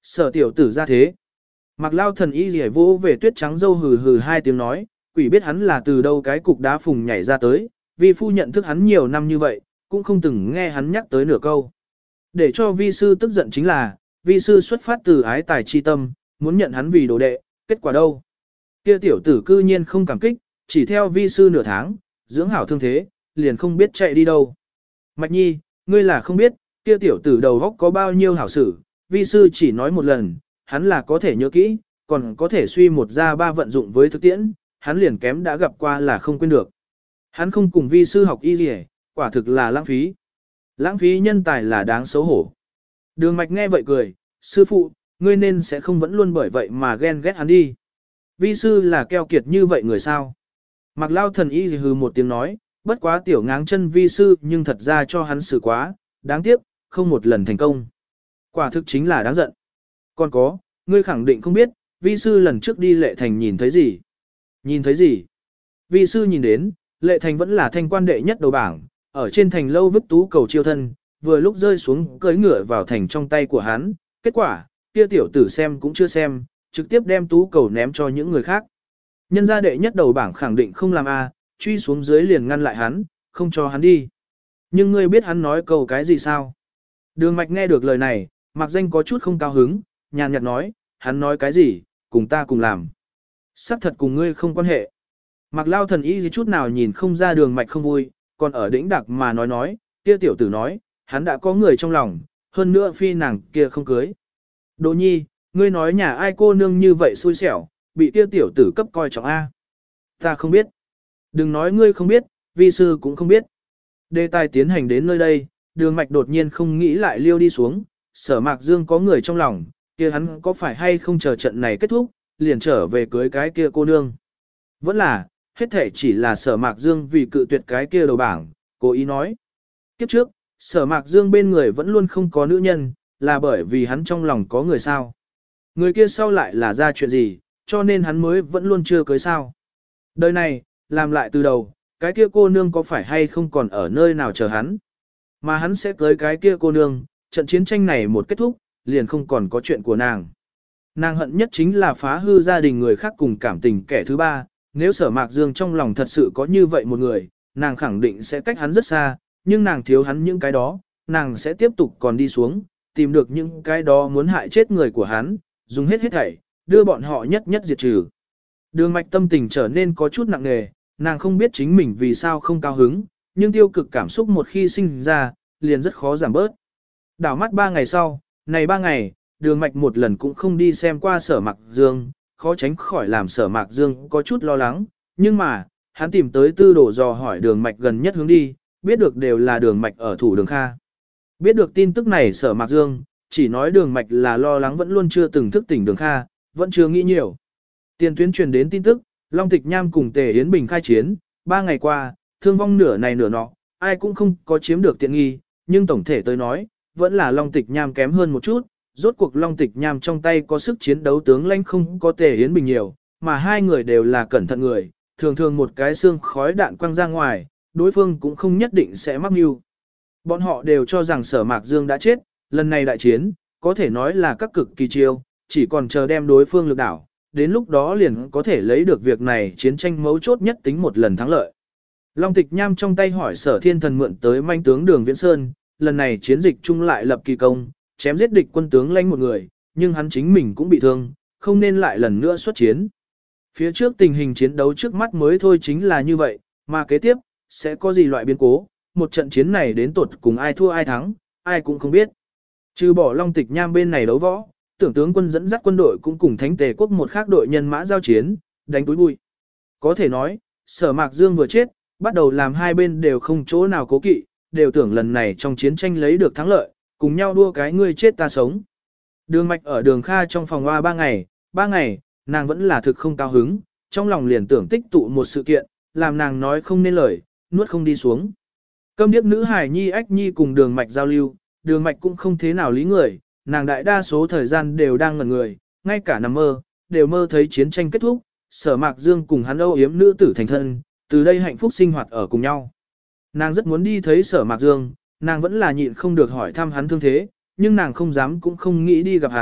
Sở tiểu tử ra thế. Mạc Lao thần y rỉa vỗ về tuyết trắng dâu hừ hừ hai tiếng nói, quỷ biết hắn là từ đâu cái cục đá phùng nhảy ra tới, vi phu nhận thức hắn nhiều năm như vậy, cũng không từng nghe hắn nhắc tới nửa câu. Để cho vi sư tức giận chính là, vi sư xuất phát từ ái tài chi tâm, muốn nhận hắn vì đồ đệ, kết quả đâu? Kia tiểu tử cư nhiên không cảm kích, chỉ theo vi sư nửa tháng, dưỡng hảo thương thế, liền không biết chạy đi đâu. Mạch Nhi, ngươi là không biết, kia tiểu tử đầu góc có bao nhiêu hảo sử, vi sư chỉ nói một lần, hắn là có thể nhớ kỹ, còn có thể suy một ra ba vận dụng với thực tiễn, hắn liền kém đã gặp qua là không quên được. Hắn không cùng vi sư học y gì hết, quả thực là lãng phí. Lãng phí nhân tài là đáng xấu hổ. Đường Mạch nghe vậy cười, sư phụ, ngươi nên sẽ không vẫn luôn bởi vậy mà ghen ghét hắn đi. Vi sư là keo kiệt như vậy người sao? Mạc Lao thần y hừ một tiếng nói, bất quá tiểu ngáng chân vi sư nhưng thật ra cho hắn xử quá, đáng tiếc, không một lần thành công. Quả thực chính là đáng giận. Còn có, ngươi khẳng định không biết, vi sư lần trước đi Lệ Thành nhìn thấy gì? Nhìn thấy gì? Vi sư nhìn đến, Lệ Thành vẫn là thanh quan đệ nhất đầu bảng, ở trên thành lâu vứt tú cầu chiêu thân, vừa lúc rơi xuống cưỡi ngựa vào thành trong tay của hắn, kết quả, kia tiểu tử xem cũng chưa xem, trực tiếp đem tú cầu ném cho những người khác. Nhân gia đệ nhất đầu bảng khẳng định không làm a, truy xuống dưới liền ngăn lại hắn, không cho hắn đi. Nhưng ngươi biết hắn nói câu cái gì sao? Đường Mạch nghe được lời này, Mạc Danh có chút không cao hứng, nhàn nhạt nói, hắn nói cái gì, cùng ta cùng làm. Sắc thật cùng ngươi không quan hệ. Mạc Lao thần y gì chút nào nhìn không ra Đường Mạch không vui, còn ở đỉnh đặc mà nói, kia tiểu tử nói, hắn đã có người trong lòng, hơn nữa phi nàng kia không cưới. Đỗ Nhi, ngươi nói nhà ai cô nương như vậy xui xẻo, bị kia tiểu tử cấp coi trọng A. Ta không biết. Đừng nói ngươi không biết, vi sư cũng không biết. Đề tài tiến hành đến nơi đây, Đường Mạch đột nhiên không nghĩ lại liêu đi xuống, Sở Mạc Dương có người trong lòng, kia hắn có phải hay không chờ trận này kết thúc, liền trở về cưới cái kia cô nương. Vẫn là, hết thể chỉ là Sở Mạc Dương vì cự tuyệt cái kia đầu bảng, cố ý nói. Kiếp trước, Sở Mạc Dương bên người vẫn luôn không có nữ nhân, là bởi vì hắn trong lòng có người sao. Người kia sau lại là ra chuyện gì, cho nên hắn mới vẫn luôn chưa cưới sao. Đời này, làm lại từ đầu, cái kia cô nương có phải hay không còn ở nơi nào chờ hắn. Mà hắn sẽ cưới cái kia cô nương, trận chiến tranh này một kết thúc, liền không còn có chuyện của nàng. Nàng hận nhất chính là phá hư gia đình người khác cùng cảm tình kẻ thứ ba, nếu Sở Mạc Dương trong lòng thật sự có như vậy một người, nàng khẳng định sẽ cách hắn rất xa, nhưng nàng thiếu hắn những cái đó, nàng sẽ tiếp tục còn đi xuống, tìm được những cái đó muốn hại chết người của hắn, dùng hết thảy, đưa bọn họ nhất nhất diệt trừ. Đường Mạch tâm tình trở nên có chút nặng nề, nàng không biết chính mình vì sao không cao hứng, nhưng tiêu cực cảm xúc một khi sinh ra, liền rất khó giảm bớt. Đảo mắt 3 ngày sau, này 3 ngày, Đường Mạch một lần cũng không đi xem qua Sở Mạc Dương, khó tránh khỏi làm Sở Mạc Dương có chút lo lắng, nhưng mà, hắn tìm tới Tư Đồ dò hỏi Đường Mạch gần nhất hướng đi, biết được đều là Đường Mạch ở thủ Đường Kha. Biết được tin tức này Sở Mạc Dương, chỉ nói Đường Mạch là lo lắng vẫn luôn chưa từng thức tỉnh Đường Kha, vẫn chưa nghĩ nhiều. Tiền tuyến truyền đến tin tức, Long Tịch Nham cùng Tề Yến Bình khai chiến, 3 ngày qua, thương vong nửa này nửa nọ, ai cũng không có chiếm được tiện nghi, nhưng tổng thể tới nói, vẫn là Long Tịch Nham kém hơn một chút, rốt cuộc Long Tịch Nham trong tay có sức chiến đấu tướng lãnh không có Tề Yến Bình nhiều, mà hai người đều là cẩn thận người, thường thường một cái xương khói đạn quăng ra ngoài, đối phương cũng không nhất định sẽ mắc mưu. Bọn họ đều cho rằng Sở Mạc Dương đã chết, lần này đại chiến, có thể nói là các cực kỳ chiêu, chỉ còn chờ đem đối phương lực đảo, đến lúc đó liền có thể lấy được việc này chiến tranh mấu chốt nhất tính một lần thắng lợi. Long Tịch Nham trong tay hỏi Sở Thiên Thần mượn tới manh tướng Đường Viễn Sơn, lần này chiến dịch chung lại lập kỳ công, chém giết địch quân tướng lãnh một người, nhưng hắn chính mình cũng bị thương, không nên lại lần nữa xuất chiến. Phía trước tình hình chiến đấu trước mắt mới thôi chính là như vậy, mà kế tiếp, sẽ có gì loại biến cố, một trận chiến này đến tột cùng ai thua ai thắng, ai cũng không biết. Trừ bỏ Long Tịch Nham bên này đấu võ, tưởng tướng quân dẫn dắt quân đội cũng cùng Thánh Tề quốc một khác đội nhân mã giao chiến, đánh túi bụi. Có thể nói, Sở Mạc Dương vừa chết, bắt đầu làm hai bên đều không chỗ nào cố kỵ, đều tưởng lần này trong chiến tranh lấy được thắng lợi, cùng nhau đua cái ngươi chết ta sống. Đường Mạch ở Đường Kha trong phòng hoa 3 ngày, nàng vẫn là thực không cao hứng, trong lòng liền tưởng tích tụ một sự kiện, làm nàng nói không nên lời, nuốt không đi xuống. Câm điếc nữ hài nhi ách nhi cùng Đường Mạch giao lưu, Đường Mạch cũng không thế nào lý người, nàng đại đa số thời gian đều đang ngẩn người, ngay cả nằm mơ, đều mơ thấy chiến tranh kết thúc, Sở Mạc Dương cùng hắn âu yếm nữ tử thành thân, từ đây hạnh phúc sinh hoạt ở cùng nhau. Nàng rất muốn đi thấy Sở Mạc Dương, nàng vẫn là nhịn không được hỏi thăm hắn thương thế, nhưng nàng không dám cũng không nghĩ đi gặp hắn,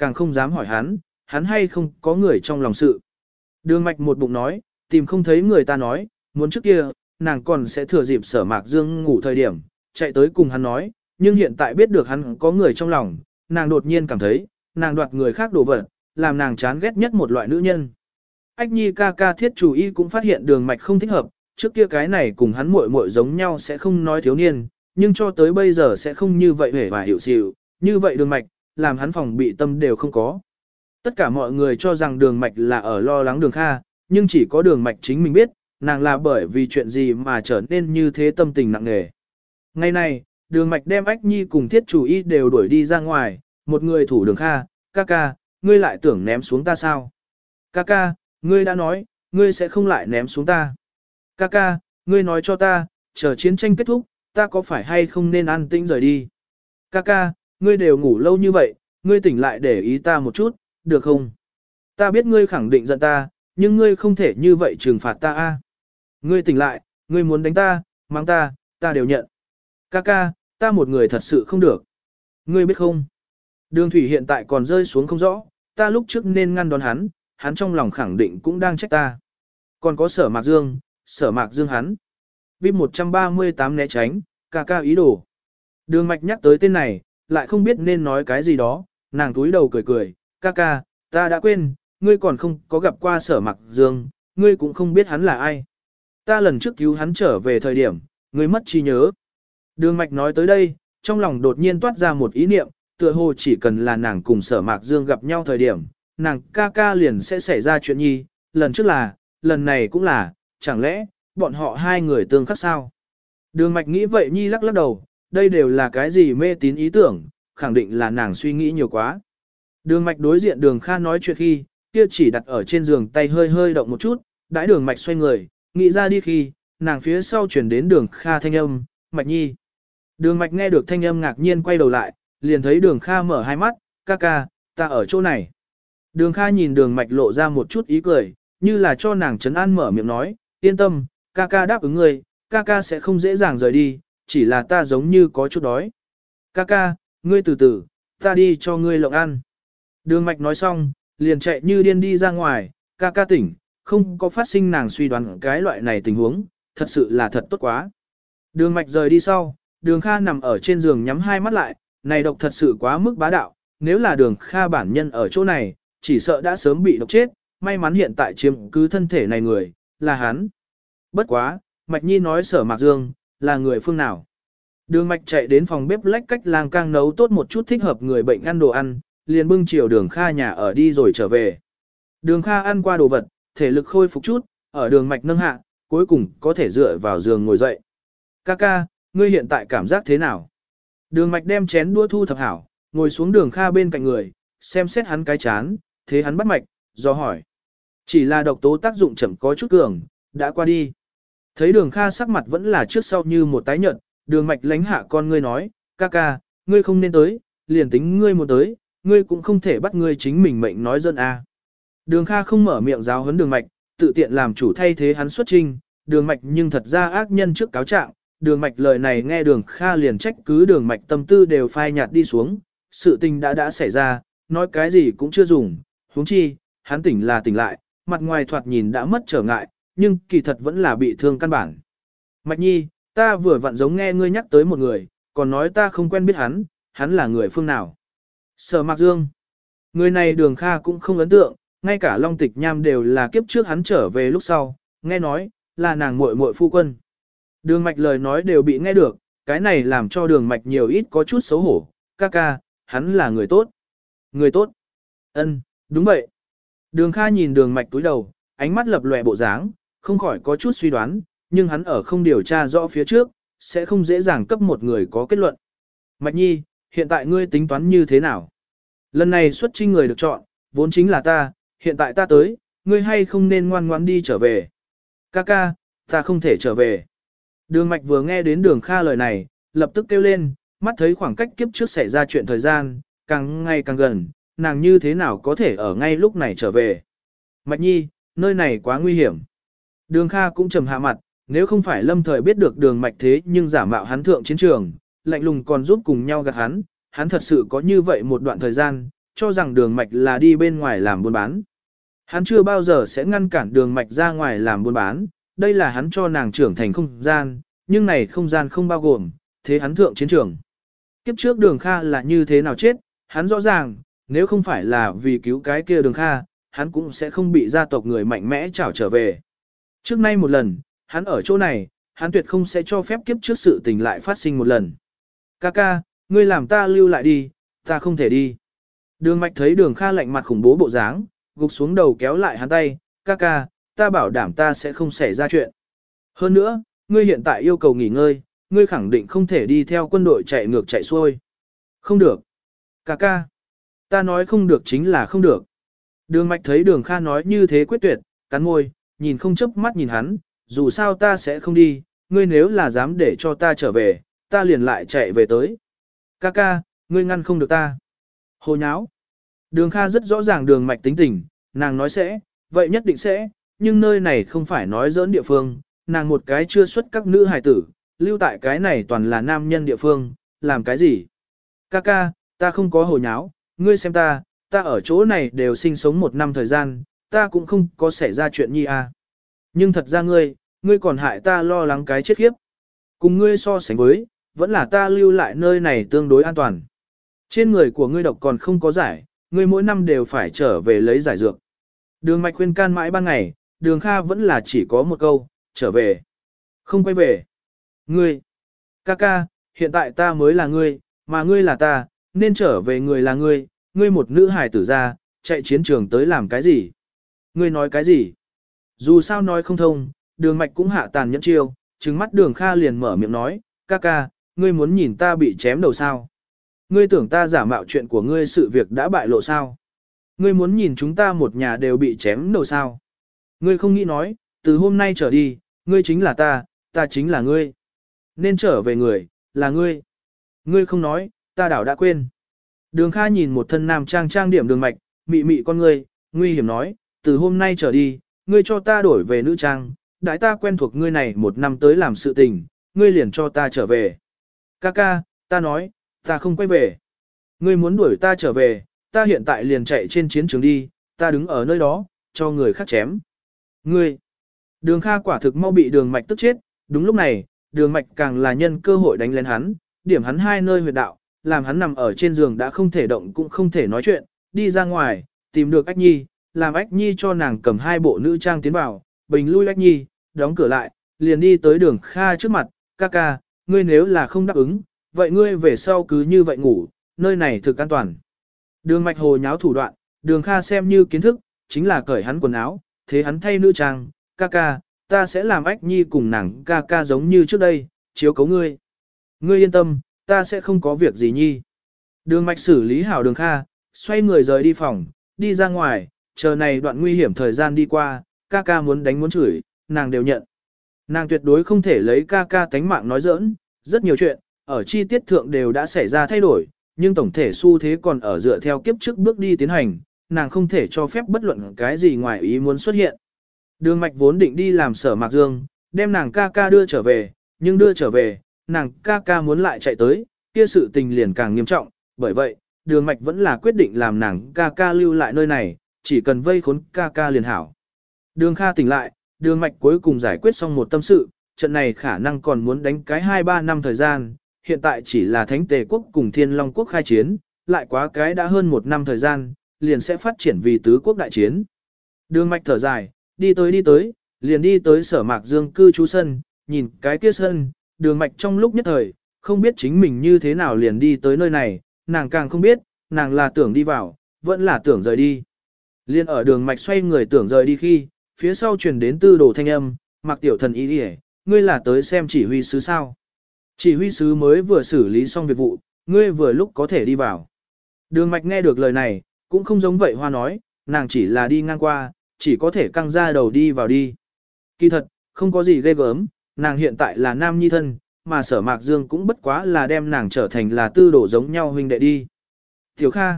càng không dám hỏi hắn hay không có người trong lòng sự. Đường mạch một bụng nói, tìm không thấy người ta nói, muốn trước kia, nàng còn sẽ thừa dịp Sở Mạc Dương ngủ thời điểm, chạy tới cùng hắn nói, nhưng hiện tại biết được hắn có người trong lòng, nàng đột nhiên cảm thấy, nàng đoạt người khác đồ vật, làm nàng chán ghét nhất một loại nữ nhân. Ách Nhi ca ca Thiết Chủ Y cũng phát hiện đường mạch không thích hợp, trước kia cái này cùng hắn muội muội giống nhau sẽ không nói thiếu niên, nhưng cho tới bây giờ sẽ không như vậy hề và hiểu xịu, như vậy đường mạch, làm hắn phòng bị tâm đều không có. Tất cả mọi người cho rằng đường mạch là ở lo lắng đường Kha, nhưng chỉ có đường mạch chính mình biết, nàng là bởi vì chuyện gì mà trở nên như thế tâm tình nặng nề. Ngày này, đường mạch đem Ách Nhi cùng Thiết Chủ Y đều đuổi đi ra ngoài, một người thủ đường Kha, ca ca, ngươi lại tưởng ném xuống ta sao? Ca ca, ngươi đã nói, ngươi sẽ không lại ném xuống ta. Ca ca, ngươi nói cho ta, chờ chiến tranh kết thúc, ta có phải hay không nên an tĩnh rời đi? Ca ca, ngươi đều ngủ lâu như vậy, ngươi tỉnh lại để ý ta một chút, được không? Ta biết ngươi khẳng định giận ta, nhưng ngươi không thể như vậy trừng phạt ta a. Ngươi tỉnh lại, ngươi muốn đánh ta, mắng ta, ta đều nhận. Ca ca, ta một người thật sự không được. Ngươi biết không? Đường Thủy hiện tại còn rơi xuống không rõ, ta lúc trước nên ngăn đón hắn trong lòng khẳng định cũng đang trách ta. Còn có Sở Mạc Dương hắn. VIP 138 né tránh, ca ca ý đồ. Đường Mạch nhắc tới tên này, lại không biết nên nói cái gì đó, nàng túi đầu cười cười, ca ca, ta đã quên, ngươi còn không có gặp qua Sở Mạc Dương, ngươi cũng không biết hắn là ai. Ta lần trước cứu hắn trở về thời điểm, ngươi mất trí nhớ. Đường Mạch nói tới đây, trong lòng đột nhiên toát ra một ý niệm, tựa hồ chỉ cần là nàng cùng Sở Mạc Dương gặp nhau thời điểm, nàng ca ca liền sẽ xảy ra chuyện nhi, lần trước là, lần này cũng là, chẳng lẽ, bọn họ hai người tương khắc sao? Đường Mạch nghĩ vậy nhi lắc lắc đầu, đây đều là cái gì mê tín ý tưởng, khẳng định là nàng suy nghĩ nhiều quá. Đường Mạch đối diện Đường Kha nói chuyện khi, kia chỉ đặt ở trên giường tay hơi hơi động một chút, đãi Đường Mạch xoay người, nghĩ ra đi khi, nàng phía sau chuyển đến Đường Kha thanh âm, Mạch nhi. Đường Mạch nghe được thanh âm ngạc nhiên quay đầu lại, liền thấy Đường Kha mở hai mắt, ca ca, ta ở chỗ này. Đường Kha nhìn Đường Mạch lộ ra một chút ý cười, như là cho nàng trấn an mở miệng nói, yên tâm, ca ca đáp ứng ngươi, ca ca sẽ không dễ dàng rời đi, chỉ là ta giống như có chút đói. Ca ca, ngươi từ từ, ta đi cho ngươi lộng ăn. Đường Mạch nói xong, liền chạy như điên đi ra ngoài, ca ca tỉnh, không có phát sinh nàng suy đoán cái loại này tình huống, thật sự là thật tốt quá. Đường Mạch rời đi sau, Đường Kha nằm ở trên giường nhắm hai mắt lại, này độc thật sự quá mức bá đạo, nếu là Đường Kha bản nhân ở chỗ này, chỉ sợ đã sớm bị độc chết, may mắn hiện tại chiếm cứ thân thể này người, là hắn. Bất quá, Mạch Nhi nói Sở Mạc Dương, là người phương nào. Đường Mạch chạy đến phòng bếp lách cách lang cang nấu tốt một chút thích hợp người bệnh ăn đồ ăn, liền bưng chiều Đường Kha nhà ở đi rồi trở về. Đường Kha ăn qua đồ vật, thể lực khôi phục chút, ở Đường Mạch nâng hạ, cuối cùng có thể dựa vào giường ngồi dậy. Ca ca, ngươi hiện tại cảm giác thế nào? Đường Mạch đem chén đũa thu thập hảo, ngồi xuống Đường Kha bên cạnh người, xem xét hắn cái chán, thế hắn bắt mạch, do hỏi. Chỉ là độc tố tác dụng chậm có chút cường, đã qua đi. Thấy Đường Kha sắc mặt vẫn là trước sau như một tái nhợt, Đường Mạch lánh hạ con ngươi nói, ca ca, ngươi không nên tới, liền tính ngươi muốn tới, ngươi cũng không thể bắt ngươi chính mình mệnh nói dân a. Đường Kha không mở miệng giáo huấn Đường Mạch, tự tiện làm chủ thay thế hắn xuất trinh, Đường Mạch nhưng thật ra ác nhân trước cáo trạng, Đường Mạch lời này nghe Đường Kha liền trách cứ Đường Mạch tâm tư đều phai nhạt đi xuống, sự tình đã xảy ra, nói cái gì cũng chưa dùng, huống chi, hắn tỉnh là tỉnh lại, mặt ngoài thoạt nhìn đã mất trở ngại, nhưng kỳ thật vẫn là bị thương căn bản. Mạch Nhi, ta vừa vặn giống nghe ngươi nhắc tới một người, còn nói ta không quen biết hắn là người phương nào. Sở Mạc Dương. Người này Đường Kha cũng không ấn tượng, ngay cả Long Tịch Nham đều là kiếp trước hắn trở về lúc sau, nghe nói, là nàng muội muội phu quân. Đường Mạch lời nói đều bị nghe được, cái này làm cho Đường Mạch nhiều ít có chút xấu hổ, ca ca, hắn là người tốt. Người tốt. Ân, đúng vậy. Đường Kha nhìn Đường Mạch túi đầu, ánh mắt lập lòe bộ dáng, không khỏi có chút suy đoán, nhưng hắn ở không điều tra rõ phía trước, sẽ không dễ dàng cấp một người có kết luận. Mạch Nhi, hiện tại ngươi tính toán như thế nào? Lần này xuất chinh người được chọn, vốn chính là ta, hiện tại ta tới, ngươi hay không nên ngoan ngoãn đi trở về? Ca ca, ta không thể trở về. Đường Mạch vừa nghe đến Đường Kha lời này, lập tức kêu lên, mắt thấy khoảng cách kiếp trước xảy ra chuyện thời gian, càng ngày càng gần, nàng như thế nào có thể ở ngay lúc này trở về. Mạch Nhi, nơi này quá nguy hiểm. Đường Kha cũng trầm hạ mặt, nếu không phải lâm thời biết được Đường Mạch thế nhưng giả mạo hắn thượng chiến trường, lạnh lùng còn giúp cùng nhau gạt hắn thật sự có như vậy một đoạn thời gian, cho rằng đường mạch là đi bên ngoài làm buôn bán. Hắn chưa bao giờ sẽ ngăn cản đường mạch ra ngoài làm buôn bán, đây là hắn cho nàng trưởng thành không gian, nhưng này không gian không bao gồm, thế hắn thượng chiến trường. Kiếp trước đường Kha là như thế nào chết, hắn rõ ràng, nếu không phải là vì cứu cái kia đường Kha, hắn cũng sẽ không bị gia tộc người mạnh mẽ trảo trở về. Trước nay một lần, hắn ở chỗ này, hắn tuyệt không sẽ cho phép kiếp trước sự tình lại phát sinh một lần. Kaka, ngươi làm ta lưu lại đi, ta không thể đi. Đường mạch thấy đường Kha lạnh mặt khủng bố bộ dáng, gục xuống đầu kéo lại hắn tay, Kaka, ta bảo đảm ta sẽ không xảy ra chuyện. Hơn nữa, ngươi hiện tại yêu cầu nghỉ ngơi, ngươi khẳng định không thể đi theo quân đội chạy ngược chạy xuôi. Không được. Kaka, ta nói không được chính là không được. Đường mạch thấy đường Kha nói như thế quyết tuyệt, cắn môi, nhìn không chớp mắt nhìn hắn, dù sao ta sẽ không đi, ngươi nếu là dám để cho ta trở về, ta liền lại chạy về tới. Kaka, ngươi ngăn không được ta. Hồ nháo. Đường Kha rất rõ ràng đường mạch tính tình, nàng nói sẽ, vậy nhất định sẽ, nhưng nơi này không phải nói giỡn địa phương, nàng một cái chưa xuất các nữ hài tử, lưu tại cái này toàn là nam nhân địa phương, làm cái gì? Kaka, ta không có hồ nháo, ngươi xem ta ở chỗ này đều sinh sống 1 năm thời gian, ta cũng không có xảy ra chuyện nhi à. Nhưng thật ra ngươi còn hại ta lo lắng cái chết khiếp. Cùng ngươi so sánh với, vẫn là ta lưu lại nơi này tương đối an toàn. Trên người của ngươi độc còn không có giải, ngươi mỗi năm đều phải trở về lấy giải dược. Đường mạch khuyên can mãi ban ngày, đường Kha vẫn là chỉ có một câu, trở về. Không quay về. Ngươi. Kaka, hiện tại ta mới là ngươi, mà ngươi là ta, nên trở về người là ngươi, ngươi một nữ hài tử ra, chạy chiến trường tới làm cái gì? Ngươi nói cái gì? Dù sao nói không thông, đường mạch cũng hạ tàn nhẫn chiêu, trừng mắt đường Kha liền mở miệng nói, Kaka, ngươi muốn nhìn ta bị chém đầu sao? Ngươi tưởng ta giả mạo chuyện của ngươi sự việc đã bại lộ sao? Ngươi muốn nhìn chúng ta một nhà đều bị chém đầu sao? Ngươi không nghĩ nói, từ hôm nay trở đi, ngươi chính là ta chính là ngươi. Nên trở về người, là ngươi. Ngươi không nói, ta đảo đã quên. Đường Kha nhìn một thân nam trang điểm đường mạch, mị mị con ngươi, nguy hiểm nói, từ hôm nay trở đi, ngươi cho ta đổi về nữ trang, đãi ta quen thuộc ngươi này 1 năm tới làm sự tình, ngươi liền cho ta trở về. Kaka, ta nói, ta không quay về. Ngươi muốn đuổi ta trở về, ta hiện tại liền chạy trên chiến trường đi, ta đứng ở nơi đó, cho người khác chém. Ngươi, đường Kha quả thực mau bị đường mạch tức chết, đúng lúc này, đường mạch càng là nhân cơ hội đánh lên hắn, điểm hắn 2 nơi huyệt đạo, làm hắn nằm ở trên giường đã không thể động cũng không thể nói chuyện, đi ra ngoài, tìm được Ách Nhi, làm Ách Nhi cho nàng cầm 2 bộ nữ trang tiến vào, bình lui Ách Nhi, đóng cửa lại, liền đi tới đường Kha trước mặt, Kaka, ngươi nếu là không đáp ứng, vậy ngươi về sau cứ như vậy ngủ, nơi này thực an toàn. Đường mạch hồ nháo thủ đoạn, đường Kha xem như kiến thức, chính là cởi hắn quần áo, thế hắn thay nữ trang, Kaka, ta sẽ làm Ách Nhi cùng nàng Kaka giống như trước đây, chiếu cố ngươi. Ngươi yên tâm, ta sẽ không có việc gì nhi. Đường mạch xử lý hảo đường Kha, xoay người rời đi phòng, đi ra ngoài, chờ này đoạn nguy hiểm thời gian đi qua, Kaka muốn đánh muốn chửi, nàng đều nhận. Nàng tuyệt đối không thể lấy Kaka tánh mạng nói giỡn, rất nhiều chuyện, ở chi tiết thượng đều đã xảy ra thay đổi, nhưng tổng thể xu thế còn ở dựa theo kiếp trước bước đi tiến hành, nàng không thể cho phép bất luận cái gì ngoài ý muốn xuất hiện. Đường mạch vốn định đi làm Sở Mạc Dương, đem nàng Kaka đưa trở về, nhưng đưa trở về, nàng Kaka muốn lại chạy tới, kia sự tình liền càng nghiêm trọng, bởi vậy, đường mạch vẫn là quyết định làm nàng Kaka lưu lại nơi này, chỉ cần vây khốn Kaka liền hảo. Đường Kha tỉnh lại, đường mạch cuối cùng giải quyết xong một tâm sự, trận này khả năng còn muốn đánh cái 2-3 năm thời gian, hiện tại chỉ là Thánh Tề Quốc cùng Thiên Long Quốc khai chiến, lại quá cái đã hơn 1 năm thời gian, liền sẽ phát triển vì tứ quốc đại chiến. Đường mạch thở dài, đi tới, liền đi tới Sở Mạc Dương cư trú sân, nhìn cái kia sân, đường mạch trong lúc nhất thời, không biết chính mình như thế nào liền đi tới nơi này, nàng càng không biết, nàng là tưởng đi vào, vẫn là tưởng rời đi. Liên ở đường mạch xoay người tưởng rời đi khi, phía sau truyền đến Tư Đồ thanh âm, Mạc tiểu thần ý đi, ngươi là tới xem chỉ huy sứ sao? Chỉ huy sứ mới vừa xử lý xong việc vụ, ngươi vừa lúc có thể đi vào. Đường mạch nghe được lời này, cũng không giống vậy hoa nói, nàng chỉ là đi ngang qua, chỉ có thể căng ra đầu đi vào đi. Kỳ thật, không có gì ghê gớm, nàng hiện tại là nam nhi thân, mà Sở Mạc Dương cũng bất quá là đem nàng trở thành là Tư Đồ giống nhau huynh đệ đi. Tiểu Kha.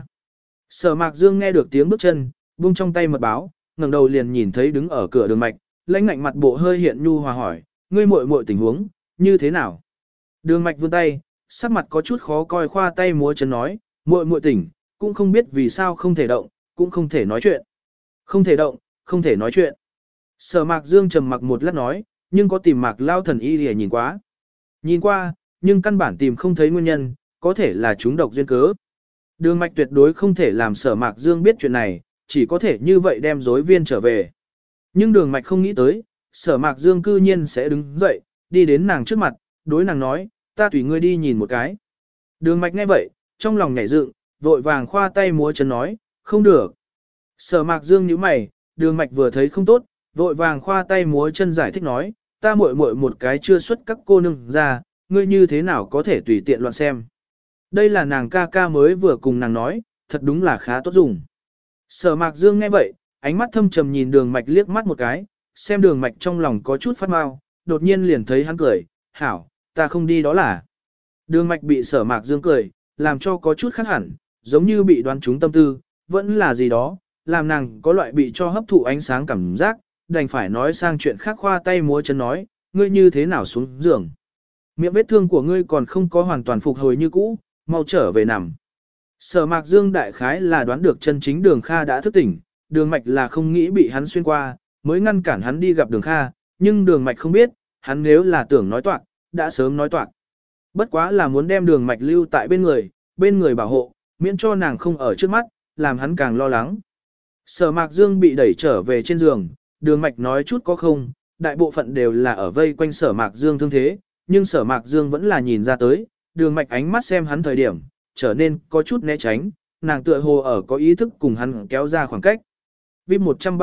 Sở Mạc Dương nghe được tiếng bước chân, buông trong tay mật báo, ngẩng đầu liền nhìn thấy đứng ở cửa đường mạch, lãnh ngạnh mặt bộ hơi hiện nhu hòa hỏi, ngươi muội muội tình huống, như thế nào? Đường mạch vươn tay, sắc mặt có chút khó coi khoa tay múa chân nói, muội muội tỉnh, cũng không biết vì sao không thể động, cũng không thể nói chuyện. Không thể động, không thể nói chuyện. Sở Mạc Dương trầm mặc một lát nói, nhưng có tìm Mạc Lao thần y để nhìn quá. Nhìn qua, nhưng căn bản tìm không thấy nguyên nhân, có thể là chúng độc duyên cớ. Đường Mạch tuyệt đối không thể làm Sở Mạc Dương biết chuyện này, chỉ có thể như vậy đem dối viên trở về. Nhưng Đường Mạch không nghĩ tới, Sở Mạc Dương cư nhiên sẽ đứng dậy, đi đến nàng trước mặt, đối nàng nói, ta tùy ngươi đi nhìn một cái. Đường Mạch nghe vậy, trong lòng nhảy dựng, vội vàng khoa tay múa chân nói, không được. Sở Mạc Dương nhíu mày, Đường Mạch vừa thấy không tốt, vội vàng khoa tay múa chân giải thích nói, ta muội muội một cái chưa xuất các cô nương ra, ngươi như thế nào có thể tùy tiện loạn xem. Đây là nàng ca ca mới vừa cùng nàng nói, thật đúng là khá tốt dùng. Sở Mạc Dương nghe vậy, ánh mắt thâm trầm nhìn Đường Mạch liếc mắt một cái, xem Đường Mạch trong lòng có chút phát mau, đột nhiên liền thấy hắn cười, hảo, ta không đi đó là. Đường Mạch bị Sở Mạc Dương cười, làm cho có chút khác hẳn, giống như bị đoán trúng tâm tư, vẫn là gì đó, làm nàng có loại bị cho hấp thụ ánh sáng cảm giác, đành phải nói sang chuyện khác khoa tay múa chân nói, ngươi như thế nào xuống giường. Miệng vết thương của ngươi còn không có hoàn toàn phục hồi như cũ, mau trở về nằm. Sở Mạc Dương đại khái là đoán được chân chính Đường Kha đã thức tỉnh, Đường Mạch là không nghĩ bị hắn xuyên qua, mới ngăn cản hắn đi gặp Đường Kha, nhưng Đường Mạch không biết, hắn nếu là tưởng nói toạc, đã sớm nói toạc. Bất quá là muốn đem Đường Mạch lưu tại bên người bảo hộ, miễn cho nàng không ở trước mắt, làm hắn càng lo lắng. Sở Mạc Dương bị đẩy trở về trên giường, Đường Mạch nói chút có không, đại bộ phận đều là ở vây quanh Sở Mạc Dương thương thế, nhưng Sở Mạc Dương vẫn là nhìn ra tới, Đường Mạch ánh mắt xem hắn thời điểm, trở nên có chút né tránh, nàng tựa hồ ở có ý thức cùng hắn kéo ra khoảng cách. VIP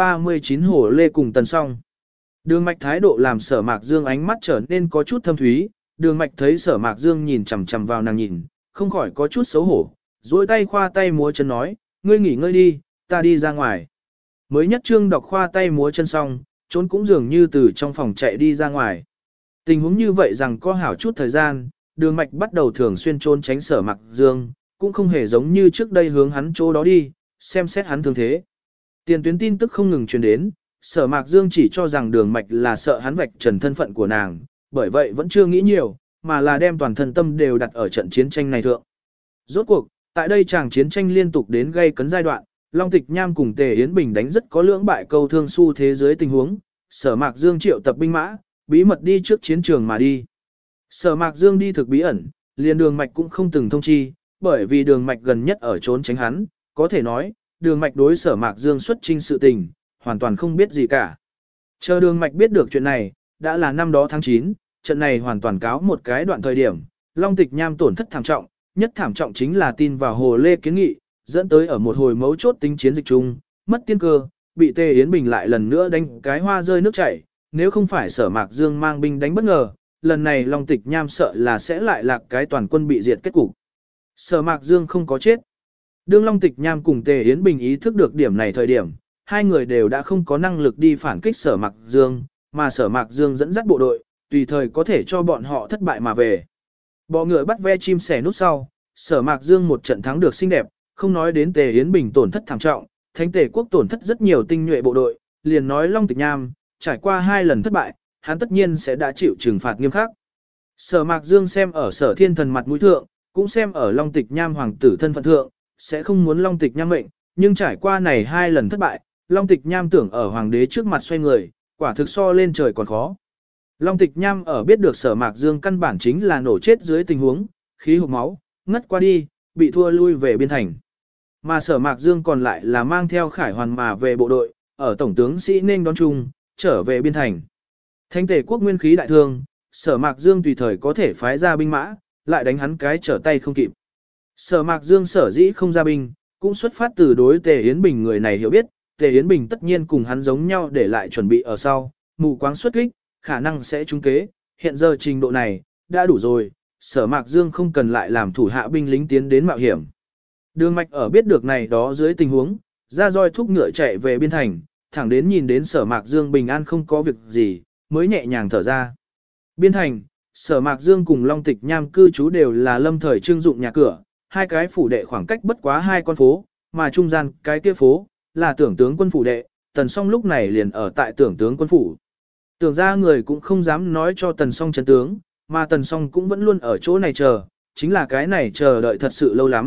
139 Hồ Lê cùng Tần Song. Đường Mạch thái độ làm Sở Mạc Dương ánh mắt trở nên có chút thâm thúy, Đường Mạch thấy Sở Mạc Dương nhìn chằm chằm vào nàng nhìn, không khỏi có chút xấu hổ, duỗi tay khoa tay múa chân nói, ngươi nghỉ ngơi đi, ta đi ra ngoài. Mới nhất trương đọc khoa tay múa chân xong, trốn cũng dường như từ trong phòng chạy đi ra ngoài. Tình huống như vậy rằng có hảo chút thời gian, Đường Mạch bắt đầu thường xuyên trốn tránh Sở Mạc Dương, cũng không hề giống như trước đây hướng hắn chỗ đó đi, xem xét hắn thương thế. Tiền tuyến tin tức không ngừng truyền đến, Sở Mạc Dương chỉ cho rằng Đường Mạch là sợ hắn vạch trần thân phận của nàng, bởi vậy vẫn chưa nghĩ nhiều, mà là đem toàn thân tâm đều đặt ở trận chiến tranh này thượng. Rốt cuộc, tại đây chàng chiến tranh liên tục đến gây cấn giai đoạn, Long Tịch Nham cùng Tề Yến Bình đánh rất có lưỡng bại câu thương xu thế giới tình huống, Sở Mạc Dương triệu tập binh mã, bí mật đi trước chiến trường mà đi. Sở Mạc Dương đi thực bí ẩn, liền Đường Mạch cũng không từng thông chi, bởi vì Đường Mạch gần nhất ở trốn tránh hắn, có thể nói, Đường Mạch đối Sở Mạc Dương xuất chinh sự tình, hoàn toàn không biết gì cả. Chờ Đường Mạch biết được chuyện này, đã là năm đó tháng 9, trận này hoàn toàn cáo một cái đoạn thời điểm, Long Tịch Nham tổn thất thảm trọng, nhất thảm trọng chính là tin vào Hồ Lê kiến nghị, dẫn tới ở một hồi mấu chốt tính chiến dịch chung, mất tiên cơ, bị Tề Yến Bình lại lần nữa đánh cái hoa rơi nước chảy, nếu không phải Sở Mạc Dương mang binh đánh bất ngờ, lần này Long Tịch Nham sợ là sẽ lại lạc cái toàn quân bị diệt kết cục. Sở Mạc Dương không có chết. Đương Long Tịch Nham cùng Tề Yến Bình ý thức được điểm này thời điểm, hai người đều đã không có năng lực đi phản kích Sở Mạc Dương, mà Sở Mạc Dương dẫn dắt bộ đội, tùy thời có thể cho bọn họ thất bại mà về. Bọ ngựa bắt ve chim sẻ nút sau, Sở Mạc Dương một trận thắng được xinh đẹp, không nói đến Tề Yến Bình tổn thất thảm trọng, Thánh Tề quốc tổn thất rất nhiều tinh nhuệ bộ đội, liền nói Long Tịch Nham, trải qua 2 lần thất bại, hắn tất nhiên sẽ đã chịu trừng phạt nghiêm khắc. Sở Mạc Dương xem ở Sở Thiên Thần mặt mũi thượng, cũng xem ở Long Tịch Nham hoàng tử thân phận thượng, sẽ không muốn Long Tịch Nham mệnh, nhưng trải qua này 2 lần thất bại, Long Tịch Nham tưởng ở hoàng đế trước mặt xoay người, quả thực so lên trời còn khó. Long Tịch Nham ở biết được Sở Mạc Dương căn bản chính là nổ chết dưới tình huống, khí hộc máu, ngất qua đi, bị thua lui về biên thành. Mà Sở Mạc Dương còn lại là mang theo Khải Hoàn mà về bộ đội, ở tổng tướng sĩ nên đón chung, trở về biên thành. Thánh Tề quốc nguyên khí đại thương, Sở Mạc Dương tùy thời có thể phái ra binh mã, lại đánh hắn cái trở tay không kịp. Sở Mạc Dương sở dĩ không ra binh, cũng xuất phát từ đối Tề Yến Bình người này hiểu biết, Tề Yến Bình tất nhiên cùng hắn giống nhau để lại chuẩn bị ở sau, mù quáng xuất kích, khả năng sẽ trúng kế, hiện giờ trình độ này, đã đủ rồi, Sở Mạc Dương không cần lại làm thủ hạ binh lính tiến đến mạo hiểm. Đường Mạch ở biết được này đó dưới tình huống, ra roi thúc ngựa chạy về biên thành, thẳng đến nhìn đến Sở Mạc Dương bình an không có việc gì, mới nhẹ nhàng thở ra. Biên thành, Sở Mạc Dương cùng Long Tịch Nham cư trú đều là lâm thời trưng dụng nhà cửa, hai cái phủ đệ khoảng cách bất quá 2 con phố, mà trung gian cái kia phố, là tưởng tướng quân phủ đệ, Tần Song lúc này liền ở tại tưởng tướng quân phủ. Tưởng ra người cũng không dám nói cho Tần Song chấn tướng, mà Tần Song cũng vẫn luôn ở chỗ này chờ, chính là cái này chờ đợi thật sự lâu lắm,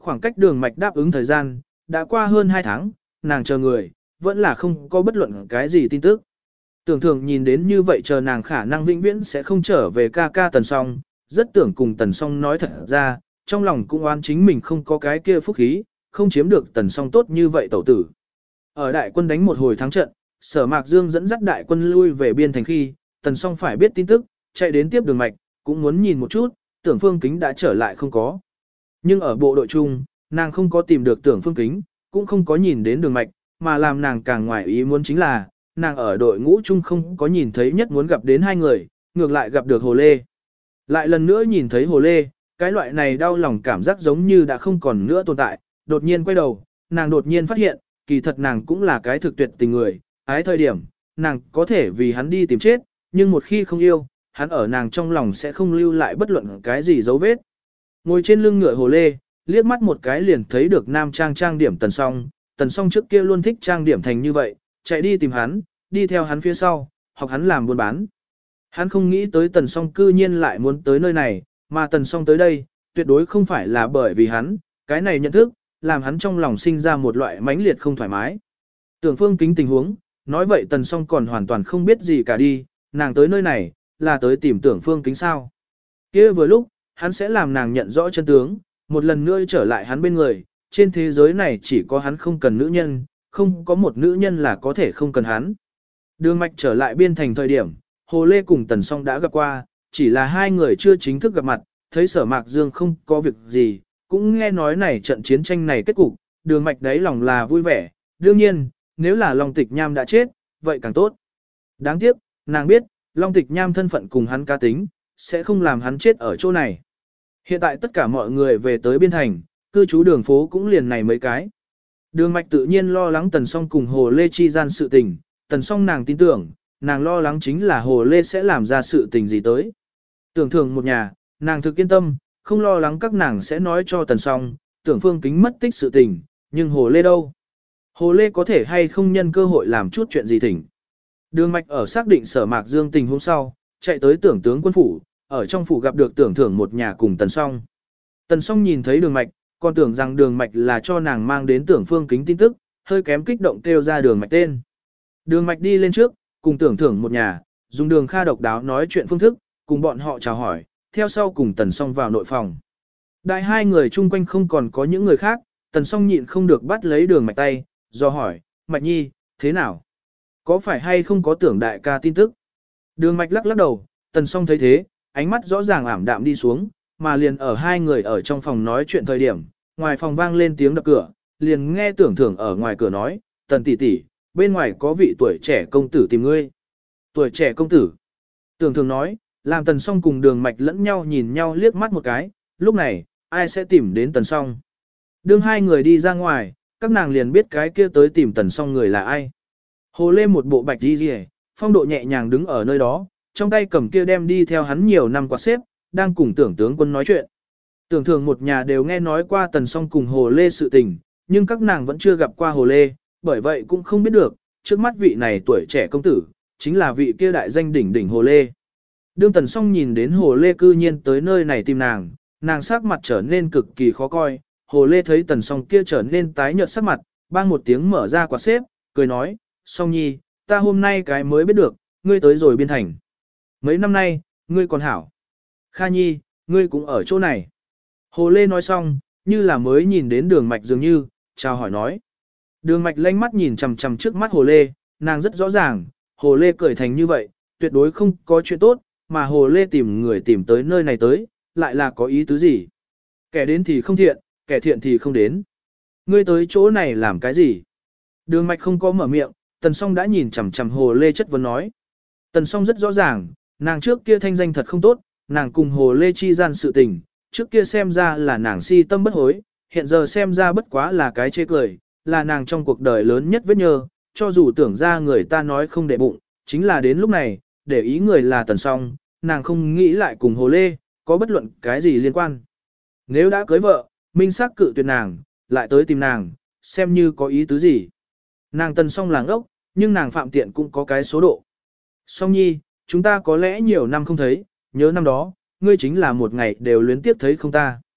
khoảng cách Đường Mạch đáp ứng thời gian, đã qua hơn 2 tháng, nàng chờ người, vẫn là không có bất luận cái gì tin tức. Tưởng thường nhìn đến như vậy chờ nàng khả năng vĩnh viễn sẽ không trở về ca ca Tần Song, rất tưởng cùng Tần Song nói thật ra, trong lòng cũng oán chính mình không có cái kia phúc khí, không chiếm được Tần Song tốt như vậy tẩu tử. Ở đại quân đánh một hồi thắng trận, Sở Mạc Dương dẫn dắt đại quân lui về biên thành khi, Tần Song phải biết tin tức, chạy đến tiếp Đường Mạch, cũng muốn nhìn một chút, Tưởng Phương Kính đã trở lại không có. Nhưng ở bộ đội chung, nàng không có tìm được Tưởng Phương Kính, cũng không có nhìn đến Đường Mạch, mà làm nàng càng ngoài ý muốn chính là, nàng ở đội ngũ chung không có nhìn thấy nhất muốn gặp đến hai người, ngược lại gặp được Hồ Lê. Lại lần nữa nhìn thấy Hồ Lê, cái loại này đau lòng cảm giác giống như đã không còn nữa tồn tại, đột nhiên quay đầu, nàng đột nhiên phát hiện, kỳ thật nàng cũng là cái thực tuyệt tình người, ái thời điểm, nàng có thể vì hắn đi tìm chết, nhưng một khi không yêu, hắn ở nàng trong lòng sẽ không lưu lại bất luận cái gì dấu vết. Ngồi trên lưng ngựa Hồ Lê, liếc mắt một cái liền thấy được nam trang điểm Tần Song trước kia luôn thích trang điểm thành như vậy, chạy đi tìm hắn, đi theo hắn phía sau, học hắn làm buôn bán. Hắn không nghĩ tới Tần Song cư nhiên lại muốn tới nơi này, mà Tần Song tới đây, tuyệt đối không phải là bởi vì hắn, cái này nhận thức, làm hắn trong lòng sinh ra một loại mãnh liệt không thoải mái. Tưởng Phương Kính tình huống, nói vậy Tần Song còn hoàn toàn không biết gì cả đi, nàng tới nơi này, là tới tìm Tưởng Phương Kính sao. Kia vừa lúc, hắn sẽ làm nàng nhận rõ chân tướng, một lần nữa trở lại hắn bên người, trên thế giới này chỉ có hắn không cần nữ nhân, không có một nữ nhân là có thể không cần hắn. Đường Mạch trở lại biên thành thời điểm, Hồ Lê cùng Tần Song đã gặp qua, chỉ là hai người chưa chính thức gặp mặt, thấy Sở Mạc Dương không có việc gì, cũng nghe nói này trận chiến tranh này kết cục, Đường Mạch đáy lòng là vui vẻ, đương nhiên, nếu là Long Tịch Nham đã chết, vậy càng tốt. Đáng tiếc, nàng biết, Long Tịch Nham thân phận cùng hắn cá tính, sẽ không làm hắn chết ở chỗ này. Hiện tại tất cả mọi người về tới biên thành, cư trú đường phố cũng liền này mấy cái. Đường Mạch tự nhiên lo lắng Tần Song cùng Hồ Lê chi gian sự tình, Tần Song nàng tin tưởng, nàng lo lắng chính là Hồ Lê sẽ làm ra sự tình gì tới. Tưởng thường một nhà, nàng thực yên tâm, không lo lắng các nàng sẽ nói cho Tần Song, Tưởng Phương Kính mất tích sự tình, nhưng Hồ Lê đâu? Hồ Lê có thể hay không nhân cơ hội làm chút chuyện gì thỉnh. Đường Mạch ở xác định Sở Mạc Dương tình hôm sau, chạy tới Tưởng tướng quân phủ, ở trong phủ gặp được Tưởng thưởng một nhà cùng Tần Song. Tần Song nhìn thấy Đường Mạch, còn tưởng rằng Đường Mạch là cho nàng mang đến Tưởng Phương Kính tin tức, hơi kém kích động kêu ra Đường Mạch tên. Đường Mạch đi lên trước, cùng Tưởng thưởng một nhà, dùng Đường Kha độc đáo nói chuyện phương thức, cùng bọn họ chào hỏi, theo sau cùng Tần Song vào nội phòng. Đại hai người chung quanh không còn có những người khác, Tần Song nhịn không được bắt lấy Đường Mạch tay, do hỏi, Mạch Nhi, thế nào? Có phải hay không có Tưởng đại ca tin tức? Đường Mạch lắc lắc đầu, Tần Song thấy thế, ánh mắt rõ ràng ảm đạm đi xuống, mà liền ở hai người ở trong phòng nói chuyện thời điểm, ngoài phòng vang lên tiếng đập cửa, liền nghe Tưởng thưởng ở ngoài cửa nói, Tần tỷ tỷ, bên ngoài có vị tuổi trẻ công tử tìm ngươi. Tuổi trẻ công tử. Tưởng thưởng nói, làm Tần Song cùng Đường Mạch lẫn nhau nhìn nhau liếc mắt một cái, lúc này, ai sẽ tìm đến Tần Song. Đương hai người đi ra ngoài, các nàng liền biết cái kia tới tìm Tần Song người là ai. Hồ Lê một bộ bạch đi rìa, phong độ nhẹ nhàng đứng ở nơi đó, trong tay cầm kia đem đi theo hắn nhiều năm quạt xếp, đang cùng Tưởng tướng quân nói chuyện. Tưởng thường một nhà đều nghe nói qua Tần Song cùng Hồ Lê sự tình, nhưng các nàng vẫn chưa gặp qua Hồ Lê, bởi vậy cũng không biết được, trước mắt vị này tuổi trẻ công tử, chính là vị kia đại danh đỉnh đỉnh Hồ Lê. Đương Tần Song nhìn đến Hồ Lê cư nhiên tới nơi này tìm nàng, nàng sắc mặt trở nên cực kỳ khó coi, Hồ Lê thấy Tần Song kia trở nên tái nhợt sắc mặt, bang một tiếng mở ra quạt xếp, cười nói, Song Nhi, ta hôm nay cái mới biết được, ngươi tới rồi biên thành. Mấy năm nay, ngươi còn hảo. Kha Nhi, ngươi cũng ở chỗ này. Hồ Lê nói xong, như là mới nhìn đến Đường Mạch dường như, chào hỏi nói. Đường Mạch lanh mắt nhìn chằm chằm trước mắt Hồ Lê, nàng rất rõ ràng, Hồ Lê cười thành như vậy, tuyệt đối không có chuyện tốt, mà Hồ Lê tìm người tìm tới nơi này tới, lại là có ý tứ gì. Kẻ đến thì không thiện, kẻ thiện thì không đến. Ngươi tới chỗ này làm cái gì? Đường Mạch không có mở miệng, Tần Song đã nhìn chằm chằm Hồ Lê chất vấn nói. Tần Song rất rõ ràng, nàng trước kia thanh danh thật không tốt, nàng cùng Hồ Lê chi gian sự tình, trước kia xem ra là nàng si tâm bất hối, hiện giờ xem ra bất quá là cái chê cười, là nàng trong cuộc đời lớn nhất vết nhơ, cho dù tưởng ra người ta nói không để bụng, chính là đến lúc này, để ý người là Tần Song, nàng không nghĩ lại cùng Hồ Lê, có bất luận cái gì liên quan. Nếu đã cưới vợ, minh xác cự tuyệt nàng, lại tới tìm nàng, xem như có ý tứ gì. Nàng Tần Song làng ốc, nhưng nàng phạm tiện cũng có cái số độ. Song Nhi, chúng ta có lẽ nhiều năm không thấy, nhớ năm đó, ngươi chính là một ngày đều luyến tiếp thấy không ta.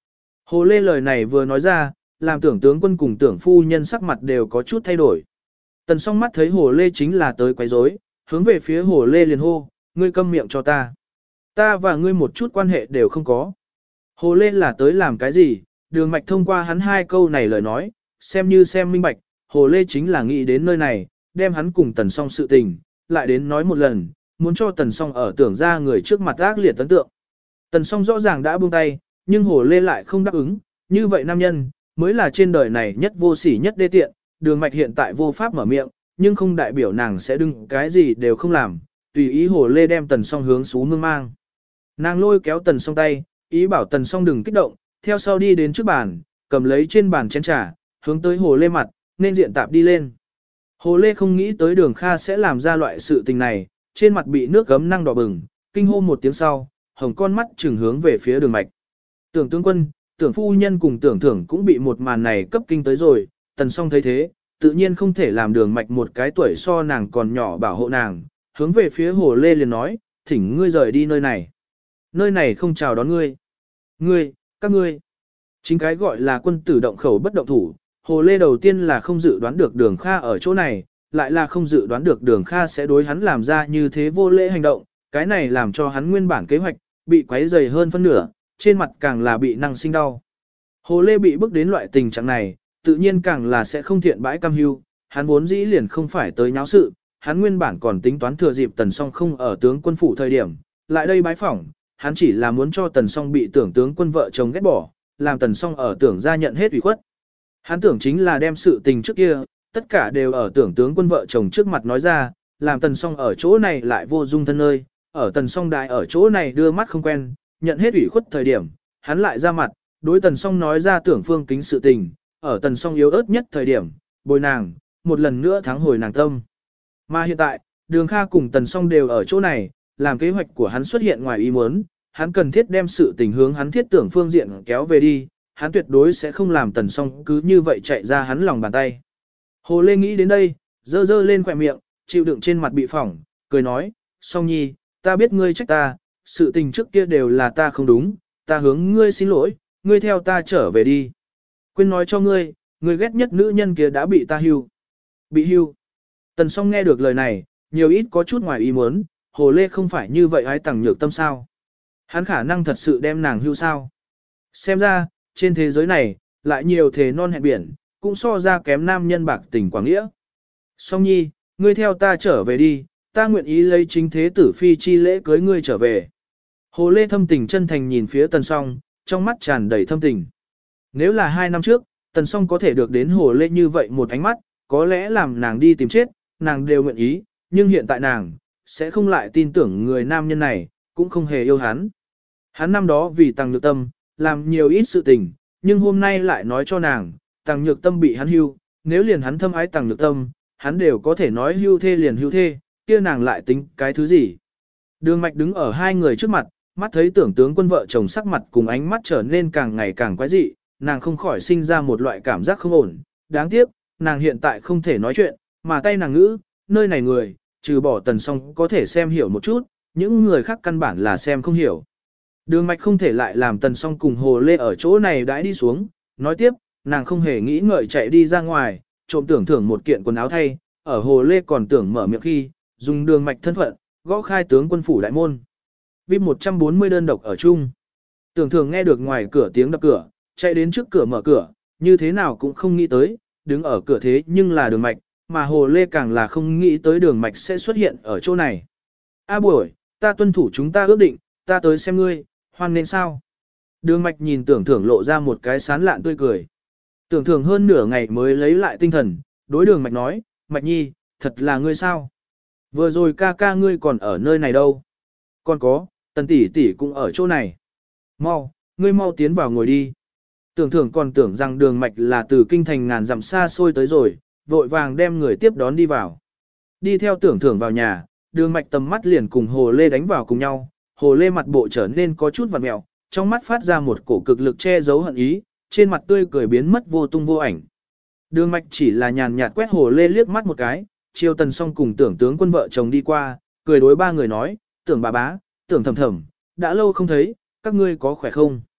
Hồ Lê lời này vừa nói ra, làm tưởng tướng quân cùng tưởng phu nhân sắc mặt đều có chút thay đổi. Tần song mắt thấy Hồ Lê chính là tới quấy rối, hướng về phía Hồ Lê liền hô, ngươi câm miệng cho ta. Ta và ngươi một chút quan hệ đều không có. Hồ Lê là tới làm cái gì? Đường Mạch thông qua hắn hai câu này lời nói, xem như xem minh bạch, Hồ Lê chính là nghĩ đến nơi này, đem hắn cùng Tần Song sự tình, lại đến nói một lần, muốn cho Tần Song ở tưởng ra người trước mặt ác liệt ấn tượng. Tần Song rõ ràng đã buông tay, nhưng Hồ Lê lại không đáp ứng, như vậy nam nhân, mới là trên đời này nhất vô sỉ nhất đê tiện, Đường Mạch hiện tại vô pháp mở miệng, nhưng không đại biểu nàng sẽ đừng cái gì đều không làm, tùy ý Hồ Lê đem Tần Song hướng xuống mương mang. Nàng lôi kéo Tần Song tay, ý bảo Tần Song đừng kích động, theo sau đi đến trước bàn, cầm lấy trên bàn chén trà, hướng tới Hồ Lê mặt, nên diện tạp đi lên. Hồ Lê không nghĩ tới Đường Kha sẽ làm ra loại sự tình này, trên mặt bị nước gấm năng đỏ bừng, kinh hô một tiếng sau, hồng con mắt trừng hướng về phía Đường Mạch. Tưởng tướng quân, tưởng phu nhân cùng tưởng thưởng cũng bị một màn này cấp kinh tới rồi, Tần Song thấy thế, tự nhiên không thể làm Đường Mạch một cái tuổi so nàng còn nhỏ bảo hộ nàng, hướng về phía Hồ Lê liền nói, thỉnh ngươi rời đi nơi này. Nơi này không chào đón ngươi. Ngươi, các ngươi. Chính cái gọi là quân tử động khẩu bất động thủ, Hồ Lê đầu tiên là không dự đoán được Đường Kha ở chỗ này, lại là không dự đoán được Đường Kha sẽ đối hắn làm ra như thế vô lễ hành động, cái này làm cho hắn nguyên bản kế hoạch, bị quấy dày hơn phân nửa, trên mặt càng là bị năng sinh đau. Hồ Lê bị bước đến loại tình trạng này, tự nhiên càng là sẽ không thiện bãi cam hưu, hắn vốn dĩ liền không phải tới nháo sự, hắn nguyên bản còn tính toán thừa dịp Tần Song không ở tướng quân phủ thời điểm, lại đây bái phỏng, hắn chỉ là muốn cho Tần Song bị tưởng tướng quân vợ chồng ghét bỏ, làm Tần Song ở tưởng ra nhận hết ủy khuất. Hắn tưởng chính là đem sự tình trước kia, tất cả đều ở tưởng tướng quân vợ chồng trước mặt nói ra, làm Tần Song ở chỗ này lại vô dung thân nơi, ở Tần Song đại ở chỗ này đưa mắt không quen, nhận hết ủy khuất thời điểm, hắn lại ra mặt, đối Tần Song nói ra tưởng phương kính sự tình, ở Tần Song yếu ớt nhất thời điểm, bồi nàng, một lần nữa thắng hồi nàng tâm. Mà hiện tại, Đường Kha cùng Tần Song đều ở chỗ này, làm kế hoạch của hắn xuất hiện ngoài ý muốn, hắn cần thiết đem sự tình hướng hắn thiết tưởng phương diện kéo về đi, hắn tuyệt đối sẽ không làm Tần Song cứ như vậy chạy ra hắn lòng bàn tay. Hồ Lê nghĩ đến đây, dơ dơ lên khỏe miệng, chịu đựng trên mặt bị phỏng, cười nói, Song Nhi, ta biết ngươi trách ta, sự tình trước kia đều là ta không đúng, ta hướng ngươi xin lỗi, ngươi theo ta trở về đi. Quên nói cho ngươi, ngươi ghét nhất nữ nhân kia đã bị ta hưu. Bị hưu. Tần Song nghe được lời này, nhiều ít có chút ngoài ý muốn, Hồ Lê không phải như vậy ái tẳng nhược tâm sao. Hắn khả năng thật sự đem nàng hưu sao. Xem ra, trên thế giới này, lại nhiều thề non hẹn biển, cũng so ra kém nam nhân bạc tình quảng nghĩa. Song Nhi, ngươi theo ta trở về đi, ta nguyện ý lấy chính thế tử phi chi lễ cưới ngươi trở về. Hồ Lê thâm tình chân thành nhìn phía Tần Song, trong mắt tràn đầy thâm tình. Nếu là 2 năm trước, Tần Song có thể được đến Hồ Lê như vậy một ánh mắt, có lẽ làm nàng đi tìm chết, nàng đều nguyện ý, nhưng hiện tại nàng, sẽ không lại tin tưởng người nam nhân này, cũng không hề yêu hắn. Hắn năm đó vì Tằng Nhược Tâm, làm nhiều ít sự tình, nhưng hôm nay lại nói cho nàng, Tằng Nhược Tâm bị hắn hưu, nếu liền hắn thâm ái Tằng Nhược Tâm, hắn đều có thể nói hưu thê liền hưu thê, kia nàng lại tính cái thứ gì. Đường Mạch đứng ở hai người trước mặt, mắt thấy tưởng tướng quân vợ chồng sắc mặt cùng ánh mắt trở nên càng ngày càng quái dị, nàng không khỏi sinh ra một loại cảm giác không ổn. Đáng tiếc, nàng hiện tại không thể nói chuyện, mà tay nàng ngữ, nơi này người, trừ bỏ Tần Song có thể xem hiểu một chút, những người khác căn bản là xem không hiểu. Đường Mạch không thể lại làm Tần Song cùng Hồ Lê ở chỗ này đãi đi xuống, nói tiếp, nàng không hề nghĩ ngợi chạy đi ra ngoài, trộm tưởng thưởng một kiện quần áo thay, ở Hồ Lê còn tưởng mở miệng khi, dùng Đường Mạch thân phận, gõ khai tướng quân phủ đại môn. VIP 140 đơn độc ở chung. Tưởng thường nghe được ngoài cửa tiếng đập cửa, chạy đến trước cửa mở cửa, như thế nào cũng không nghĩ tới, đứng ở cửa thế nhưng là Đường Mạch, mà Hồ Lê càng là không nghĩ tới Đường Mạch sẽ xuất hiện ở chỗ này. A buổi, ta tuân thủ chúng ta ước định, ta tới xem ngươi, hoan nên sao? Đường Mạch nhìn tưởng thưởng lộ ra một cái sán lạn tươi cười. Tưởng thưởng hơn nửa ngày mới lấy lại tinh thần, đối Đường Mạch nói, Mạch Nhi, thật là ngươi sao? Vừa rồi ca ca ngươi còn ở nơi này đâu? Còn có, Tần tỷ tỷ cũng ở chỗ này. Mau, ngươi mau tiến vào ngồi đi. Tưởng thưởng còn tưởng rằng Đường Mạch là từ kinh thành ngàn dặm xa xôi tới rồi, vội vàng đem người tiếp đón đi vào. Đi theo tưởng thưởng vào nhà, Đường Mạch tầm mắt liền cùng Hồ Lê đánh vào cùng nhau. Hồ Lê mặt bộ trở nên có chút vặn mẹo, trong mắt phát ra một cổ cực lực che giấu hận ý, trên mặt tươi cười biến mất vô tung vô ảnh. Đường Mạch chỉ là nhàn nhạt quét Hồ Lê liếc mắt một cái, chiêu Tần Song cùng tưởng tướng quân vợ chồng đi qua, cười đối ba người nói, tưởng bà bá, tưởng thầm thầm, đã lâu không thấy, các ngươi có khỏe không?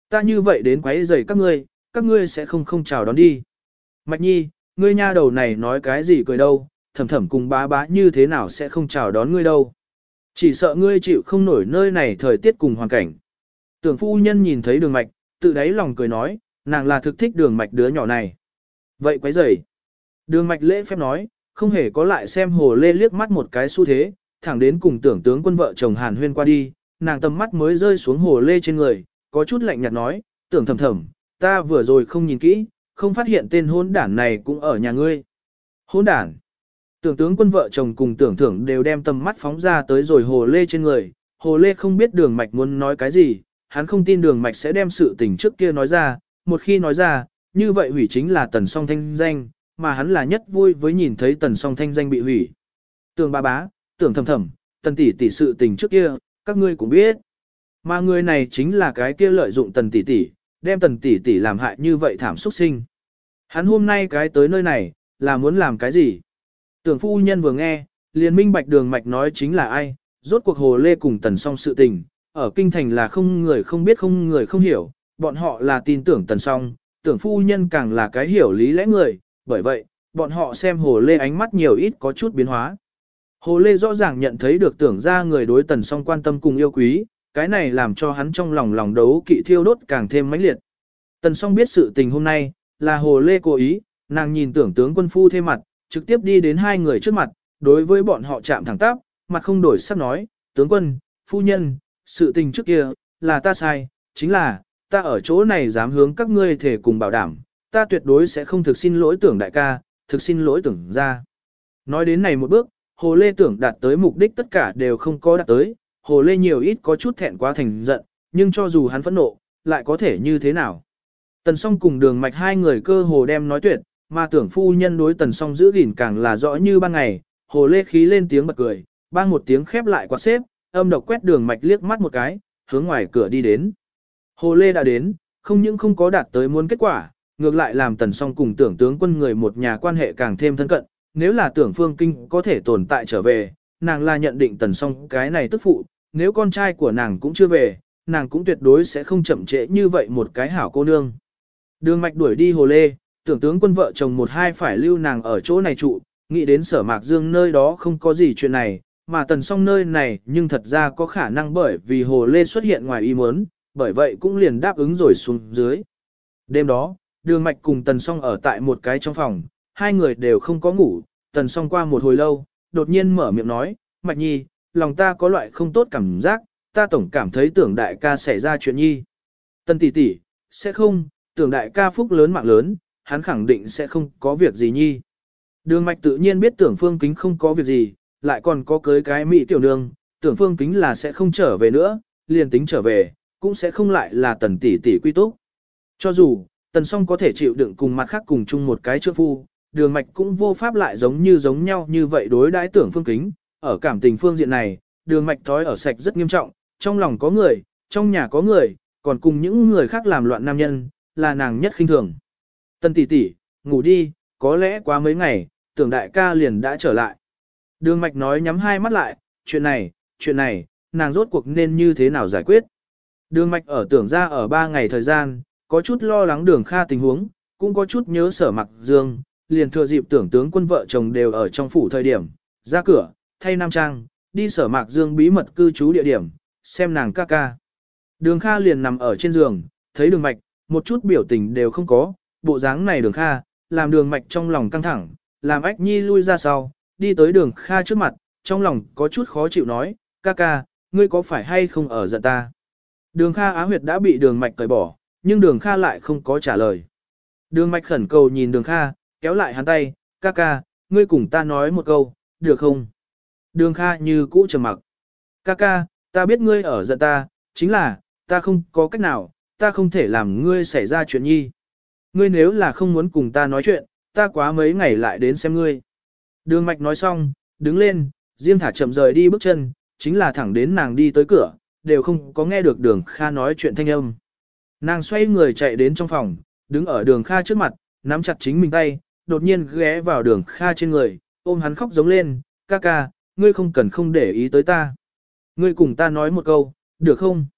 Ta như vậy đến quấy rầy các ngươi sẽ không chào đón đi. Mạch Nhi, ngươi nha đầu này nói cái gì cười đâu, thầm thầm cùng bá bá như thế nào sẽ không chào đón ngươi đâu. Chỉ sợ ngươi chịu không nổi nơi này thời tiết cùng hoàn cảnh. Tưởng phu nhân nhìn thấy đường mạch, tự đáy lòng cười nói, nàng là thực thích đường mạch đứa nhỏ này. Vậy quấy rầy. Đường mạch lễ phép nói, không hề có lại xem hồ lê liếc mắt một cái xu thế, thẳng đến cùng tưởng tướng quân vợ chồng Hàn Huyên qua đi, nàng tầm mắt mới rơi xuống hồ lê trên người, có chút lạnh nhạt nói, tưởng thầm thầm, ta vừa rồi không nhìn kỹ, không phát hiện tên hôn đản này cũng ở nhà ngươi. Hôn đản. Tưởng tướng quân vợ chồng cùng tưởng thưởng đều đem tầm mắt phóng ra tới rồi hồ lê trên người, hồ lê không biết đường mạch muốn nói cái gì, hắn không tin đường mạch sẽ đem sự tình trước kia nói ra, một khi nói ra, như vậy hủy chính là tần song thanh danh, mà hắn là nhất vui với nhìn thấy tần song thanh danh bị hủy. Tưởng ba bá, tưởng thầm thầm, tần tỷ tỷ sự tình trước kia, các ngươi cũng biết. Mà người này chính là cái kia lợi dụng tần tỷ tỷ, đem tần tỷ tỷ làm hại như vậy thảm xuất sinh. Hắn hôm nay cái tới nơi này, là muốn làm cái gì? Tưởng phu nhân vừa nghe, liền minh bạch đường mạch nói chính là ai, rốt cuộc hồ lê cùng tần song sự tình, ở kinh thành là không người không biết không người không hiểu, bọn họ là tin tưởng tần song, tưởng phu nhân càng là cái hiểu lý lẽ người, bởi vậy, bọn họ xem hồ lê ánh mắt nhiều ít có chút biến hóa. Hồ lê rõ ràng nhận thấy được tưởng ra người đối tần song quan tâm cùng yêu quý, cái này làm cho hắn trong lòng đấu kỵ thiêu đốt càng thêm mãnh liệt. Tần song biết sự tình hôm nay, là hồ lê cố ý, nàng nhìn tưởng tướng quân phu thêm mặt, trực tiếp đi đến hai người trước mặt, đối với bọn họ chạm thẳng tắp, mặt không đổi sắc nói, tướng quân, phu nhân, sự tình trước kia, là ta sai, chính là, ta ở chỗ này dám hướng các ngươi thể cùng bảo đảm, ta tuyệt đối sẽ không thực xin lỗi tưởng đại ca, thực xin lỗi tưởng ra. Nói đến này một bước, hồ lê tưởng đạt tới mục đích tất cả đều không có đạt tới, hồ lê nhiều ít có chút thẹn quá thành giận, nhưng cho dù hắn phẫn nộ, lại có thể như thế nào. Tần song cùng đường mạch hai người cơ hồ đem nói tuyệt, mà tưởng phu nhân đối tần song giữ gìn càng là rõ như ban ngày, hồ lê khí lên tiếng bật cười, bang một tiếng khép lại quạt xếp, âm độc quét đường mạch liếc mắt một cái, hướng ngoài cửa đi đến. Hồ lê đã đến, không những không có đạt tới muốn kết quả, ngược lại làm tần song cùng tưởng tướng quân người một nhà quan hệ càng thêm thân cận, nếu là tưởng phương kinh có thể tồn tại trở về, nàng là nhận định tần song cái này tức phụ, nếu con trai của nàng cũng chưa về, nàng cũng tuyệt đối sẽ không chậm trễ như vậy một cái hảo cô nương. Đường mạch đuổi đi hồ lê, tưởng tướng quân vợ chồng một hai phải lưu nàng ở chỗ này trụ, nghĩ đến Sở Mạc Dương nơi đó không có gì chuyện này, mà tần song nơi này nhưng thật ra có khả năng bởi vì hồ lê xuất hiện ngoài ý muốn, bởi vậy cũng liền đáp ứng rồi xuống dưới. Đêm đó, đường mạch cùng tần song ở tại một cái trong phòng, hai người đều không có ngủ, tần song qua một hồi lâu, đột nhiên mở miệng nói, Mạch Nhi, lòng ta có loại không tốt cảm giác, ta tổng cảm thấy tưởng đại ca xảy ra chuyện nhi. Tần tỷ tỷ, sẽ không, tưởng đại ca phúc lớn mạng lớn, hắn khẳng định sẽ không có việc gì nhi. Đường mạch tự nhiên biết tưởng phương kính không có việc gì, lại còn có cưới cái mỹ tiểu nương, tưởng phương kính là sẽ không trở về nữa, liền tính trở về, cũng sẽ không lại là tần tỷ tỷ quy túc. Cho dù, tần song có thể chịu đựng cùng mặt khác cùng chung một cái trượng phu, đường mạch cũng vô pháp lại giống nhau như vậy đối đãi tưởng phương kính, ở cảm tình phương diện này, đường mạch thói ở sạch rất nghiêm trọng, trong lòng có người, trong nhà có người, còn cùng những người khác làm loạn nam nhân, là nàng nhất khinh thường. Tần tỷ tỷ, ngủ đi, có lẽ quá mấy ngày, tưởng đại ca liền đã trở lại. Đường mạch nói nhắm hai mắt lại, chuyện này, nàng rốt cuộc nên như thế nào giải quyết. Đường mạch ở tưởng ra ở 3 ngày thời gian, có chút lo lắng đường Kha tình huống, cũng có chút nhớ Sở Mạc Dương, liền thừa dịp tưởng tướng quân vợ chồng đều ở trong phủ thời điểm, ra cửa, thay nam trang, đi Sở Mạc Dương bí mật cư trú địa điểm, xem nàng ca ca. Đường Kha liền nằm ở trên giường, thấy đường mạch, một chút biểu tình đều không có, bộ dáng này đường Kha, làm đường mạch trong lòng căng thẳng, làm ách nhi lui ra sau, đi tới đường Kha trước mặt, trong lòng có chút khó chịu nói, ca ca, ngươi có phải hay không ở giận ta? Đường Kha á huyệt đã bị đường mạch cởi bỏ, nhưng đường Kha lại không có trả lời. Đường mạch khẩn cầu nhìn đường Kha, kéo lại hắn tay, ca ca, ngươi cùng ta nói một câu, được không? Đường Kha như cũ trầm mặc. Ca ca, ta biết ngươi ở giận ta, chính là, ta không có cách nào, ta không thể làm ngươi xảy ra chuyện nhi. Ngươi nếu là không muốn cùng ta nói chuyện, ta quá mấy ngày lại đến xem ngươi. Đường mạch nói xong, đứng lên, riêng thả chậm rời đi bước chân, chính là thẳng đến nàng đi tới cửa, đều không có nghe được đường Kha nói chuyện thanh âm. Nàng xoay người chạy đến trong phòng, đứng ở đường Kha trước mặt, nắm chặt chính mình tay, đột nhiên ghé vào đường Kha trên người, ôm hắn khóc giống lên, ca ca, ngươi không cần không để ý tới ta. Ngươi cùng ta nói một câu, được không?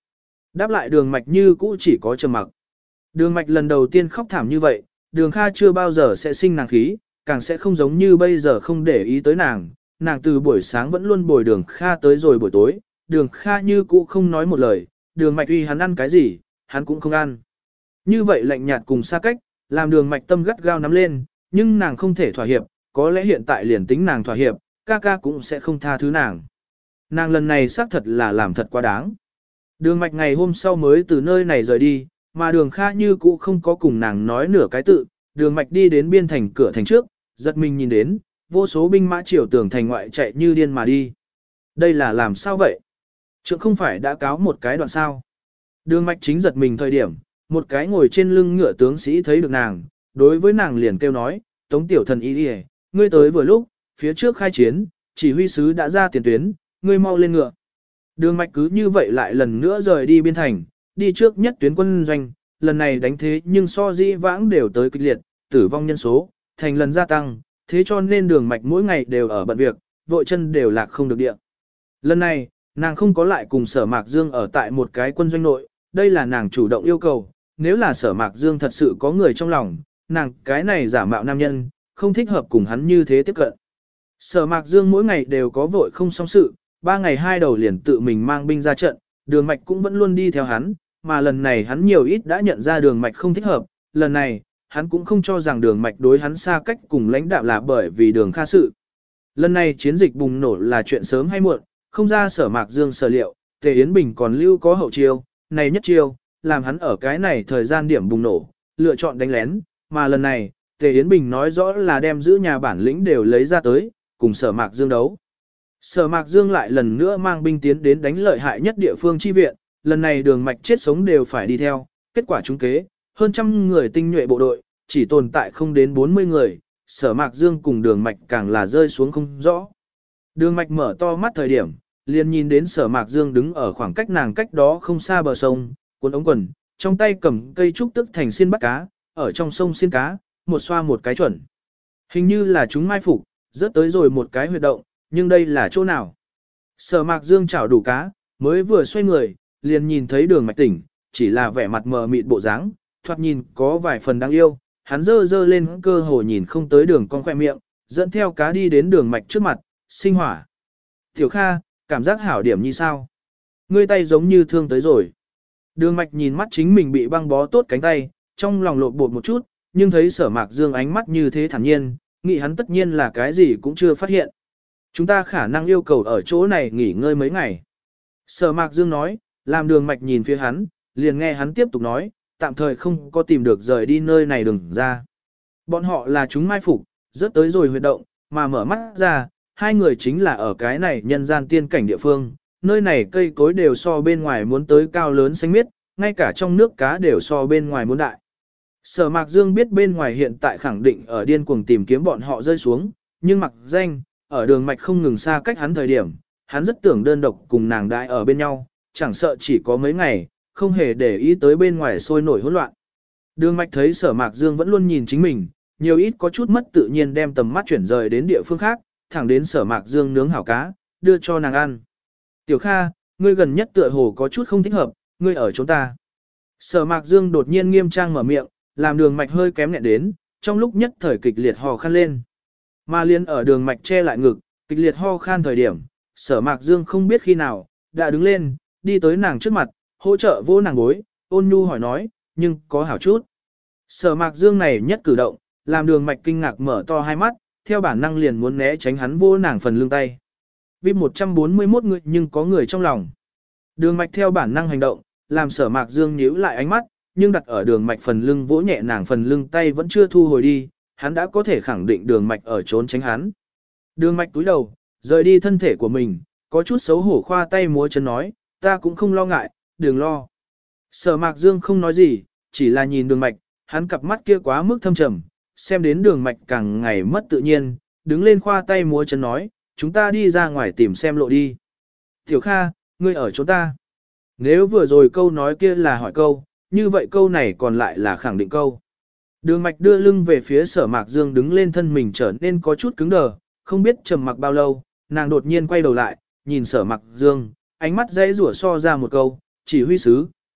Đáp lại đường mạch như cũ chỉ có trầm mặc. Đường mạch lần đầu tiên khóc thảm như vậy, đường Kha chưa bao giờ sẽ sinh nàng khí, càng sẽ không giống như bây giờ không để ý tới nàng. Nàng từ buổi sáng vẫn luôn bồi đường Kha tới rồi buổi tối, đường Kha như cũ không nói một lời, đường mạch uy hắn ăn cái gì, hắn cũng không ăn. Như vậy lạnh nhạt cùng xa cách, làm đường mạch tâm gắt gao nắm lên, nhưng nàng không thể thỏa hiệp, có lẽ hiện tại liền tính nàng thỏa hiệp, ca ca cũng sẽ không tha thứ nàng. Nàng lần này xác thật là làm thật quá đáng. Đường mạch ngày hôm sau mới từ nơi này rời đi, mà đường Kha như cũ không có cùng nàng nói nửa cái tự, đường mạch đi đến biên thành cửa thành trước, giật mình nhìn đến, vô số binh mã triều tường thành ngoại chạy như điên mà đi. Đây là làm sao vậy? Trượng không phải đã cáo một cái đoạn sao? Đường mạch chính giật mình thời điểm, một cái ngồi trên lưng ngựa tướng sĩ thấy được nàng, đối với nàng liền kêu nói, Tống tiểu thần y đi, ngươi tới vừa lúc, phía trước khai chiến, chỉ huy sứ đã ra tiền tuyến, ngươi mau lên ngựa. Đường mạch cứ như vậy lại lần nữa rời đi biên thành, đi trước nhất tuyến quân doanh, lần này đánh thế nhưng so dĩ vãng đều tới kịch liệt, tử vong nhân số, thành lần gia tăng, thế cho nên đường mạch mỗi ngày đều ở bận việc, vội chân đều lạc không được địa. Lần này, nàng không có lại cùng Sở Mạc Dương ở tại một cái quân doanh nội, đây là nàng chủ động yêu cầu, nếu là Sở Mạc Dương thật sự có người trong lòng, nàng cái này giả mạo nam nhân, không thích hợp cùng hắn như thế tiếp cận. Sở Mạc Dương mỗi ngày đều có vội không xong sự, 3 ngày 2 đầu liền tự mình mang binh ra trận, đường mạch cũng vẫn luôn đi theo hắn, mà lần này hắn nhiều ít đã nhận ra đường mạch không thích hợp, lần này, hắn cũng không cho rằng đường mạch đối hắn xa cách cùng lãnh đạo là bởi vì đường Kha sự. Lần này chiến dịch bùng nổ là chuyện sớm hay muộn, không ra Sở Mạc Dương sở liệu, Tề Yến Bình còn lưu có hậu chiêu, này nhất chiêu, làm hắn ở cái này thời gian điểm bùng nổ, lựa chọn đánh lén, mà lần này, Tề Yến Bình nói rõ là đem giữ nhà bản lĩnh đều lấy ra tới, cùng Sở Mạc Dương đấu. Sở Mạc Dương lại lần nữa mang binh tiến đến đánh lợi hại nhất địa phương chi viện, lần này đường mạch chết sống đều phải đi theo, kết quả trúng kế, hơn trăm người tinh nhuệ bộ đội, chỉ tồn tại không đến 40 người, Sở Mạc Dương cùng đường mạch càng là rơi xuống không rõ. Đường mạch mở to mắt thời điểm, liền nhìn đến Sở Mạc Dương đứng ở khoảng cách nàng cách đó không xa bờ sông, cuốn ống quần, trong tay cầm cây trúc tức thành xiên bắt cá, ở trong sông xiên cá, một xoa một cái chuẩn. Hình như là chúng mai phục, rớt tới rồi một cái huyệt động, nhưng đây là chỗ nào? Sở Mạc Dương chảo đủ cá, mới vừa xoay người, liền nhìn thấy đường mạch tỉnh, chỉ là vẻ mặt mờ mịt bộ dáng, thoạt nhìn có vài phần đáng yêu, hắn dơ dơ lên cơ hồ nhìn không tới đường con khoe miệng, dẫn theo cá đi đến đường mạch trước mặt, sinh hỏa. Tiểu Kha, cảm giác hảo điểm như sao? Ngươi tay giống như thương tới rồi. Đường mạch nhìn mắt chính mình bị băng bó tốt cánh tay, trong lòng lộn bột một chút, nhưng thấy Sở Mạc Dương ánh mắt như thế thản nhiên, nghĩ hắn tất nhiên là cái gì cũng chưa phát hiện. Chúng ta khả năng yêu cầu ở chỗ này nghỉ ngơi mấy ngày. Sở Mạc Dương nói, làm đường mạch nhìn phía hắn, liền nghe hắn tiếp tục nói, tạm thời không có tìm được rời đi nơi này đừng ra. Bọn họ là chúng mai phục, rớt tới rồi huyệt động, mà mở mắt ra, hai người chính là ở cái này nhân gian tiên cảnh địa phương, nơi này cây cối đều so bên ngoài muốn tới cao lớn xanh miết, ngay cả trong nước cá đều so bên ngoài muốn đại. Sở Mạc Dương biết bên ngoài hiện tại khẳng định ở điên cuồng tìm kiếm bọn họ rơi xuống, nhưng mặc danh, ở đường mạch không ngừng xa cách hắn thời điểm, hắn rất tưởng đơn độc cùng nàng đại ở bên nhau, chẳng sợ chỉ có mấy ngày, không hề để ý tới bên ngoài sôi nổi hỗn loạn. Đường mạch thấy Sở Mạc Dương vẫn luôn nhìn chính mình, nhiều ít có chút mất tự nhiên đem tầm mắt chuyển rời đến địa phương khác, thẳng đến Sở Mạc Dương nướng hảo cá, đưa cho nàng ăn. Tiểu Kha, ngươi gần nhất tựa hồ có chút không thích hợp, ngươi ở chúng ta. Sở Mạc Dương đột nhiên nghiêm trang mở miệng, làm đường mạch hơi kém nhẹ đến, trong lúc nhất thời kịch liệt ho khan lên. Mà liên ở đường mạch che lại ngực, kịch liệt ho khan thời điểm, Sở Mạc Dương không biết khi nào, đã đứng lên, đi tới nàng trước mặt, hỗ trợ vỗ nàng gối, ôn nhu hỏi nói, nhưng có hảo chút. Sở Mạc Dương này nhất cử động, làm đường mạch kinh ngạc mở to hai mắt, theo bản năng liền muốn né tránh hắn vỗ nàng phần lưng tay. Vì 141 người nhưng có người trong lòng. Đường mạch theo bản năng hành động, làm Sở Mạc Dương nhíu lại ánh mắt, nhưng đặt ở đường mạch phần lưng vỗ nhẹ nàng phần lưng tay vẫn chưa thu hồi đi, hắn đã có thể khẳng định đường mạch ở trốn tránh hắn. Đường mạch túi đầu, rời đi thân thể của mình, có chút xấu hổ khoa tay múa chân nói, ta cũng không lo ngại, đừng lo. Sở Mạc Dương không nói gì, chỉ là nhìn đường mạch, hắn cặp mắt kia quá mức thâm trầm, xem đến đường mạch càng ngày mất tự nhiên, đứng lên khoa tay múa chân nói, chúng ta đi ra ngoài tìm xem lộ đi. Tiểu Kha, ngươi ở chỗ ta. Nếu vừa rồi câu nói kia là hỏi câu, như vậy câu này còn lại là khẳng định câu. Đường mạch đưa lưng về phía Sở Mạc Dương đứng lên thân mình trở nên có chút cứng đờ, không biết trầm mặc bao lâu, nàng đột nhiên quay đầu lại, nhìn Sở Mạc Dương, ánh mắt dãy rủa so ra một câu, chỉ huy sứ,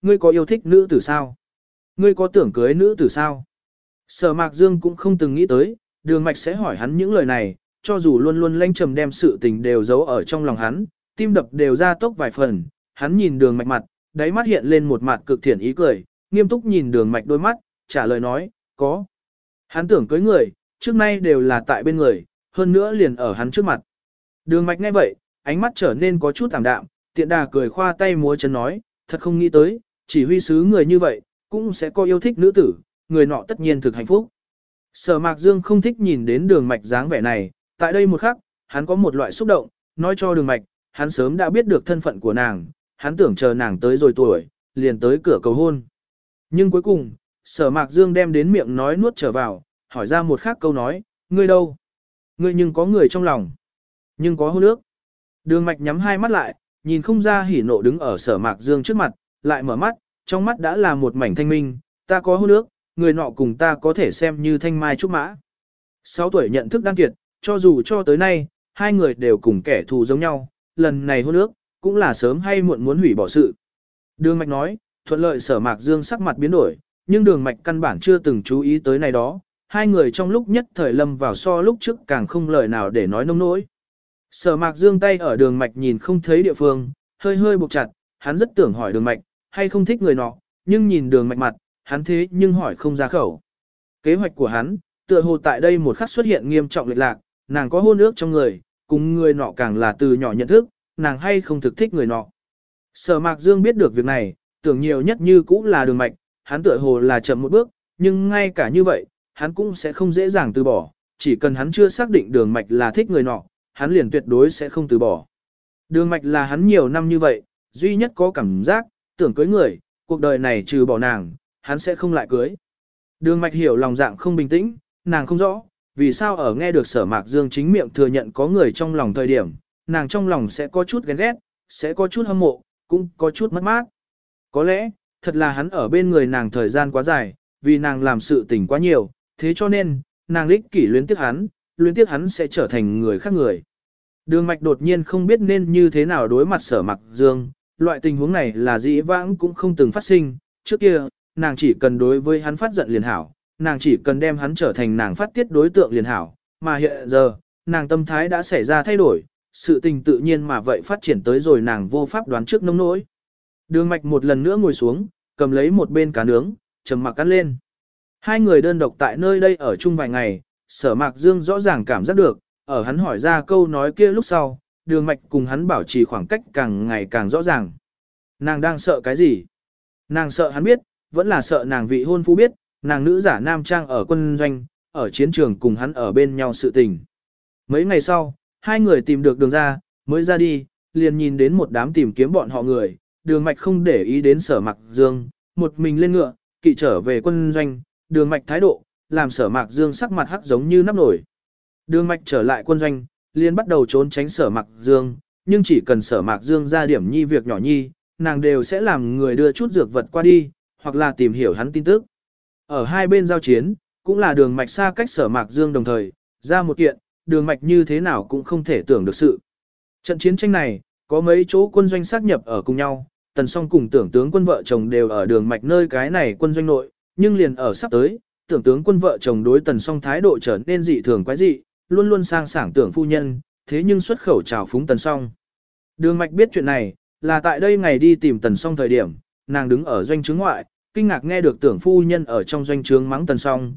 ngươi có yêu thích nữ tử sao? Ngươi có tưởng cưới nữ tử sao? Sở Mạc Dương cũng không từng nghĩ tới, Đường Mạch sẽ hỏi hắn những lời này, cho dù luôn luôn lanh trầm đem sự tình đều giấu ở trong lòng hắn, tim đập đều ra tốc vài phần, hắn nhìn Đường Mạch mặt, đáy mắt hiện lên một mặt cực thiện ý cười, nghiêm túc nhìn Đường Mạch đôi mắt, trả lời nói, có. Hắn tưởng cưới người, trước nay đều là tại bên người, hơn nữa liền ở hắn trước mặt. Đường Mạch nghe vậy, ánh mắt trở nên có chút tạm đạm, tiện đà cười khoa tay múa chân nói, thật không nghĩ tới, chỉ huy sứ người như vậy, cũng sẽ có yêu thích nữ tử, người nọ tất nhiên thực hạnh phúc. Sở Mạc Dương không thích nhìn đến Đường Mạch dáng vẻ này, tại đây một khắc, hắn có một loại xúc động, nói cho Đường Mạch, hắn sớm đã biết được thân phận của nàng, hắn tưởng chờ nàng tới rồi tuổi, liền tới cửa cầu hôn. Nhưng cuối cùng, Sở Mạc Dương đem đến miệng nói nuốt trở vào, hỏi ra một khác câu nói, ngươi đâu? Ngươi nhưng có người trong lòng, nhưng có hôn ước. Đường Mạch nhắm hai mắt lại, nhìn không ra hỉ nộ đứng ở Sở Mạc Dương trước mặt, lại mở mắt, trong mắt đã là một mảnh thanh minh, ta có hôn ước, người nọ cùng ta có thể xem như thanh mai trúc mã. 6 tuổi nhận thức đan kiệt, cho dù cho tới nay, hai người đều cùng kẻ thù giống nhau, lần này hôn ước, cũng là sớm hay muộn muốn hủy bỏ sự. Đường Mạch nói, thuận lợi Sở Mạc Dương sắc mặt biến đổi, nhưng Đường Mạch căn bản chưa từng chú ý tới này đó, hai người trong lúc nhất thời lâm vào so lúc trước càng không lời nào để nói nông nỗi. Sở Mạc Dương tay ở Đường Mạch nhìn không thấy địa phương, hơi hơi buộc chặt, hắn rất tưởng hỏi Đường Mạch, hay không thích người nọ, nhưng nhìn Đường Mạch mặt, hắn thế nhưng hỏi không ra khẩu. Kế hoạch của hắn, tựa hồ tại đây một khắc xuất hiện nghiêm trọng lệch lạc, nàng có hôn ước trong người, cùng người nọ càng là từ nhỏ nhận thức, nàng hay không thực thích người nọ. Sở Mạc Dương biết được việc này, tưởng nhiều nhất như cũng là Đường Mạch, hắn tựa hồ là chậm một bước, nhưng ngay cả như vậy, hắn cũng sẽ không dễ dàng từ bỏ, chỉ cần hắn chưa xác định Đường Mạch là thích người nọ, hắn liền tuyệt đối sẽ không từ bỏ. Đường Mạch là hắn nhiều năm như vậy, duy nhất có cảm giác, tưởng cưới người, cuộc đời này trừ bỏ nàng, hắn sẽ không lại cưới. Đường Mạch hiểu lòng dạng không bình tĩnh, nàng không rõ, vì sao ở nghe được Sở Mạc Dương chính miệng thừa nhận có người trong lòng thời điểm, nàng trong lòng sẽ có chút ghen ghét, sẽ có chút hâm mộ, cũng có chút mất mát. Có lẽ, thật là hắn ở bên người nàng thời gian quá dài, vì nàng làm sự tình quá nhiều, thế cho nên, nàng ích kỷ luyến tiếc hắn sẽ trở thành người khác người. Đường Mạch đột nhiên không biết nên như thế nào đối mặt Sở Mạc Dương, loại tình huống này là dĩ vãng cũng không từng phát sinh, trước kia, nàng chỉ cần đối với hắn phát giận liền hảo, nàng chỉ cần đem hắn trở thành nàng phát tiết đối tượng liền hảo, mà hiện giờ, nàng tâm thái đã xảy ra thay đổi, sự tình tự nhiên mà vậy phát triển tới rồi nàng vô pháp đoán trước nông nỗi. Đường Mạch một lần nữa ngồi xuống, cầm lấy một bên cá nướng, trầm mặc ăn lên. Hai người đơn độc tại nơi đây ở chung vài ngày, Sở Mạc Dương rõ ràng cảm giác được, ở hắn hỏi ra câu nói kia lúc sau, Đường Mạch cùng hắn bảo trì khoảng cách càng ngày càng rõ ràng. Nàng đang sợ cái gì? Nàng sợ hắn biết, vẫn là sợ nàng vị hôn phu biết, nàng nữ giả nam trang ở quân doanh, ở chiến trường cùng hắn ở bên nhau sự tình. Mấy ngày sau, hai người tìm được đường ra, mới ra đi, liền nhìn đến một đám tìm kiếm bọn họ người, Đường Mạch không để ý đến Sở Mạc Dương, một mình lên ngựa, kỵ trở về quân doanh, Đường Mạch thái độ, làm Sở Mạc Dương sắc mặt hắc giống như nắp nổi. Đường Mạch trở lại quân doanh, liền bắt đầu trốn tránh Sở Mạc Dương, nhưng chỉ cần Sở Mạc Dương ra điểm nhi việc nhỏ nhi, nàng đều sẽ làm người đưa chút dược vật qua đi, hoặc là tìm hiểu hắn tin tức. Ở hai bên giao chiến, cũng là Đường Mạch xa cách Sở Mạc Dương đồng thời, ra một kiện, Đường Mạch như thế nào cũng không thể tưởng được sự. Trận chiến tranh này, có mấy chỗ quân doanh xác nhập ở cùng nhau, Tần Song cùng Tưởng tướng quân vợ chồng đều ở Đường Mạch nơi cái này quân doanh nội, nhưng liền ở sắp tới, Tưởng tướng quân vợ chồng đối Tần Song thái độ trở nên dị thường quái dị, luôn luôn sang sảng Tưởng phu nhân, thế nhưng xuất khẩu trào phúng Tần Song. Đường Mạch biết chuyện này, là tại đây ngày đi tìm Tần Song thời điểm, nàng đứng ở doanh trướng ngoại, kinh ngạc nghe được Tưởng phu nhân ở trong doanh trướng mắng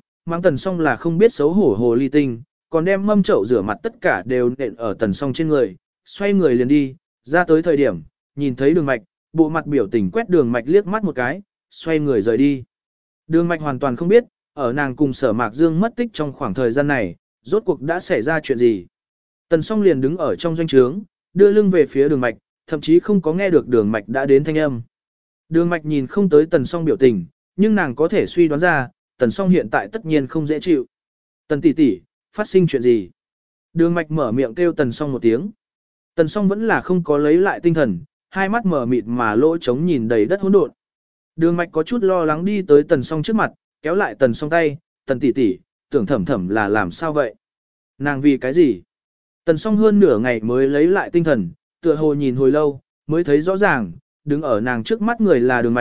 Tần Song là không biết xấu hổ hồ ly tinh, còn đem mâm chậu rửa mặt tất cả đều nện ở Tần Song trên người, xoay người liền đi, ra tới thời điểm, nhìn thấy Đường Mạch, bộ mặt biểu tình quét Đường Mạch liếc mắt một cái, xoay người rời đi. Đường Mạch hoàn toàn không biết, ở nàng cùng Sở Mạc Dương mất tích trong khoảng thời gian này, rốt cuộc đã xảy ra chuyện gì. Tần Song liền đứng ở trong doanh trướng, đưa lưng về phía Đường Mạch, thậm chí không có nghe được Đường Mạch đã đến thanh âm. Đường Mạch nhìn không tới Tần Song biểu tình, nhưng nàng có thể suy đoán ra, Tần Song hiện tại tất nhiên không dễ chịu. Tần tỷ tỷ, phát sinh chuyện gì? Đường Mạch mở miệng kêu Tần Song một tiếng. Tần Song vẫn là không có lấy lại tinh thần, hai mắt mở mịt mà lỗ trống nhìn đầy đất hỗn độn. Đường Mạch có chút lo lắng đi tới Tần Song trước mặt, kéo lại Tần Song tay, Tần tỷ tỷ, tưởng thẩm thẩm là làm sao vậy? Nàng vì cái gì? Tần Song hơn nửa ngày mới lấy lại tinh thần, tựa hồ nhìn hồi lâu, mới thấy rõ ràng, đứng ở nàng trước mắt người là Đường Mạch,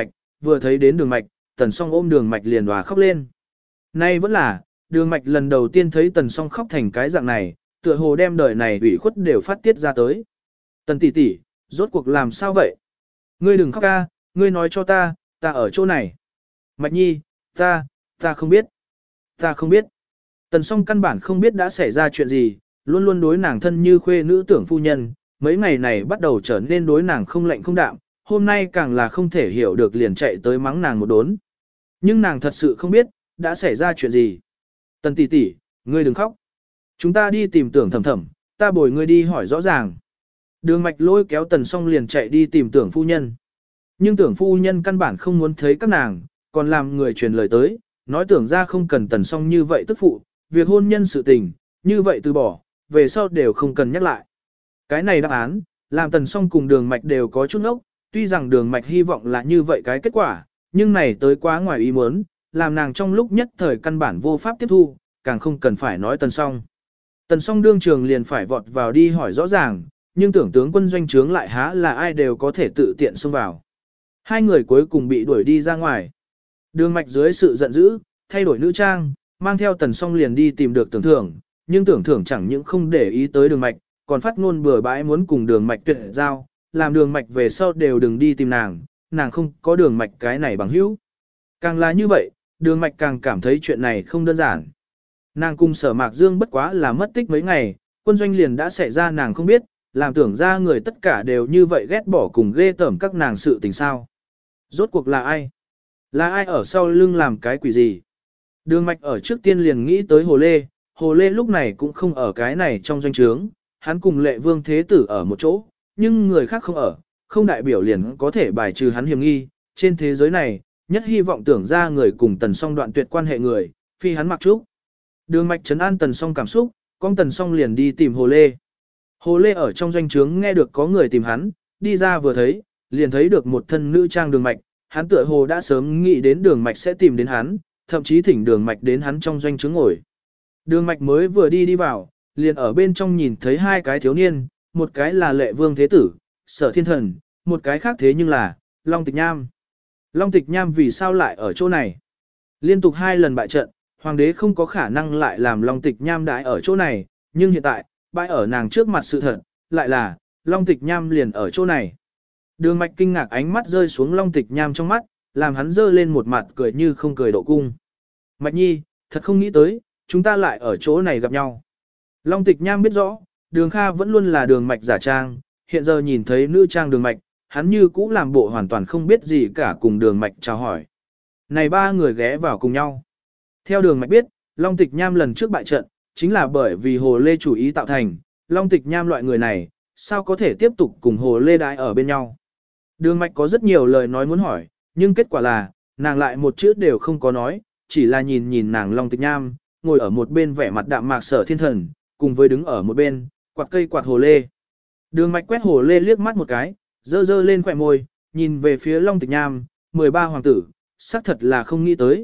vừa thấy đến đường mạch, Tần Song ôm đường mạch liền hòa khóc lên. Nay vẫn là, đường mạch lần đầu tiên thấy Tần Song khóc thành cái dạng này, tựa hồ đem đời này ủy khuất đều phát tiết ra tới. Tần tỷ tỷ, rốt cuộc làm sao vậy? Ngươi đừng khóc ca, ngươi nói cho ta ở chỗ này. Mạch nhi, ta không biết. Ta không biết. Tần Song căn bản không biết đã xảy ra chuyện gì, luôn luôn đối nàng thân như khuê nữ tưởng phu nhân, mấy ngày này bắt đầu trở nên đối nàng không lạnh không đạm, hôm nay càng là không thể hiểu được liền chạy tới mắng nàng một đốn. Nhưng nàng thật sự không biết, đã xảy ra chuyện gì. Tần tỷ tỷ, ngươi đừng khóc. Chúng ta đi tìm tưởng thầm thầm, ta bồi ngươi đi hỏi rõ ràng. Đường mạch lôi kéo Tần Song liền chạy đi tìm tưởng phu nhân. Nhưng tưởng phu nhân căn bản không muốn thấy các nàng, còn làm người truyền lời tới, nói tưởng ra không cần Tần Song như vậy tức phụ, việc hôn nhân sự tình, như vậy từ bỏ, về sau đều không cần nhắc lại. Cái này đáp án, làm Tần Song cùng đường mạch đều có chút ốc, tuy rằng đường mạch hy vọng là như vậy cái kết quả, nhưng này tới quá ngoài ý muốn, làm nàng trong lúc nhất thời căn bản vô pháp tiếp thu, càng không cần phải nói Tần Song. Tần Song đương trường liền phải vọt vào đi hỏi rõ ràng, nhưng tưởng tướng quân doanh trướng lại há là ai đều có thể tự tiện xông vào. Hai người cuối cùng bị đuổi đi ra ngoài. Đường mạch dưới sự giận dữ, thay đổi nữ trang, mang theo Tần Song liền đi tìm được tưởng thưởng, nhưng tưởng thưởng chẳng những không để ý tới đường mạch, còn phát ngôn bừa bãi muốn cùng đường mạch tuyệt giao, làm đường mạch về sau đều đừng đi tìm nàng không có đường mạch cái này bằng hữu. Càng là như vậy, đường mạch càng cảm thấy chuyện này không đơn giản. Nàng cùng Sở Mạc Dương bất quá là mất tích mấy ngày, quân doanh liền đã xảy ra nàng không biết, làm tưởng ra người tất cả đều như vậy ghét bỏ cùng ghê tởm các nàng sự tình sao. Rốt cuộc là ai? Là ai ở sau lưng làm cái quỷ gì? Đường mạch ở trước tiên liền nghĩ tới Hồ Lê lúc này cũng không ở cái này trong doanh trướng, hắn cùng Lệ Vương Thế Tử ở một chỗ, nhưng người khác không ở, không đại biểu liền có thể bài trừ hắn hiểm nghi, trên thế giới này, nhất hy vọng tưởng ra người cùng Tần Song đoạn tuyệt quan hệ người, phi hắn Mặc Trúc. Đường mạch trấn an Tần Song cảm xúc, con Tần Song liền đi tìm Hồ Lê. Hồ Lê ở trong doanh trướng nghe được có người tìm hắn, đi ra vừa thấy, liền thấy được một thân nữ trang đường mạch, hắn tựa hồ đã sớm nghĩ đến đường mạch sẽ tìm đến hắn, thậm chí thỉnh đường mạch đến hắn trong doanh trướng ngồi. Đường mạch mới vừa đi vào, liền ở bên trong nhìn thấy hai cái thiếu niên, một cái là Lệ Vương Thế Tử, Sở Thiên Thần, một cái khác thế nhưng là Long Tịch Nham. Long Tịch Nham vì sao lại ở chỗ này? Liên tục 2 lần bại trận, hoàng đế không có khả năng lại làm Long Tịch Nham đãi ở chỗ này, nhưng hiện tại, bãi ở nàng trước mặt sự thật, lại là Long Tịch Nham liền ở chỗ này. Đường mạch kinh ngạc ánh mắt rơi xuống Long Tịch Nham trong mắt, làm hắn dơ lên một mặt cười như không cười độ cung. Mạch nhi, thật không nghĩ tới, chúng ta lại ở chỗ này gặp nhau. Long Tịch Nham biết rõ, đường Kha vẫn luôn là đường mạch giả trang, hiện giờ nhìn thấy nữ trang đường mạch, hắn như cũ làm bộ hoàn toàn không biết gì cả cùng đường mạch chào hỏi. Này 3 người ghé vào cùng nhau. Theo đường mạch biết, Long Tịch Nham lần trước bại trận, chính là bởi vì Hồ Lê chủ ý tạo thành, Long Tịch Nham loại người này, sao có thể tiếp tục cùng Hồ Lê đãi ở bên nhau. Đường mạch có rất nhiều lời nói muốn hỏi, nhưng kết quả là, nàng lại một chữ đều không có nói, chỉ là nhìn nàng Long Tịch Nham, ngồi ở một bên vẻ mặt đạm mạc Sở Thiên Thần, cùng với đứng ở một bên, quạt cây quạt Hồ Lê. Đường mạch quét Hồ Lê liếc mắt một cái, dơ lên khỏe môi, nhìn về phía Long Tịch Nham, 13 hoàng tử, xác thật là không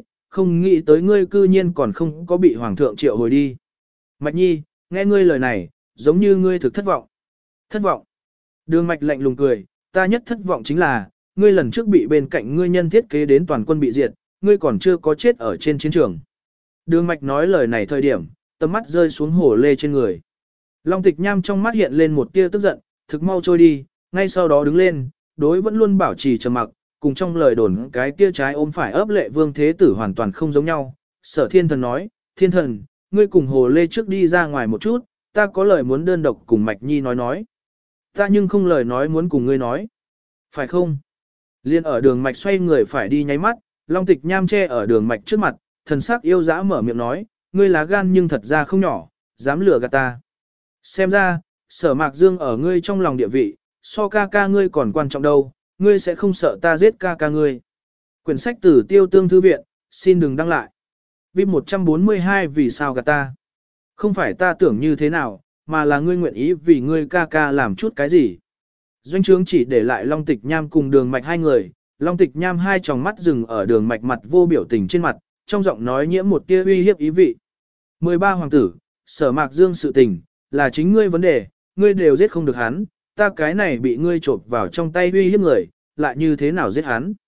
nghĩ tới ngươi cư nhiên còn không có bị hoàng thượng triệu hồi đi. Mạch nhi, nghe ngươi lời này, giống như ngươi thực thất vọng. Thất vọng. Đường mạch lạnh lùng cười, ta nhất thất vọng chính là, ngươi lần trước bị bên cạnh ngươi nhân thiết kế đến toàn quân bị diệt, ngươi còn chưa có chết ở trên chiến trường. Đường mạch nói lời này thời điểm, tầm mắt rơi xuống Hồ Lê trên người. Long Tịch Nham trong mắt hiện lên một tia tức giận, thực mau trôi đi, ngay sau đó đứng lên, đối vẫn luôn bảo trì trầm mặc, cùng trong lời đồn cái kia trái ôm phải ấp Lệ Vương Thế Tử hoàn toàn không giống nhau. Sở Thiên Thần nói, Thiên Thần, ngươi cùng Hồ Lê trước đi ra ngoài một chút, ta có lời muốn đơn độc cùng Mạch Nhi nói. Ta nhưng không lời nói muốn cùng ngươi nói. Phải không? Liên ở đường Mạch xoay người phải đi nháy mắt, Long Tịch Nham che ở đường Mạch trước mặt, thần sắc yêu dã mở miệng nói, ngươi lá gan nhưng thật ra không nhỏ, dám lừa gạt ta. Xem ra, Sở Mạc Dương ở ngươi trong lòng địa vị, so ca ca ngươi còn quan trọng đâu, ngươi sẽ không sợ ta giết ca ca ngươi. Quyển sách từ Tiêu Tương Thư Viện, xin đừng đăng lại. VIP 142 vì sao gạt ta? Không phải ta tưởng như thế nào, mà là ngươi nguyện ý vì ngươi ca ca làm chút cái gì. Doanh trướng chỉ để lại Long Tịch Nham cùng đường mạch 2 người, Long Tịch Nham 2 tròng mắt dừng ở đường mạch mặt vô biểu tình trên mặt, trong giọng nói nhiễm một tia uy hiếp ý vị. 13 hoàng tử, Sở Mạc Dương sự tình, là chính ngươi vấn đề, ngươi đều giết không được hắn, ta cái này bị ngươi trộn vào trong tay uy hiếp người, lại như thế nào giết hắn.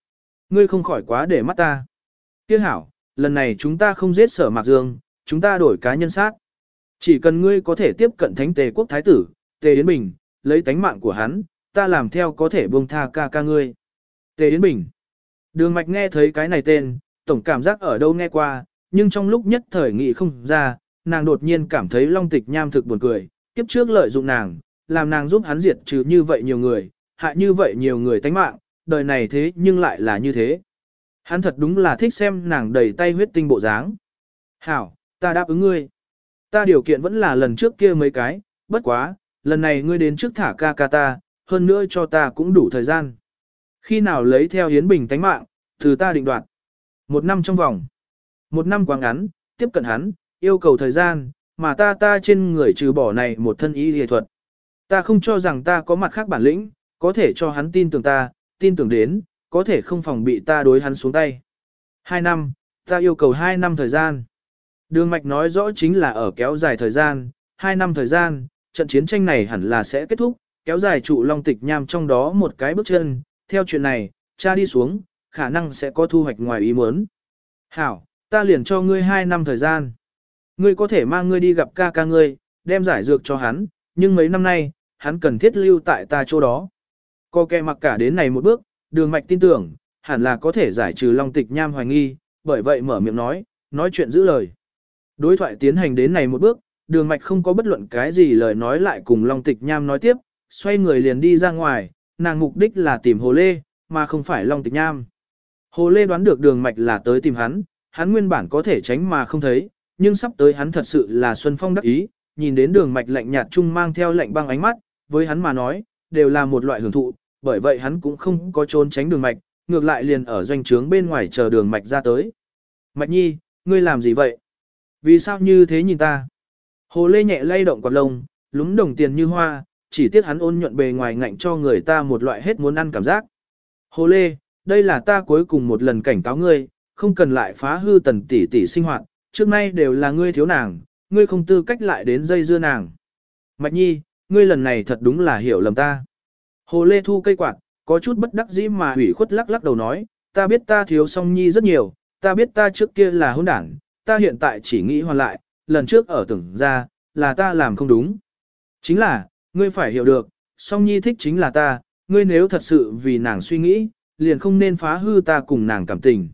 ngươi không khỏi quá để mắt ta. Tiếc hảo, lần này chúng ta không giết Sở Mạc Dương, chúng ta đổi cá nhân sát. Chỉ cần ngươi có thể tiếp cận thánh tề quốc thái tử, Tề Yến Bình, lấy tánh mạng của hắn, ta làm theo có thể buông tha ca ca ngươi. Tề Yến Bình. Đường Mạch nghe thấy cái này tên, tổng cảm giác ở đâu nghe qua, nhưng trong lúc nhất thời nghĩ không ra, nàng đột nhiên cảm thấy Long Tịch Nham thực buồn cười, kiếp trước lợi dụng nàng, làm nàng giúp hắn diệt trừ như vậy nhiều người, hại như vậy nhiều người tánh mạng, đời này thế nhưng lại là như thế. Hắn thật đúng là thích xem nàng đầy tay huyết tinh bộ dáng. Hảo, ta đáp ứng ngươi. Ta điều kiện vẫn là lần trước kia mấy cái, bất quá, lần này ngươi đến trước thả ca ca ta, hơn nữa cho ta cũng đủ thời gian. Khi nào lấy theo Yến Bình tánh mạng, từ ta định đoạt. 1 năm trong vòng. 1 năm quá ngắn, tiếp cận hắn, yêu cầu thời gian, mà ta trên người trừ bỏ này một thân y y thuật. Ta không cho rằng ta có mặt khác bản lĩnh, có thể cho hắn tin tưởng ta, tin tưởng đến, có thể không phòng bị ta đối hắn xuống tay. 2 năm, ta yêu cầu 2 năm thời gian. Đường Mạch nói rõ chính là ở kéo dài thời gian, 2 năm thời gian, trận chiến tranh này hẳn là sẽ kết thúc, kéo dài trụ Long Tịch Nham trong đó một cái bước chân, theo chuyện này, cha đi xuống, khả năng sẽ có thu hoạch ngoài ý muốn. Hảo, ta liền cho ngươi 2 năm thời gian. Ngươi có thể mang ngươi đi gặp ca ca ngươi, đem giải dược cho hắn, nhưng mấy năm nay, hắn cần thiết lưu tại ta chỗ đó. Có kẻ mặc cả đến này một bước, Đường Mạch tin tưởng, hẳn là có thể giải trừ Long Tịch Nham hoài nghi, bởi vậy mở miệng nói chuyện giữ lời. Đối thoại tiến hành đến này một bước, Đường Mạch không có bất luận cái gì lời nói lại cùng Long Tịch Nham nói tiếp, xoay người liền đi ra ngoài, nàng mục đích là tìm Hồ Lê, mà không phải Long Tịch Nham. Hồ Lê đoán được Đường Mạch là tới tìm hắn nguyên bản có thể tránh mà không thấy, nhưng sắp tới hắn thật sự là Xuân Phong đắc ý, nhìn đến Đường Mạch lạnh nhạt chung mang theo lạnh băng ánh mắt, với hắn mà nói, đều là một loại hưởng thụ, bởi vậy hắn cũng không có trốn tránh Đường Mạch, ngược lại liền ở doanh trướng bên ngoài chờ Đường Mạch ra tới. Mạch Nhi, ngươi làm gì vậy? Vì sao như thế nhìn ta? Hồ Lê nhẹ lay động quạt lông, lúm đồng tiền như hoa, chỉ tiếc hắn ôn nhuận bề ngoài ngạnh cho người ta một loại hết muốn ăn cảm giác. Hồ Lê, đây là ta cuối cùng một lần cảnh cáo ngươi, không cần lại phá hư Tần tỷ tỷ sinh hoạt, trước nay đều là ngươi thiếu nàng, ngươi không tư cách lại đến dây dưa nàng. Mạch Nhi, ngươi lần này thật đúng là hiểu lầm ta. Hồ Lê thu cây quạt, có chút bất đắc dĩ mà hủy khuất lắc đầu nói, ta biết ta thiếu Song Nhi rất nhiều, ta biết ta trước kia là hỗn đảng, ta hiện tại chỉ nghĩ hoàn lại, lần trước ở tưởng ra, là ta làm không đúng. Chính là, ngươi phải hiểu được, Song Nhi thích chính là ta, ngươi nếu thật sự vì nàng suy nghĩ, liền không nên phá hư ta cùng nàng cảm tình.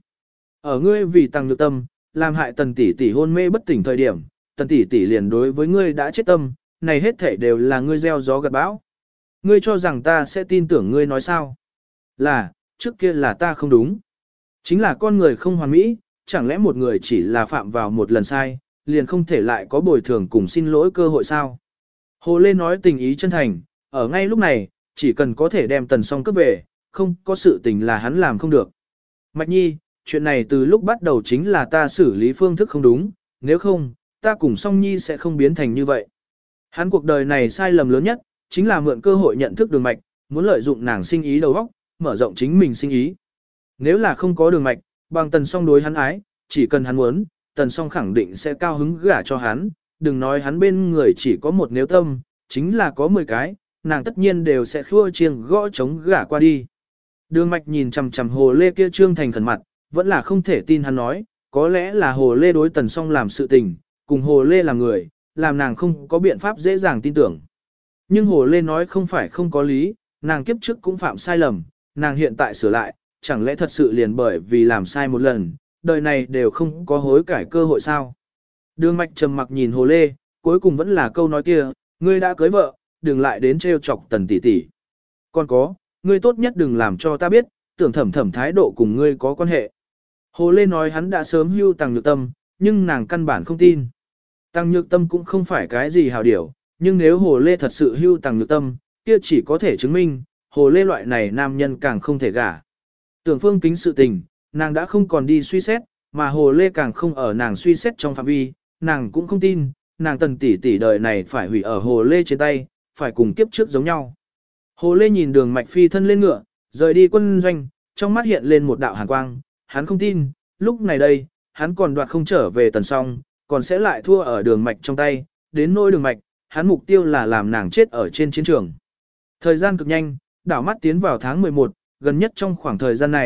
Ở ngươi vì tăng nhược tâm, làm hại Tần tỷ tỷ hôn mê bất tỉnh thời điểm, Tần tỷ tỷ liền đối với ngươi đã chết tâm, này hết thể đều là ngươi gieo gió gặt bão. Ngươi cho rằng ta sẽ tin tưởng ngươi nói sao? Là, trước kia là ta không đúng. Chính là con người không hoàn mỹ, chẳng lẽ một người chỉ là phạm vào một lần sai, liền không thể lại có bồi thường cùng xin lỗi cơ hội sao? Hồ Lê nói tình ý chân thành, ở ngay lúc này, chỉ cần có thể đem Tần Song cấp về, không có sự tình là hắn làm không được. Mạch Nhi, chuyện này từ lúc bắt đầu chính là ta xử lý phương thức không đúng, nếu không, ta cùng Song Nhi sẽ không biến thành như vậy. Hắn cuộc đời này sai lầm lớn nhất, chính là mượn cơ hội nhận thức Đường Mạch, muốn lợi dụng nàng sinh ý đầu óc, mở rộng chính mình sinh ý. Nếu là không có Đường Mạch, bằng Tần Song đối hắn ái, chỉ cần hắn muốn, Tần Song khẳng định sẽ cao hứng gả cho hắn, đừng nói hắn bên người chỉ có một nếu tâm, chính là có 10 cái, nàng tất nhiên đều sẽ khua chiêng gõ trống gả qua đi. Đường Mạch nhìn chằm chằm Hồ Lê kia trương thành khẩn mặt, vẫn là không thể tin hắn nói, có lẽ là Hồ Lê đối Tần Song làm sự tình, cùng Hồ Lê làm người, làm nàng không có biện pháp dễ dàng tin tưởng. Nhưng Hồ Lê nói không phải không có lý, nàng kiếp trước cũng phạm sai lầm, nàng hiện tại sửa lại, chẳng lẽ thật sự liền bởi vì làm sai một lần, đời này đều không có hối cải cơ hội sao? Đường Mạch trầm mặc nhìn Hồ Lê, cuối cùng vẫn là câu nói kia, ngươi đã cưới vợ, đừng lại đến trêu chọc Tần tỷ tỷ. Còn có, ngươi tốt nhất đừng làm cho ta biết, tưởng Thẩm Thẩm thái độ cùng ngươi có quan hệ. Hồ Lê nói hắn đã sớm hưu Tăng Nhược Tâm, nhưng nàng căn bản không tin. Tăng Nhược Tâm cũng không phải cái gì hảo điểu, nhưng nếu Hồ Lê thật sự hưu Tăng Nhược Tâm, kia chỉ có thể chứng minh, Hồ Lê loại này nam nhân càng không thể gả. Tưởng Phương Kính sự tình, nàng đã không còn đi suy xét, mà Hồ Lê càng không ở nàng suy xét trong phạm vi, nàng cũng không tin, nàng Tần tỷ tỷ đời này phải hủy ở Hồ Lê trên tay, phải cùng kiếp trước giống nhau. Hồ Lê nhìn Đường Mạch phi thân lên ngựa, rời đi quân doanh, trong mắt hiện lên một đạo hàn quang, hắn không tin, lúc này đây, hắn còn đoạt không trở về Tần Song, còn sẽ lại thua ở Đường Mạch trong tay, đến nỗi Đường Mạch, hắn mục tiêu là làm nàng chết ở trên chiến trường. Thời gian cực nhanh, đảo mắt tiến vào tháng 11, gần nhất trong khoảng thời gian này,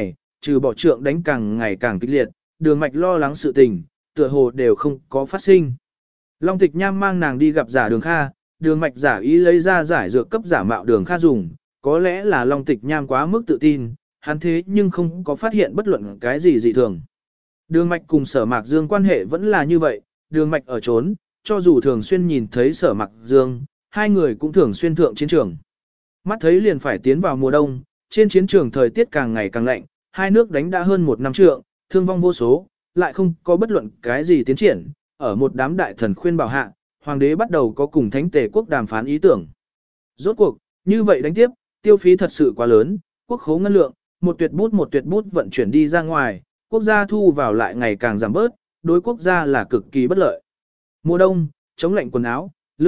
trừ bỏ trượng đánh càng ngày càng kịch liệt, đường mạch lo lắng sự tình, tựa hồ đều không có phát sinh. Long Tịch Nham mang nàng đi gặp giả đường Kha, đường mạch giả ý lấy ra giải dược cấp giả mạo đường Kha dùng, có lẽ là Long Tịch Nham quá mức tự tin, hắn thế nhưng không có phát hiện bất luận cái gì dị thường. Đường mạch cùng Sở Mạc Dương quan hệ vẫn là như vậy, đường mạch ở trốn, cho dù thường xuyên nhìn thấy Sở Mạc Dương, hai người cũng thường xuyên thượng chiến trường. Mắt thấy liền phải tiến vào mùa đông, trên chiến trường thời tiết càng ngày càng lạnh, hai nước đánh đã hơn một năm trượng, thương vong vô số, lại không có bất luận cái gì tiến triển. Ở một đám đại thần khuyên bảo hạ, hoàng đế bắt đầu có cùng Thánh Tề quốc đàm phán ý tưởng. Rốt cuộc, như vậy đánh tiếp, tiêu phí thật sự quá lớn, quốc khố ngân lượng, một tuyệt bút vận chuyển đi ra ngoài, quốc gia thu vào lại ngày càng giảm bớt, đối quốc gia là cực kỳ bất lợi. Mùa đông, chống lạnh quần áo,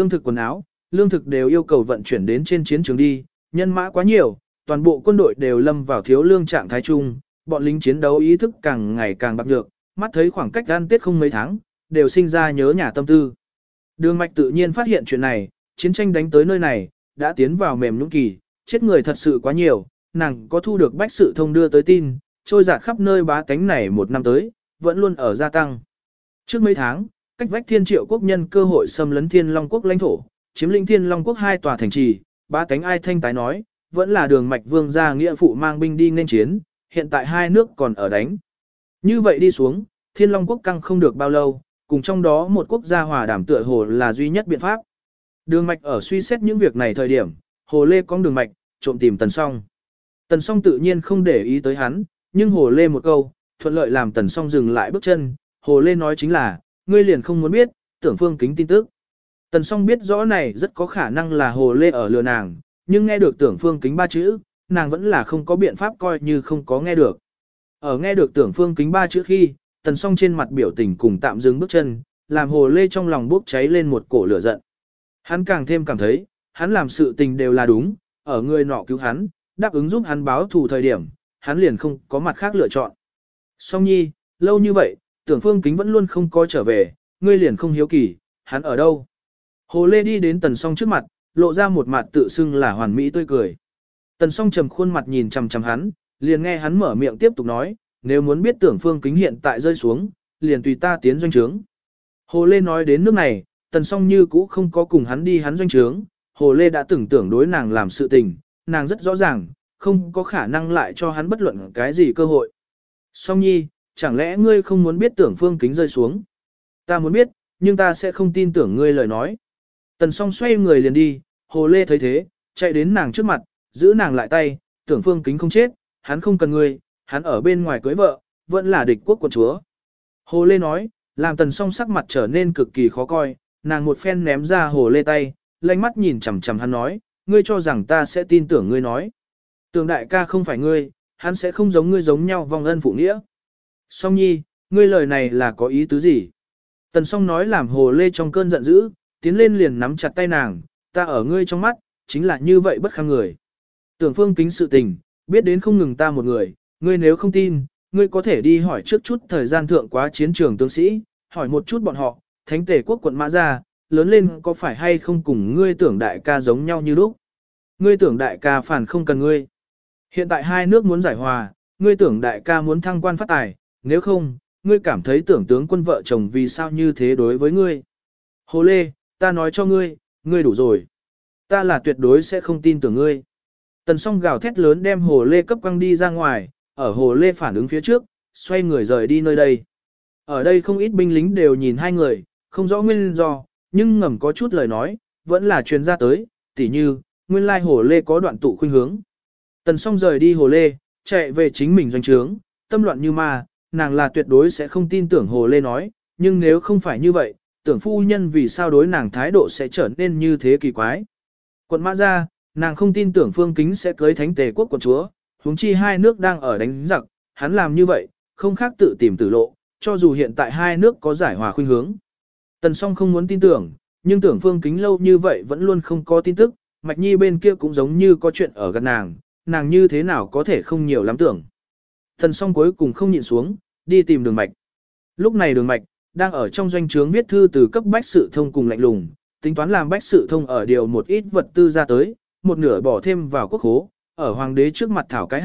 lương thực đều yêu cầu vận chuyển đến trên chiến trường đi, nhân mã quá nhiều, toàn bộ quân đội đều lâm vào thiếu lương trạng thái chung, bọn lính chiến đấu ý thức càng ngày càng bạc nhược, mắt thấy khoảng cách ăn Tết không mấy tháng, đều sinh ra nhớ nhà tâm tư. Đường mạch tự nhiên phát hiện chuyện này, chiến tranh đánh tới nơi này, đã tiến vào mềm nhũn kỳ, chết người thật sự quá nhiều, nàng có thu được bách sự thông đưa tới tin, trôi dạt khắp nơi bá tánh này một năm tới, vẫn luôn ở gia tăng. Trước mấy tháng, cách vách Thiên Triệu quốc nhân cơ hội xâm lấn Thiên Long quốc lãnh thổ, chiếm lĩnh Thiên Long quốc hai tòa thành trì, bá tánh ai thanh tái nói, vẫn là đường mạch vương gia nghĩa phụ mang binh đi nên chiến, hiện tại hai nước còn ở đánh. Như vậy đi xuống, Thiên Long quốc căng không được bao lâu, cùng trong đó một quốc gia hòa đàm tựa hồ là duy nhất biện pháp. Đường mạch ở suy xét những việc này thời điểm, Hồ Lê cong đường mạch, trộm tìm Tần Song. Tần Song tự nhiên không để ý tới hắn, nhưng Hồ Lê một câu, thuận lợi làm Tần Song dừng lại bước chân. Hồ Lê nói chính là, ngươi liền không muốn biết, Tưởng Phương Kính tin tức. Tần Song biết rõ này rất có khả năng là Hồ Lê ở lừa nàng, nhưng nghe được Tưởng Phương Kính ba chữ, nàng vẫn là không có biện pháp coi như không có nghe được. Ở nghe được Tưởng Phương Kính ba chữ khi, Tần Song trên mặt biểu tình cùng tạm dừng bước chân, làm Hồ Lê trong lòng bốc cháy lên một cổ lửa giận. Hắn càng thêm cảm thấy, hắn làm sự tình đều là đúng, ở người nọ cứu hắn, đáp ứng giúp hắn báo thù thời điểm, hắn liền không có mặt khác lựa chọn. Song Nhi, lâu như vậy, Tưởng Phương Kính vẫn luôn không có trở về, ngươi liền không hiếu kỳ, hắn ở đâu? Hồ Lê đi đến Tần Song trước mặt, lộ ra một mặt tự xưng là hoàn mỹ tươi cười. Tần Song trầm khuôn mặt nhìn chằm chằm hắn, liền nghe hắn mở miệng tiếp tục nói, nếu muốn biết Tưởng Phương Kính hiện tại rơi xuống, liền tùy ta tiến doanh trướng. Hồ Lê nói đến nước này, Tần Song như cũ không có cùng hắn đi hắn doanh trướng, Hồ Lê đã từng tưởng đối nàng làm sự tình, nàng rất rõ ràng, không có khả năng lại cho hắn bất luận cái gì cơ hội. Song Nhi, chẳng lẽ ngươi không muốn biết Tưởng Phương Kính rơi xuống? Ta muốn biết, nhưng ta sẽ không tin tưởng ngươi lời nói. Tần Song xoay người liền đi, Hồ Lê thấy thế, chạy đến nàng trước mặt, giữ nàng lại tay, Tưởng Phương Kính không chết, hắn không cần ngươi, hắn ở bên ngoài cưới vợ, vẫn là địch quốc quận chúa. Hồ Lê nói, làm Tần Song sắc mặt trở nên cực kỳ khó coi, nàng một phen ném ra Hồ Lê tay, lanh mắt nhìn chằm chằm hắn nói, ngươi cho rằng ta sẽ tin tưởng ngươi nói. Tưởng đại ca không phải ngươi, hắn sẽ không giống ngươi giống nhau vong ân phụ nghĩa. Song Nhi, ngươi lời này là có ý tứ gì? Tần Song nói làm Hồ Lê trong cơn giận dữ, tiến lên liền nắm chặt tay nàng, ta ở ngươi trong mắt, chính là như vậy bất kham người. Tưởng Phương Kính sự tình, biết đến không ngừng ta một người, ngươi nếu không tin, ngươi có thể đi hỏi trước chút thời gian thượng quá chiến trường tướng sĩ, hỏi một chút bọn họ, Thánh Tề quốc quận Mã Gia, lớn lên có phải hay không cùng ngươi Tưởng đại ca giống nhau như lúc. Ngươi Tưởng đại ca phản không cần ngươi. Hiện tại hai nước muốn giải hòa, ngươi Tưởng đại ca muốn thăng quan phát tài, nếu không, ngươi cảm thấy Tưởng tướng quân vợ chồng vì sao như thế đối với ngươi. Hồ Lê, ta nói cho ngươi, ngươi đủ rồi. Ta là tuyệt đối sẽ không tin tưởng ngươi. Tần Song gào thét lớn đem Hồ Lê cấp quăng đi ra ngoài, ở Hồ Lê phản ứng phía trước, xoay người rời đi nơi đây. Ở đây không ít binh lính đều nhìn hai người, không rõ nguyên do, nhưng ngầm có chút lời nói, vẫn là truyền ra tới, tỉ như, nguyên lai Hồ Lê có đoạn tụ khuynh hướng. Tần Song rời đi Hồ Lê, chạy về chính mình doanh trướng, tâm loạn như ma, nàng là tuyệt đối sẽ không tin tưởng Hồ Lê nói, nhưng nếu không phải như vậy, Tưởng phu nhân vì sao đối nàng thái độ sẽ trở nên như thế kỳ quái. Quận Mã Gia, nàng không tin Tưởng Phương Kính sẽ cưới Thánh Tề quốc quận chúa, huống chi hai nước đang ở đánh giặc, hắn làm như vậy, không khác tự tìm tử lộ, cho dù hiện tại hai nước có giải hòa khuynh hướng. Tần Song không muốn tin tưởng, nhưng Tưởng Phương Kính lâu như vậy vẫn luôn không có tin tức, Mạch Nhi bên kia cũng giống như có chuyện ở gần nàng như thế nào có thể không nhiều lắm tưởng. Tần Song cuối cùng không nhịn xuống, đi tìm Đường Mạch. Lúc này Đường Mạch đang ở trong doanh trướng viết thư từ cấp bách sự thông cùng lạnh lùng, tính toán làm bách sự thông ở điều một ít vật tư ra tới, một nửa bỏ thêm vào quốc khố, ở hoàng đế trước mặt thảo cái hảo,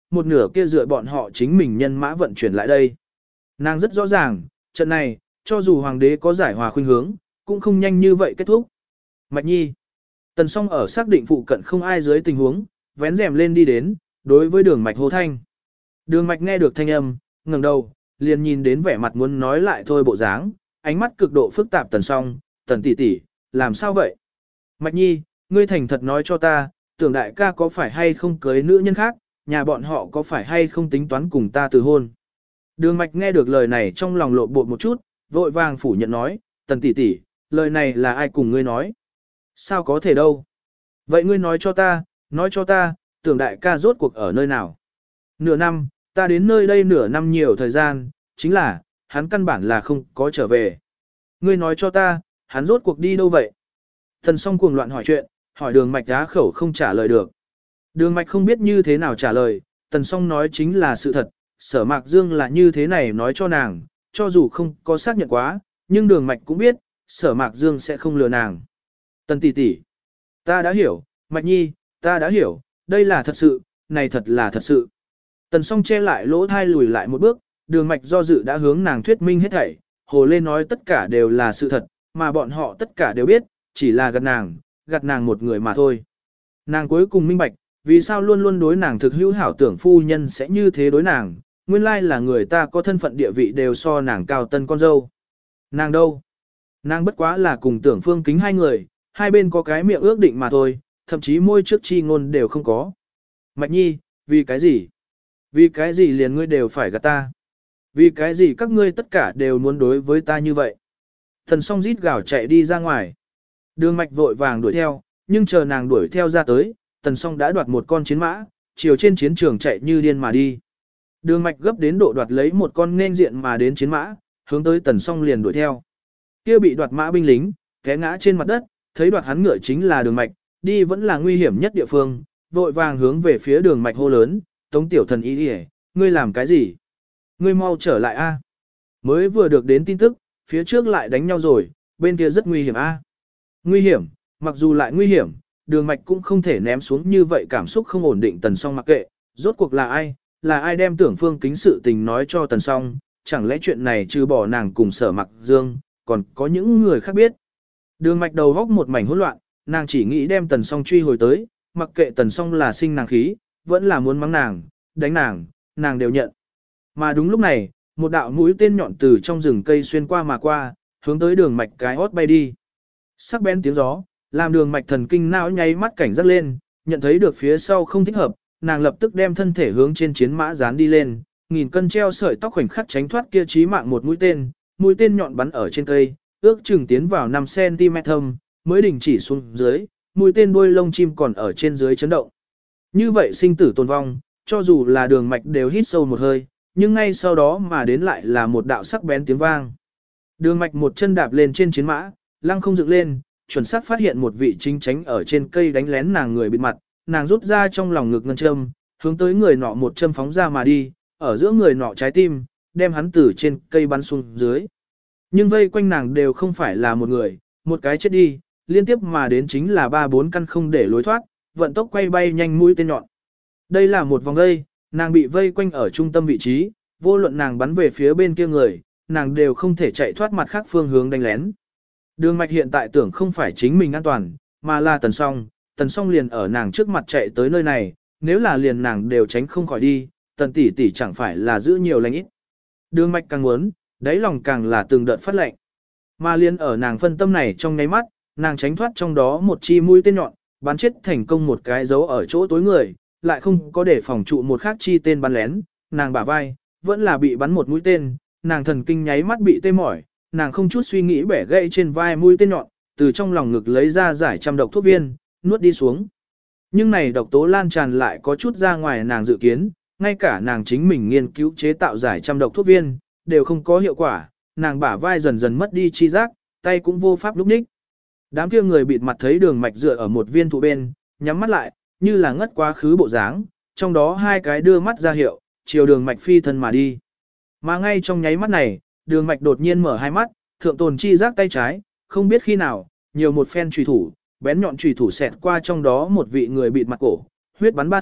một nửa kia dựa bọn họ chính mình nhân mã vận chuyển lại đây. Nàng rất rõ ràng, trận này, cho dù hoàng đế có giải hòa khuynh hướng, cũng không nhanh như vậy kết thúc. Mạch Nhi. Tần Song ở xác định phụ cận không ai dưới tình huống, vén rèm lên đi đến, đối với Đường Mạch hô thanh. Đường Mạch nghe được thanh âm, ngẩng đầu, liền nhìn đến vẻ mặt muốn nói lại thôi bộ dáng, ánh mắt cực độ phức tạp Tần Song, Tần tỷ tỷ, làm sao vậy? Mạch Nhi, ngươi thành thật nói cho ta, Tưởng đại ca có phải hay không cưới nữ nhân khác, nhà bọn họ có phải hay không tính toán cùng ta từ hôn? Đường Mạch nghe được lời này trong lòng lộn bột một chút, vội vàng phủ nhận nói, Tần tỷ tỷ, lời này là ai cùng ngươi nói? Sao có thể đâu? Vậy ngươi nói cho ta, Tưởng đại ca rốt cuộc ở nơi nào? Nửa năm, ta đến nơi đây nửa năm nhiều thời gian, chính là, hắn căn bản là không có trở về. Ngươi nói cho ta, hắn rốt cuộc đi đâu vậy? Thần Song cuồng loạn hỏi chuyện, hỏi Đường Mạch á khẩu không trả lời được. Đường Mạch không biết như thế nào trả lời, Tần Song nói chính là sự thật, Sở Mạc Dương là như thế này nói cho nàng, cho dù không có xác nhận quá, nhưng Đường Mạch cũng biết, Sở Mạc Dương sẽ không lừa nàng. Tần tỷ tỷ, ta đã hiểu, Mạch Nhi, ta đã hiểu, đây là thật sự, này thật là thật sự. Tần Song che lại lỗ thai lùi lại một bước, Đường Mạch do dự đã hướng nàng thuyết minh hết thảy, hồ lên nói tất cả đều là sự thật, mà bọn họ tất cả đều biết, chỉ là gạt nàng một người mà thôi. Nàng cuối cùng minh bạch, vì sao luôn luôn đối nàng thực hữu hảo tưởng phu nhân sẽ như thế đối nàng, nguyên lai là người ta có thân phận địa vị đều so nàng cao tân con dâu. Nàng đâu? Nàng bất quá là cùng Tưởng Phương Kính hai người, hai bên có cái miệng ước định mà thôi, thậm chí môi trước chi ngôn đều không có. Mạch Nhi, vì cái gì? Vì cái gì liền ngươi đều phải gạt ta? Vì cái gì các ngươi tất cả đều muốn đối với ta như vậy? Thần Song rít gào chạy đi ra ngoài. Đường Mạch vội vàng đuổi theo, nhưng chờ nàng đuổi theo ra tới, Tần Song đã đoạt một con chiến mã, chiều trên chiến trường chạy như điên mà đi. Đường Mạch gấp đến độ đoạt lấy một con nên diện mà đến chiến mã, hướng tới Tần Song liền đuổi theo. Kia bị đoạt mã binh lính, té ngã trên mặt đất, thấy đoạt hắn ngựa chính là Đường Mạch, đi vẫn là nguy hiểm nhất địa phương, vội vàng hướng về phía Đường Mạch hô lớn, "Tống tiểu thần y, ngươi làm cái gì? Ngươi mau trở lại a." Mới vừa được đến tin tức, phía trước lại đánh nhau rồi, bên kia rất nguy hiểm a. Nguy hiểm, mặc dù lại nguy hiểm, Đường Mạch cũng không thể ném xuống như vậy, cảm xúc không ổn định Tần Song mặc kệ, rốt cuộc là ai đem Tưởng Phương Kính sự tình nói cho Tần Song, chẳng lẽ chuyện này trừ bỏ nàng cùng Sở Mạc Dương, còn có những người khác biết. Đường Mạch đầu góc một mảnh hỗn loạn, nàng chỉ nghĩ đem Tần Song truy hồi tới, mặc kệ Tần Song là sinh nàng khí, vẫn là muốn mắng nàng, đánh nàng đều nhận. Mà đúng lúc này, một đạo mũi tên nhọn từ trong rừng cây xuyên qua mà qua, hướng tới Đường Mạch cái hót bay đi. Sắc bén tiếng gió, làm Đường Mạch thần kinh não nháy mắt cảnh giác lên, nhận thấy được phía sau không thích hợp, nàng lập tức đem thân thể hướng trên chiến mã dán đi lên, nghìn cân treo sợi tóc khoảnh khắc tránh thoát kia chí mạng một mũi tên nhọn bắn ở trên cây, ước chừng tiến vào 5cm thâm, mới đình chỉ xuống dưới, mũi tên đuôi lông chim còn ở trên dưới chấn động. Như vậy sinh tử tồn vong, cho dù là Đường Mạch đều hít sâu một hơi, nhưng ngay sau đó mà đến lại là một đạo sắc bén tiếng vang. Đường Mạch một chân đạp lên trên chiến mã, lăng không dựng lên, chuẩn xác phát hiện một vị chính tránh ở trên cây đánh lén nàng người bịt mặt, nàng rút ra trong lòng ngực ngân châm, hướng tới người nọ một châm phóng ra mà đi, ở giữa người nọ trái tim, đem hắn từ trên cây bắn xuống dưới. Nhưng vây quanh nàng đều không phải là một người, một cái chết đi, liên tiếp mà đến chính là 3-4 căn không để lối thoát, vận tốc quay bay nhanh mũi tên nhọn. Đây là một vòng vây, nàng bị vây quanh ở trung tâm vị trí, vô luận nàng bắn về phía bên kia người, nàng đều không thể chạy thoát mặt khác phương hướng đánh lén. Đường Mạch hiện tại tưởng không phải chính mình an toàn, mà là Tần Song liền ở nàng trước mặt chạy tới nơi này, nếu là liền nàng đều tránh không khỏi đi, Tần tỷ tỷ chẳng phải là giữ nhiều lành ít. Đường Mạch càng muốn, đáy lòng càng là từng đợt phát lệnh. Mà liền ở nàng phân tâm này trong nháy mắt, nàng tránh thoát trong đó một chi mũi tên nhọn, bắn chết thành công một cái dấu ở chỗ tối người, lại không có để phòng trụ một khác chi tên bắn lén, nàng bả vai, vẫn là bị bắn một mũi tên, nàng thần kinh nháy mắt bị tê mỏi, nàng không chút suy nghĩ bẻ gãy trên vai mũi tên nhọn, từ trong lòng ngực lấy ra giải trăm độc thuốc viên, nuốt đi xuống. Nhưng này độc tố lan tràn lại có chút ra ngoài nàng dự kiến, ngay cả nàng chính mình nghiên cứu chế tạo giải trăm độc thuốc viên, đều không có hiệu quả, nàng bả vai dần dần mất đi chi giác, tay cũng vô pháp lúc ních. Đám kia người bịt mặt thấy Đường Mạch dựa ở một viên thụ bên, nhắm mắt lại, như là ngất quá khứ bộ dáng, trong đó hai cái đưa mắt ra hiệu, chiều Đường Mạch phi thân mà đi. Mà ngay trong nháy mắt này, Đường Mạch đột nhiên mở hai mắt, thượng tồn chi giác tay trái, không biết khi nào, nhiều một phen chùy thủ, bén nhọn chùy thủ xẹt qua trong đó một vị người bịt mặt cổ, huyết bắn ba thước,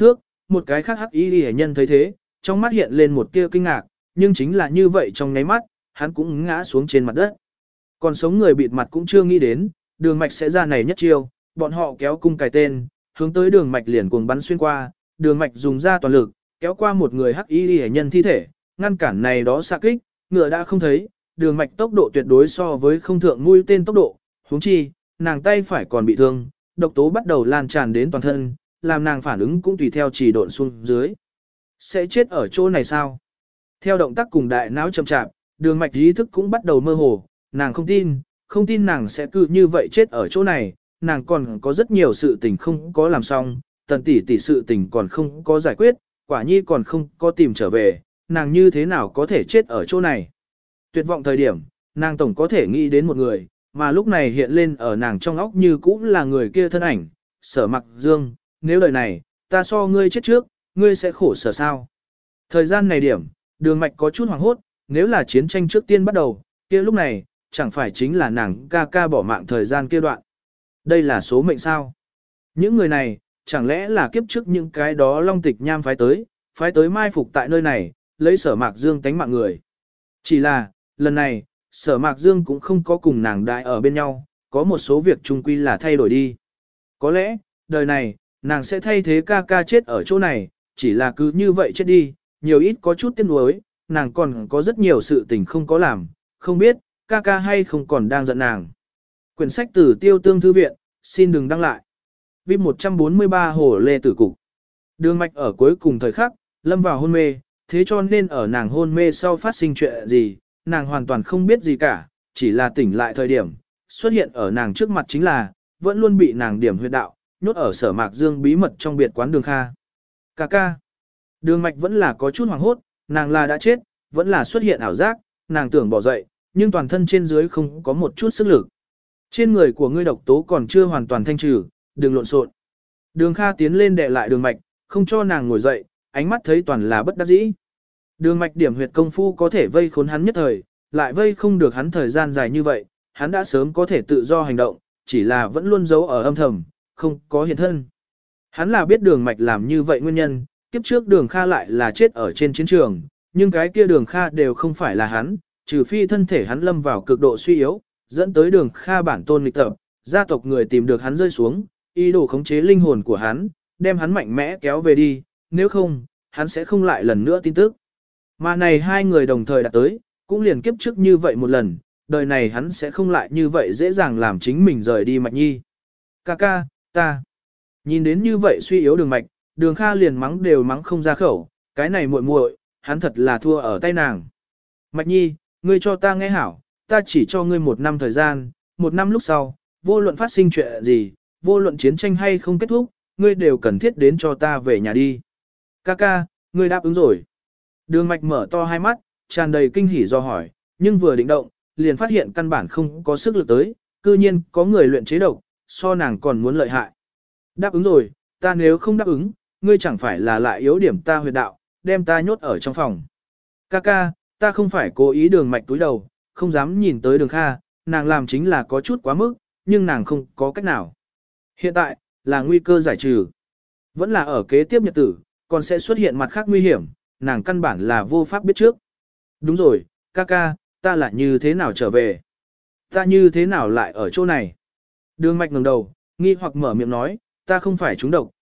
một cái khác hắc y hệ nhân thấy thế, trong mắt hiện lên một tia kinh ngạc, nhưng chính là như vậy trong nháy mắt, hắn cũng ngã xuống trên mặt đất. Còn sống người bịt mặt cũng chưa nghĩ đến, đường mạch sẽ ra này nhất chiêu, bọn họ kéo cung cài tên, hướng tới đường mạch liền cuồng bắn xuyên qua, đường mạch dùng ra toàn lực, kéo qua một người hắc y hệ nhân thi thể, ngăn cản này đó xạ kích, ngựa đã không thấy, đường mạch tốc độ tuyệt đối so với không thượng mũi tên tốc độ, huống chi, nàng tay phải còn bị thương, độc tố bắt đầu lan tràn đến toàn thân, làm nàng phản ứng cũng tùy theo chỉ độn xuống dưới. Sẽ chết ở chỗ này sao? Theo động tác cùng đại não chậm chạp, đường mạch ý thức cũng bắt đầu mơ hồ, nàng không tin nàng sẽ cứ như vậy chết ở chỗ này, nàng còn có rất nhiều sự tình không có làm xong, tần tỷ sự tình còn không có giải quyết, quả nhi còn không có tìm trở về, nàng như thế nào có thể chết ở chỗ này. Tuyệt vọng thời điểm, nàng tổng có thể nghĩ đến một người, mà lúc này hiện lên ở nàng trong óc như cũng là người kia thân ảnh, Sở Mặc Dương, nếu đời này, ta so ngươi chết trước, ngươi sẽ khổ sở sao. Thời gian này điểm, đường mạch có chút hoảng hốt, nếu là chiến tranh trước tiên bắt đầu, kia lúc này, chẳng phải chính là nàng ca ca bỏ mạng thời gian kia đoạn. Đây là số mệnh sao? Những người này, chẳng lẽ là kiếp trước những cái đó Long Tịch Nham phái tới mai phục tại nơi này, lấy Sở Mạc Dương tánh mạng người. Chỉ là, lần này, Sở Mạc Dương cũng không có cùng nàng đại ở bên nhau, có một số việc chung quy là thay đổi đi. Có lẽ, đời này, nàng sẽ thay thế ca ca chết ở chỗ này, chỉ là cứ như vậy chết đi, nhiều ít có chút tiếc nuối, nàng còn có rất nhiều sự tình không có làm, không biết, ca ca hay không còn đang giận nàng. Quyển sách từ Tiêu Tương Thư Viện, xin đừng đăng lại. VIP 143 Hồ Lê Tử Cục. Đường mạch ở cuối cùng thời khắc, lâm vào hôn mê, thế cho nên ở nàng hôn mê sau phát sinh chuyện gì, nàng hoàn toàn không biết gì cả, chỉ là tỉnh lại thời điểm, xuất hiện ở nàng trước mặt chính là, vẫn luôn bị nàng điểm huyệt đạo, nhốt ở Sở Mạc Dương bí mật trong biệt quán Đường Kha. Ca ca. Đường mạch vẫn là có chút hoảng hốt, nàng là đã chết, vẫn là xuất hiện ảo giác, nàng tưởng bỏ dậy, nhưng toàn thân trên dưới không có một chút sức lực. Trên người của ngươi độc tố còn chưa hoàn toàn thanh trừ, đừng lộn xộn. Đường Kha tiến lên đè lại đường mạch, không cho nàng ngồi dậy, ánh mắt thấy toàn là bất đắc dĩ. Đường mạch điểm huyệt công phu có thể vây khốn hắn nhất thời, lại vây không được hắn thời gian dài như vậy, hắn đã sớm có thể tự do hành động, chỉ là vẫn luôn giấu ở âm thầm, không có hiện thân. Hắn là biết đường mạch làm như vậy nguyên nhân, kiếp trước đường Kha lại là chết ở trên chiến trường, nhưng cái kia đường Kha đều không phải là hắn, trừ phi thân thể hắn lâm vào cực độ suy yếu, dẫn tới đường Kha bản tôn nghịch tập, gia tộc người tìm được hắn rơi xuống, ý đồ khống chế linh hồn của hắn, đem hắn mạnh mẽ kéo về đi, nếu không, hắn sẽ không lại lần nữa tin tức. Mà này hai người đồng thời đã tới, cũng liền kiếp trước như vậy một lần, đời này hắn sẽ không lại như vậy dễ dàng làm chính mình rời đi Mạch Nhi. Ca ca, ta. Nhìn đến như vậy suy yếu đường mạch, đường Kha liền mắng đều mắng không ra khẩu, cái này muội muội, hắn thật là thua ở tay nàng. Mạch Nhi, ngươi cho ta nghe hảo, ta chỉ cho ngươi 1 năm thời gian, 1 năm lúc sau, vô luận phát sinh chuyện gì, vô luận chiến tranh hay không kết thúc, ngươi đều cần thiết đến cho ta về nhà đi. Ca ca, ngươi đáp ứng rồi. Đường mạch mở to hai mắt, tràn đầy kinh hỉ do hỏi, nhưng vừa định động, liền phát hiện căn bản không có sức lực tới, cư nhiên có người luyện chế độc, so nàng còn muốn lợi hại. Đáp ứng rồi, ta nếu không đáp ứng, ngươi chẳng phải là lại yếu điểm ta huyệt đạo, đem ta nhốt ở trong phòng. Ca ca, ta không phải cố ý đường mạch túi đầu, không dám nhìn tới đường Kha, nàng làm chính là có chút quá mức, nhưng nàng không có cách nào. Hiện tại, là nguy cơ giải trừ. Vẫn là ở kế tiếp nhật tử, còn sẽ xuất hiện mặt khác nguy hiểm, nàng căn bản là vô pháp biết trước. Đúng rồi, ca ca, ta lại như thế nào trở về? Ta như thế nào lại ở chỗ này? Đường mạch ngẩng đầu, nghi hoặc mở miệng nói, ta không phải trúng độc,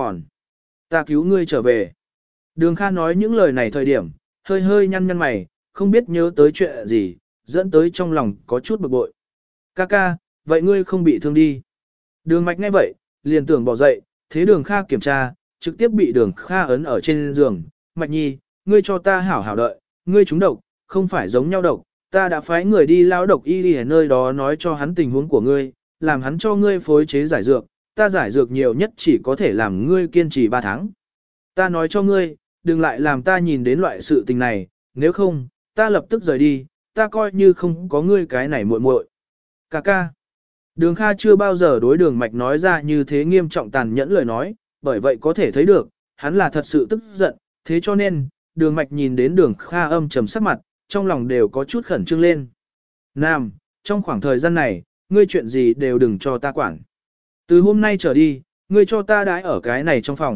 ta cứu ngươi trở về. Đường Kha nói những lời này thời điểm, hơi hơi nhăn nhăn mày, không biết nhớ tới chuyện gì, dẫn tới trong lòng có chút bực bội. Ca ca, vậy ngươi không bị thương đi. Đường mạch nghe vậy, liền tưởng bỏ dậy, thế đường Kha kiểm tra, trực tiếp bị đường Kha ấn ở trên giường. Mạch Nhi, ngươi cho ta hảo hảo đợi, ngươi trúng độc, không phải giống nhau độc, ta đã phái người đi lao độc y đi ở nơi đó nói cho hắn tình huống của ngươi, làm hắn cho ngươi phối chế giải dược, ta giải dược nhiều nhất chỉ có thể làm ngươi kiên trì 3 tháng. Ta nói cho ngươi, đừng lại làm ta nhìn đến loại sự tình này, nếu không, ta lập tức rời đi, ta coi như không có ngươi cái này muội muội. Ca ca. Đường Kha chưa bao giờ đối đường mạch nói ra như thế nghiêm trọng tàn nhẫn lời nói, bởi vậy có thể thấy được, hắn là thật sự tức giận, thế cho nên, đường mạch nhìn đến đường Kha âm trầm sắc mặt, trong lòng đều có chút khẩn trương lên. Nam, trong khoảng thời gian này, ngươi chuyện gì đều đừng cho ta quản. Từ hôm nay trở đi, ngươi cho ta đãi ở cái này trong phòng,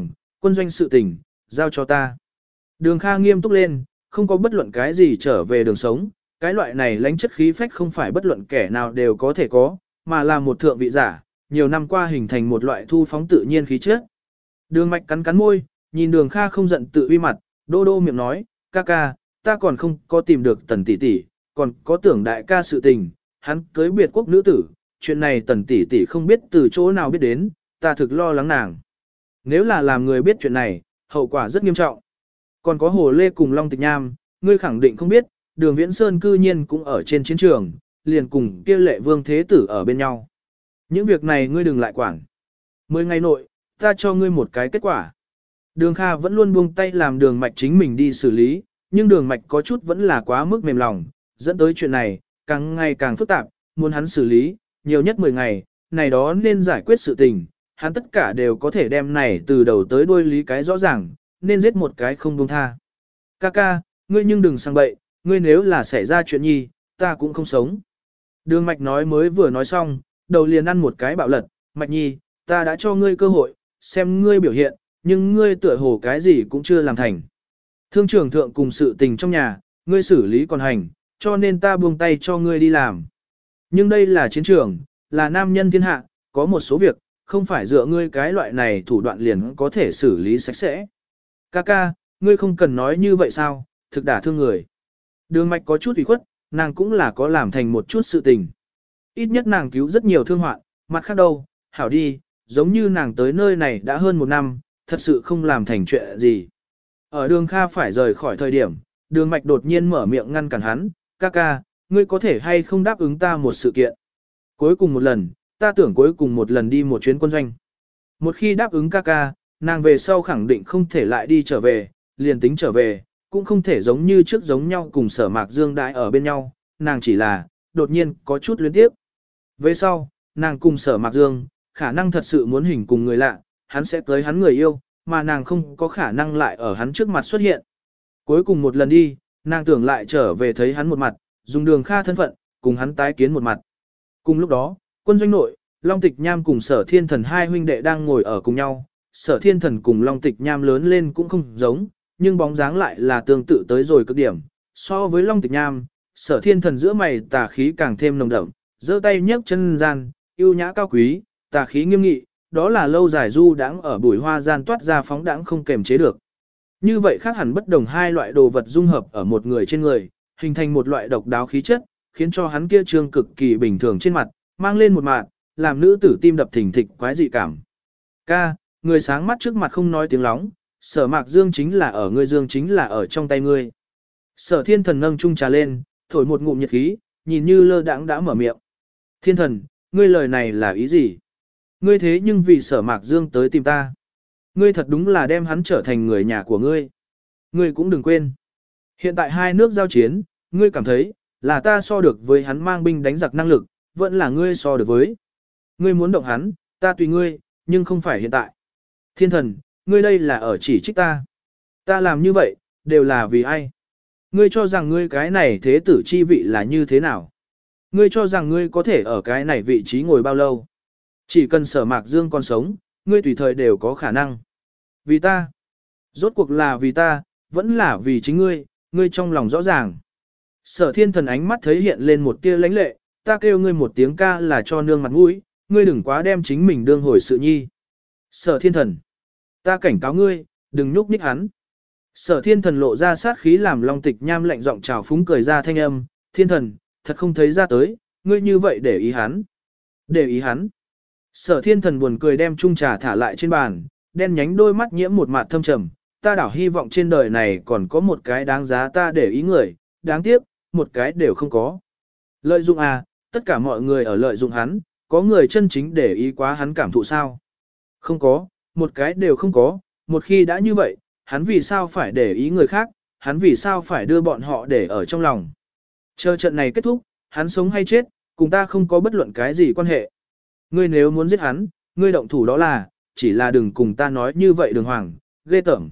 Quân doanh sự tình, giao cho ta. Đường Kha nghiêm túc lên, không có bất luận cái gì trở về đường sống, cái loại này lãnh chất khí phách không phải bất luận kẻ nào đều có thể có, mà là một thượng vị giả, nhiều năm qua hình thành một loại thu phóng tự nhiên khí chất. Đường Mạch cắn cắn môi, nhìn Đường Kha không giận tự uy mặt, đô đô miệng nói, ca ca, ta còn không có tìm được Tần tỷ tỷ, còn có tưởng đại ca sự tình, hắn cưới biệt quốc nữ tử, chuyện này Tần tỷ tỷ không biết từ chỗ nào biết đến, ta thực lo lắng nàng. Nếu là làm người biết chuyện này, hậu quả rất nghiêm trọng. Còn có Hồ Lê cùng Long Tịch Nham, ngươi khẳng định không biết, Đường Viễn Sơn cư nhiên cũng ở trên chiến trường, liền cùng kia Lệ Vương Thế Tử ở bên nhau. Những việc này ngươi đừng lại quản. 10 ngày nội, ta cho ngươi một cái kết quả. Đường Kha vẫn luôn buông tay làm Đường Mạch chính mình đi xử lý, nhưng Đường Mạch có chút vẫn là quá mức mềm lòng, dẫn tới chuyện này, càng ngày càng phức tạp, muốn hắn xử lý, nhiều nhất 10 ngày, này đó nên giải quyết sự tình, hắn tất cả đều có thể đem này từ đầu tới đuôi lý cái rõ ràng, nên giết một cái không buông tha. Ca, ngươi nhưng đừng sang bậy, ngươi nếu là xảy ra chuyện nhi, ta cũng không sống. Đường Mạch nói mới vừa nói xong, đầu liền ăn một cái bạo lật, Mạch nhi, ta đã cho ngươi cơ hội, xem ngươi biểu hiện, nhưng ngươi tựa hồ cái gì cũng chưa làm thành. Thương trưởng thượng cùng sự tình trong nhà, ngươi xử lý còn hành, cho nên ta buông tay cho ngươi đi làm. Nhưng đây là chiến trường, là nam nhân thiên hạ, có một số việc, không phải dựa ngươi cái loại này thủ đoạn liền có thể xử lý sạch sẽ. Ca, ngươi không cần nói như vậy sao, thực đả thương người. Đường Mạch có chút ủy khuất, nàng cũng là có làm thành một chút sự tình. Ít nhất nàng cứu rất nhiều thương hoạn, mặt khác đâu, hảo đi, giống như nàng tới nơi này đã hơn 1 năm, thật sự không làm thành chuyện gì. Ở Đường Kha phải rời khỏi thời điểm, Đường Mạch đột nhiên mở miệng ngăn cản hắn, ca, ngươi có thể hay không đáp ứng ta một sự kiện. Cuối cùng một lần, ta tưởng cuối cùng một lần đi một chuyến quân doanh. Một khi đáp ứng ca, nàng về sau khẳng định không thể lại đi trở về, liền tính trở về, cũng không thể giống như trước giống nhau cùng Sở Mạc Dương đãi ở bên nhau, nàng chỉ là, đột nhiên có chút luyến tiếp. Về sau, nàng cùng Sở Mạc Dương, khả năng thật sự muốn hình cùng người lạ, hắn sẽ tới hắn người yêu, mà nàng không có khả năng lại ở hắn trước mặt xuất hiện. Cuối cùng một lần đi, nàng tưởng lại trở về thấy hắn một mặt, dùng Đường Kha thân phận, cùng hắn tái kiến một mặt. Cùng lúc đó, quân doanh nội, Long Tịch Nham cùng Sở Thiên Thần hai huynh đệ đang ngồi ở cùng nhau. Sở Thiên Thần cùng Long Tịch Nham lớn lên cũng không giống, nhưng bóng dáng lại là tương tự tới rồi cực điểm. So với Long Tịch Nham, Sở Thiên Thần giữa mày tà khí càng thêm nồng đậm, giơ tay nhấc chân gian, yêu nhã cao quý, tà khí nghiêm nghị, đó là lâu dài du đãng ở bụi hoa gian toát ra phóng đãng không kềm chế được. Như vậy khác hẳn bất đồng hai loại đồ vật dung hợp ở một người trên người, hình thành một loại độc đáo khí chất, khiến cho hắn kia trương cực kỳ bình thường trên mặt, mang lên một mạt, làm nữ tử tim đập thình thịch quái dị cảm. Ca, người sáng mắt trước mặt không nói tiếng lóng, Sở Mạc Dương chính là ở ngươi, dương chính là ở trong tay ngươi. Sở Thiên Thần nâng chung trà lên, thổi một ngụm nhiệt khí, nhìn như lơ đãng đã mở miệng. Thiên Thần, ngươi lời này là ý gì? Ngươi thế nhưng vì Sở Mạc Dương tới tìm ta. Ngươi thật đúng là đem hắn trở thành người nhà của ngươi. Ngươi cũng đừng quên. Hiện tại hai nước giao chiến, ngươi cảm thấy, là ta so được với hắn mang binh đánh giặc năng lực, vẫn là ngươi so được với. Ngươi muốn động hắn, ta tùy ngươi, nhưng không phải hiện tại. Thiên Thần, ngươi đây là ở chỉ trích ta. Ta làm như vậy, đều là vì ai? Ngươi cho rằng ngươi cái này thế tử chi vị là như thế nào? Ngươi cho rằng ngươi có thể ở cái này vị trí ngồi bao lâu? Chỉ cần Sở Mạc Dương còn sống, ngươi tùy thời đều có khả năng. Vì ta. Rốt cuộc là vì ta, vẫn là vì chính ngươi, ngươi trong lòng rõ ràng. Sở Thiên Thần ánh mắt thấy hiện lên một tia lãnh lệ, ta kêu ngươi một tiếng ca là cho nương mặt mũi, ngươi đừng quá đem chính mình đương hồi sự nhi. Sở Thiên Thần, ta cảnh cáo ngươi, đừng nhúc nhích hắn. Sở Thiên Thần lộ ra sát khí làm Long Tịch Nham lạnh giọng chào phúng cười ra thanh âm, Thiên Thần, thật không thấy ra tới, ngươi như vậy để ý hắn. Để ý hắn. Sở Thiên Thần buồn cười đem chung trà thả lại trên bàn, đen nhánh đôi mắt nhiễm một mạt thâm trầm, ta đảo hy vọng trên đời này còn có một cái đáng giá ta để ý người, đáng tiếc, một cái đều không có. Lợi dụng à, tất cả mọi người ở lợi dụng hắn, có người chân chính để ý quá hắn cảm thụ sao? Không có, một cái đều không có, một khi đã như vậy, hắn vì sao phải để ý người khác, hắn vì sao phải đưa bọn họ để ở trong lòng. Chờ trận này kết thúc, hắn sống hay chết, cùng ta không có bất luận cái gì quan hệ. Ngươi nếu muốn giết hắn, ngươi động thủ đó là, chỉ là đừng cùng ta nói như vậy Đường Hoàng, ghê tởm.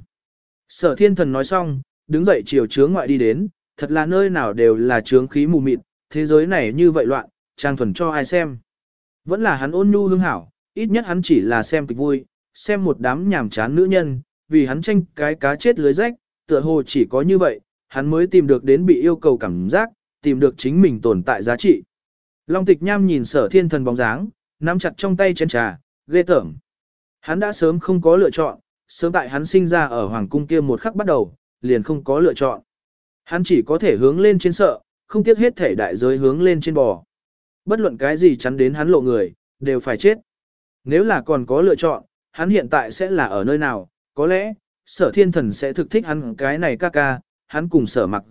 Sở Thiên Thần nói xong, đứng dậy chiều chướng ngoại đi đến, thật là nơi nào đều là chướng khí mù mịt, thế giới này như vậy loạn, trang thuần cho ai xem. Vẫn là hắn ôn nhu hương hảo, ít nhất hắn chỉ là xem kịch vui, xem một đám nhàm chán nữ nhân, vì hắn tranh cái cá chết lưới rách, tựa hồ chỉ có như vậy, hắn mới tìm được đến bị yêu cầu cảm giác, tìm được chính mình tồn tại giá trị. Long Tịch Nham nhìn Sở Thiên Thần bóng dáng, nắm chặt trong tay chén trà, ghê tởm. Hắn đã sớm không có lựa chọn, sớm tại hắn sinh ra ở hoàng cung kia một khắc bắt đầu, liền không có lựa chọn. Hắn chỉ có thể hướng lên trên sợ, không tiếc hết thể đại giới hướng lên trên bò. Bất luận cái gì chắn đến hắn lộ người, đều phải chết. Nếu là còn có lựa chọn, hắn hiện tại sẽ là ở nơi nào, có lẽ, Sở Thiên Thần sẽ thực thích hắn cái này ca ca, hắn cùng Sở Mặc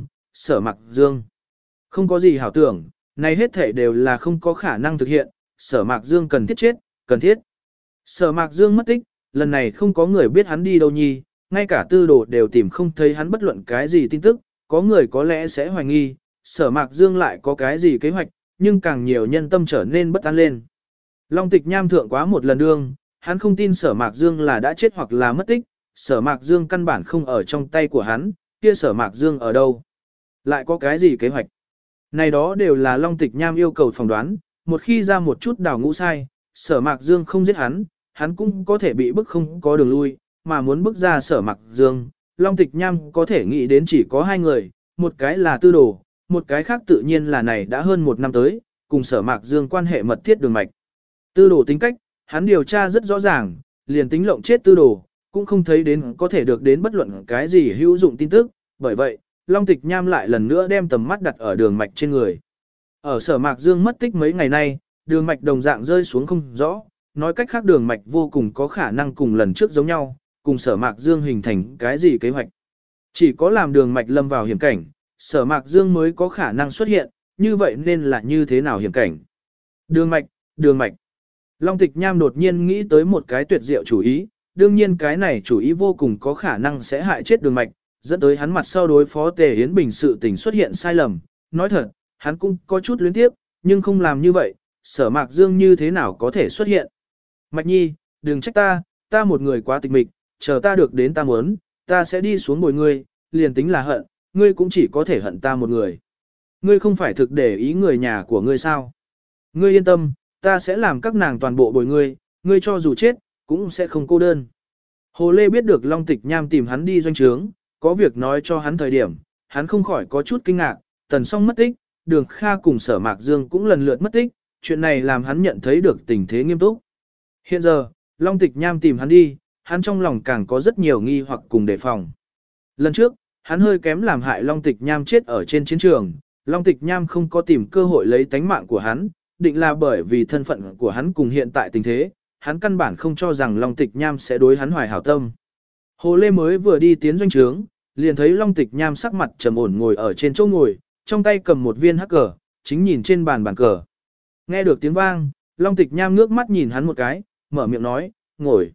Dương. Không có gì hảo tưởng, này hết thể đều là không có khả năng thực hiện, Sở Mạc Dương cần thiết chết, cần thiết. Sở Mạc Dương mất tích, lần này không có người biết hắn đi đâu nhi, ngay cả tư đồ đều tìm không thấy hắn bất luận cái gì tin tức, có người có lẽ sẽ hoài nghi, Sở Mạc Dương lại có cái gì kế hoạch, nhưng càng nhiều nhân tâm trở nên bất an lên. Long Tịch Nham thượng quá một lần đương, hắn không tin Sở Mạc Dương là đã chết hoặc là mất tích, Sở Mạc Dương căn bản không ở trong tay của hắn, kia Sở Mạc Dương ở đâu? Lại có cái gì kế hoạch? Này đó đều là Long Tịch Nham yêu cầu phỏng đoán, một khi ra một chút đào ngũ sai, Sở Mạc Dương không giết hắn, hắn cũng có thể bị bức không có đường lui, mà muốn bức ra Sở Mạc Dương, Long Tịch Nham có thể nghĩ đến chỉ có hai người, một cái là Tư Đồ, một cái khác tự nhiên là này đã hơn một năm tới, cùng Sở Mạc Dương quan hệ mật thiết Đường Mạch. Tư Đồ tính cách, hắn điều tra rất rõ ràng, liền tính lộng chết Tư Đồ, cũng không thấy đến có thể được đến bất luận cái gì hữu dụng tin tức, bởi vậy, Long Tịch Nham lại lần nữa đem tầm mắt đặt ở Đường Mạch trên người. Ở Sở Mạc Dương mất tích mấy ngày nay, Đường Mạch đồng dạng rơi xuống không rõ, nói cách khác Đường Mạch vô cùng có khả năng cùng lần trước giống nhau, cùng Sở Mạc Dương hình thành cái gì kế hoạch. Chỉ có làm Đường Mạch lâm vào hiểm cảnh, Sở Mạc Dương mới có khả năng xuất hiện, như vậy nên là như thế nào hiểm cảnh. Đường Mạch. Long Tịch Nham đột nhiên nghĩ tới một cái tuyệt diệu chủ ý, đương nhiên cái này chủ ý vô cùng có khả năng sẽ hại chết Đường Mạch, dẫn tới hắn mặt sau đối phó Tề Yến Bình sự tình xuất hiện sai lầm. Nói thật, hắn cũng có chút luyến tiếc, nhưng không làm như vậy, Sở Mạc Dương như thế nào có thể xuất hiện. Mạch Nhi, đừng trách ta một người quá tịch mịch, chờ ta được đến ta muốn, ta sẽ đi xuống bồi ngươi, liền tính là hận, ngươi cũng chỉ có thể hận ta một người. Ngươi không phải thực để ý người nhà của ngươi sao? Ngươi yên tâm, ta sẽ làm các nàng toàn bộ bồi ngươi, ngươi cho dù chết, cũng sẽ không cô đơn. Hồ Lê biết được Long Tịch Nham tìm hắn đi doanh trướng, có việc nói cho hắn thời điểm, hắn không khỏi có chút kinh ngạc, Tần Song mất tích, Đường Kha cùng Sở Mạc Dương cũng lần lượt mất tích, chuyện này làm hắn nhận thấy được tình thế nghiêm túc. Hiện giờ, Long Tịch Nham tìm hắn đi, hắn trong lòng càng có rất nhiều nghi hoặc cùng đề phòng. Lần trước, hắn hơi kém làm hại Long Tịch Nham chết ở trên chiến trường, Long Tịch Nham không có tìm cơ hội lấy tánh mạng của hắn, định là bởi vì thân phận của hắn cùng hiện tại tình thế, hắn căn bản không cho rằng Long Tịch Nham sẽ đối hắn hoài hảo tâm. Hồ Lê mới vừa đi tiến doanh trướng, liền thấy Long Tịch Nham sắc mặt trầm ổn ngồi ở trên chỗ ngồi, trong tay cầm một viên hắc cờ, chính nhìn trên bàn cờ. Nghe được tiếng vang, Long Tịch Nham ngước mắt nhìn hắn một cái, mở miệng nói, ngồi.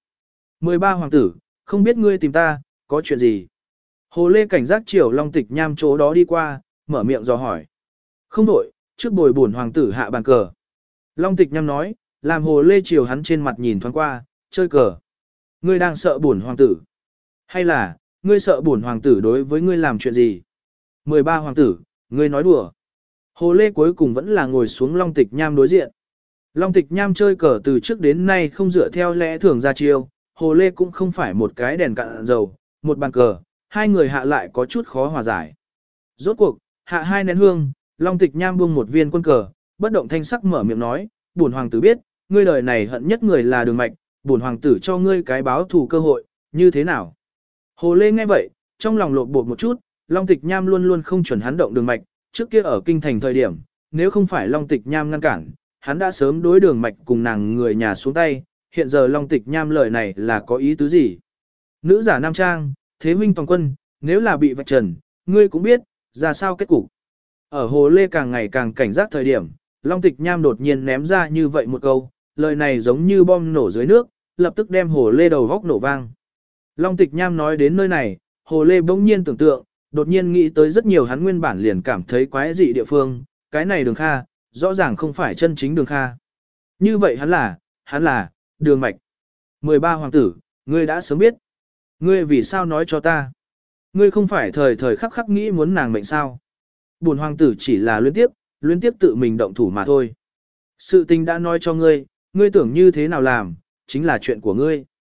13 hoàng tử, không biết ngươi tìm ta, có chuyện gì? Hồ Lê cảnh giác chiều Long Tịch Nham chỗ đó đi qua, mở miệng dò hỏi. Không đổi, trước bồi bổn hoàng tử hạ bàn cờ. Long Tịch Nham nói, làm Hồ Lê chiều hắn trên mặt nhìn thoáng qua, chơi cờ. Ngươi đang sợ bổn hoàng tử? Hay là, ngươi sợ bổn hoàng tử đối với ngươi làm chuyện gì? 13 hoàng tử, ngươi nói đùa. Hồ Lê cuối cùng vẫn là ngồi xuống Long Tịch Nham đối diện. Long Tịch Nham chơi cờ từ trước đến nay không dựa theo lẽ thường ra chiêu, Hồ Lê cũng không phải một cái đèn cạn dầu, một bàn cờ, hai người hạ lại có chút khó hòa giải. Rốt cuộc, hạ hai nén hương, Long Tịch Nham buông một viên quân cờ, bất động thanh sắc mở miệng nói, bổn hoàng tử biết, ngươi đời này hận nhất người là Đường Mạch, bổn hoàng tử cho ngươi cái báo thù cơ hội, như thế nào? Hồ Lê nghe vậy, trong lòng lột bột một chút, Long Tịch Nham luôn luôn không chuẩn hắn động Đường Mạch, trước kia ở kinh thành thời điểm, nếu không phải Long Tịch Nham ngăn cản, hắn đã sớm đối Đường Mạch cùng nàng người nhà xuống tay, hiện giờ Long Tịch Nham lời này là có ý tứ gì? Nữ giả nam trang, thế huynh toàn quân, nếu là bị vạch trần, ngươi cũng biết, ra sao kết cục. Ở Hồ Lê càng ngày càng cảnh giác thời điểm, Long Tịch Nham đột nhiên ném ra như vậy một câu, lời này giống như bom nổ dưới nước, lập tức đem Hồ Lê đầu góc nổ vang. Long Tịch Nham nói đến nơi này, Hồ Lê bỗng nhiên tưởng tượng, đột nhiên nghĩ tới rất nhiều hắn nguyên bản liền cảm thấy quái dị địa phương, cái này Đường Kha, rõ ràng không phải chân chính Đường Kha. Như vậy hắn là, Đường Mạch. 13 hoàng tử, ngươi đã sớm biết. Ngươi vì sao nói cho ta? Ngươi không phải thời thời khắc khắc nghĩ muốn nàng mệnh sao? Bổn hoàng tử chỉ là luyến tiếp tự mình động thủ mà thôi. Sự tình đã nói cho ngươi, ngươi tưởng như thế nào làm, chính là chuyện của ngươi.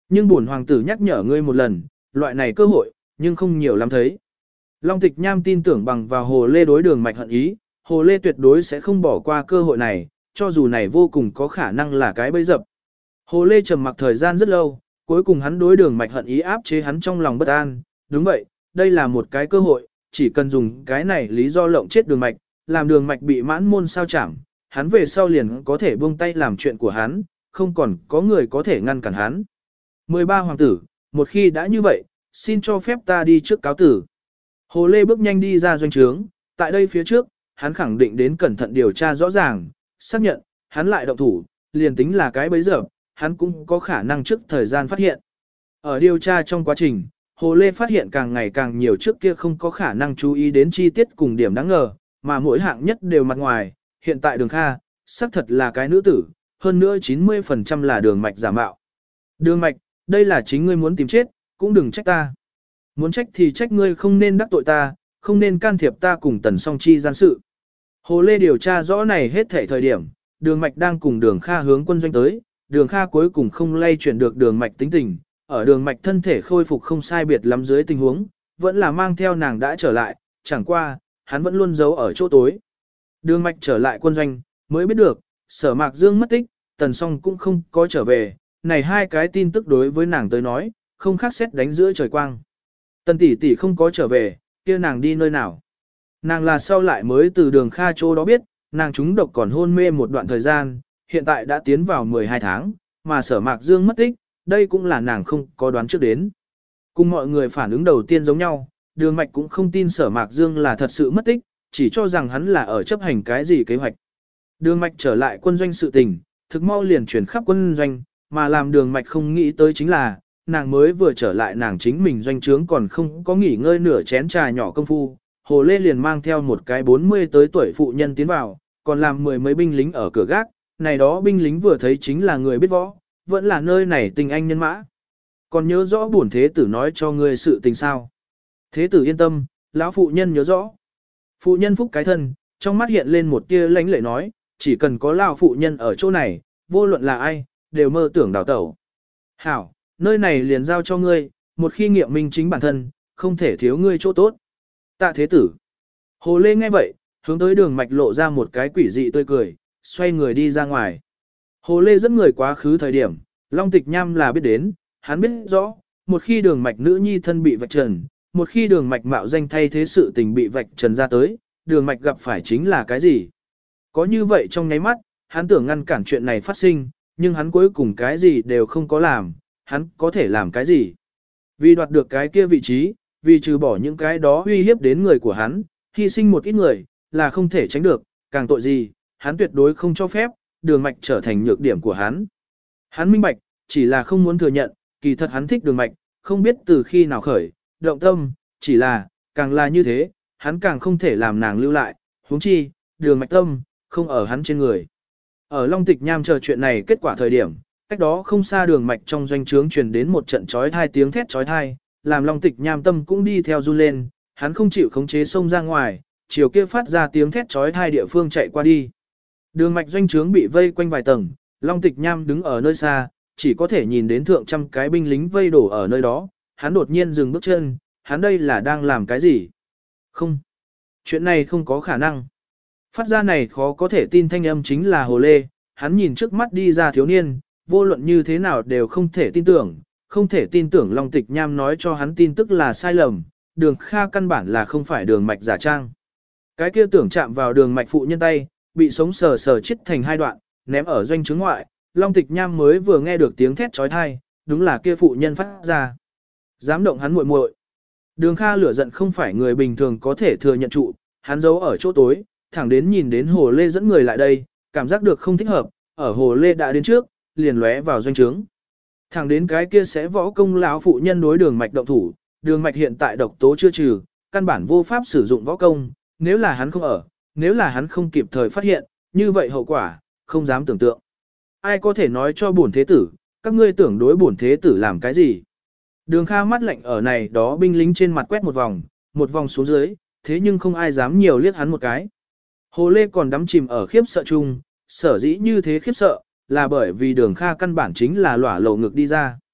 Nhưng bổn hoàng tử nhắc nhở ngươi một lần, loại này cơ hội, nhưng không nhiều lắm thấy. Long Tịch Nham tin tưởng bằng vào Hồ Lê đối Đường Mạch hận ý, Hồ Lê tuyệt đối sẽ không bỏ qua cơ hội này, cho dù này vô cùng có khả năng là cái bẫy dập. Hồ Lê trầm mặc thời gian rất lâu, cuối cùng hắn đối Đường Mạch hận ý áp chế hắn trong lòng bất an, đúng vậy, đây là một cái cơ hội, chỉ cần dùng cái này lý do lộng chết Đường Mạch, làm Đường Mạch bị mãn môn sao chảm, hắn về sau liền có thể buông tay làm chuyện của hắn, không còn có người có thể ngăn cản hắn. 13 hoàng tử, một khi đã như vậy, xin cho phép ta đi trước cáo tử. Hồ Lê bước nhanh đi ra doanh trướng, tại đây phía trước, hắn khẳng định đến cẩn thận điều tra rõ ràng, xác nhận, hắn lại động thủ, liền tính là cái bấy giờ, hắn cũng có khả năng trước thời gian phát hiện. Ở điều tra trong quá trình, Hồ Lê phát hiện càng ngày càng nhiều trước kia không có khả năng chú ý đến chi tiết cùng điểm đáng ngờ, mà mỗi hạng nhất đều mặt ngoài, hiện tại Đường Kha, xác thật là cái nữ tử, hơn nữa 90% là Đường Mạch giả mạo. Đường Mạch, đây là chính ngươi muốn tìm chết, cũng đừng trách ta. Muốn trách thì trách ngươi không nên đắc tội ta, không nên can thiệp ta cùng Tần Song Chi gian sự. Hồ Lê điều tra rõ này hết thảy thời điểm, Đường Mạch đang cùng Đường Kha hướng quân doanh tới, Đường Kha cuối cùng không lay chuyển được Đường Mạch tính tình, ở Đường Mạch thân thể khôi phục không sai biệt lắm dưới tình huống, vẫn là mang theo nàng đã trở lại, chẳng qua, hắn vẫn luôn giấu ở chỗ tối. Đường Mạch trở lại quân doanh, mới biết được, Sở Mạc Dương mất tích, Tần Song cũng không có trở về, này hai cái tin tức đối với nàng tới nói, không khác xét đánh giữa trời quang. Tần tỷ tỷ không có trở về, kia nàng đi nơi nào? Nàng là sau lại mới từ Đường Kha chỗ đó biết, nàng trúng độc còn hôn mê một đoạn thời gian, hiện tại đã tiến vào 12 tháng, mà Sở Mạc Dương mất tích, đây cũng là nàng không có đoán trước đến. Cùng mọi người phản ứng đầu tiên giống nhau, Đường Mạch cũng không tin Sở Mạc Dương là thật sự mất tích, chỉ cho rằng hắn là ở chấp hành cái gì kế hoạch. Đường Mạch trở lại quân doanh sự tình, thực mau liền chuyển khắp quân doanh, mà làm Đường Mạch không nghĩ tới chính là, nàng mới vừa trở lại nàng chính mình doanh trướng còn không có nghỉ ngơi nửa chén trà nhỏ công phu, Hồ Lê liền mang theo một cái 40 tới tuổi phụ nhân tiến vào, còn làm mười mấy binh lính ở cửa gác, này đó binh lính vừa thấy chính là người biết võ, vẫn là nơi này tình anh nhân mã. Còn nhớ rõ bổn thế tử nói cho ngươi sự tình sao? Thế tử yên tâm, lão phụ nhân nhớ rõ. Phụ nhân phúc cái thân, trong mắt hiện lên một tia lãnh lệ nói, chỉ cần có lão phụ nhân ở chỗ này, vô luận là ai, đều mơ tưởng đào tẩu. Hảo, nơi này liền giao cho ngươi, một khi nghiệm minh chính bản thân, không thể thiếu ngươi chỗ tốt. Tạ thế tử. Hồ Lê nghe vậy, hướng tới Đường Mạch lộ ra một cái quỷ dị tươi cười, xoay người đi ra ngoài. Hồ Lê dẫn người quá khứ thời điểm, Long Tịch Nham là biết đến, hắn biết rõ, một khi Đường Mạch nữ nhi thân bị vạch trần, một khi Đường Mạch mạo danh thay thế sự tình bị vạch trần ra tới, Đường Mạch gặp phải chính là cái gì. Có như vậy trong nháy mắt, hắn tưởng ngăn cản chuyện này phát sinh, nhưng hắn cuối cùng cái gì đều không có làm, hắn có thể làm cái gì. Vì đoạt được cái kia vị trí, vì trừ bỏ những cái đó uy hiếp đến người của hắn, hy sinh một ít người, là không thể tránh được, càng tội gì, hắn tuyệt đối không cho phép, Đường Mạch trở thành nhược điểm của hắn. Hắn minh bạch, chỉ là không muốn thừa nhận, kỳ thật hắn thích Đường Mạch, không biết từ khi nào khởi, động tâm, chỉ là, càng là như thế, hắn càng không thể làm nàng lưu lại, huống chi, Đường Mạch tâm, không ở hắn trên người. Ở Long Tịch Nham chờ chuyện này kết quả thời điểm, cách đó không xa Đường Mạch trong doanh trướng truyền đến một trận chói tai tiếng thét chói tai, làm Long Tịch Nham tâm cũng đi theo run lên, hắn không chịu khống chế xông ra ngoài, chiều kia phát ra tiếng thét chói tai địa phương chạy qua đi. Đường Mạch doanh trướng bị vây quanh vài tầng, Long Tịch Nham đứng ở nơi xa, chỉ có thể nhìn đến thượng trăm cái binh lính vây đổ ở nơi đó, hắn đột nhiên dừng bước chân, hắn đây là đang làm cái gì? Không, chuyện này không có khả năng. Phát ra này khó có thể tin thanh âm chính là Hồ Lê, hắn nhìn trước mắt đi ra thiếu niên, vô luận như thế nào đều không thể tin tưởng, không thể tin tưởng Long Tịch Nham nói cho hắn tin tức là sai lầm, Đường Kha căn bản là không phải Đường Mạch giả trang. Cái kia tưởng chạm vào Đường Mạch phụ nhân tay, bị sống sờ sờ chít thành hai đoạn, ném ở doanh trướng ngoại, Long Tịch Nham mới vừa nghe được tiếng thét chói tai, đúng là kia phụ nhân phát ra. Dám động hắn muội muội. Đường Kha lửa giận không phải người bình thường có thể thừa nhận trụ, hắn giấu ở chỗ tối, thẳng đến nhìn đến Hồ Lê dẫn người lại đây, cảm giác được không thích hợp, ở Hồ Lê đã đến trước, liền lóe vào doanh trướng. Thẳng đến cái kia sẽ võ công lão phụ nhân đối Đường Mạch động thủ, Đường Mạch hiện tại độc tố chưa trừ, căn bản vô pháp sử dụng võ công, nếu là hắn không ở, nếu là hắn không kịp thời phát hiện, như vậy hậu quả, không dám tưởng tượng. Ai có thể nói cho bổn thế tử, các ngươi tưởng đối bổn thế tử làm cái gì? Đường Kha mắt lạnh ở này đó binh lính trên mặt quét một vòng xuống dưới, thế nhưng không ai dám nhiều liếc hắn một cái. Hồ Lê còn đắm chìm ở khiếp sợ chung, sở dĩ như thế khiếp sợ, là bởi vì Đường Kha căn bản chính là lỏa lộ ngực đi ra.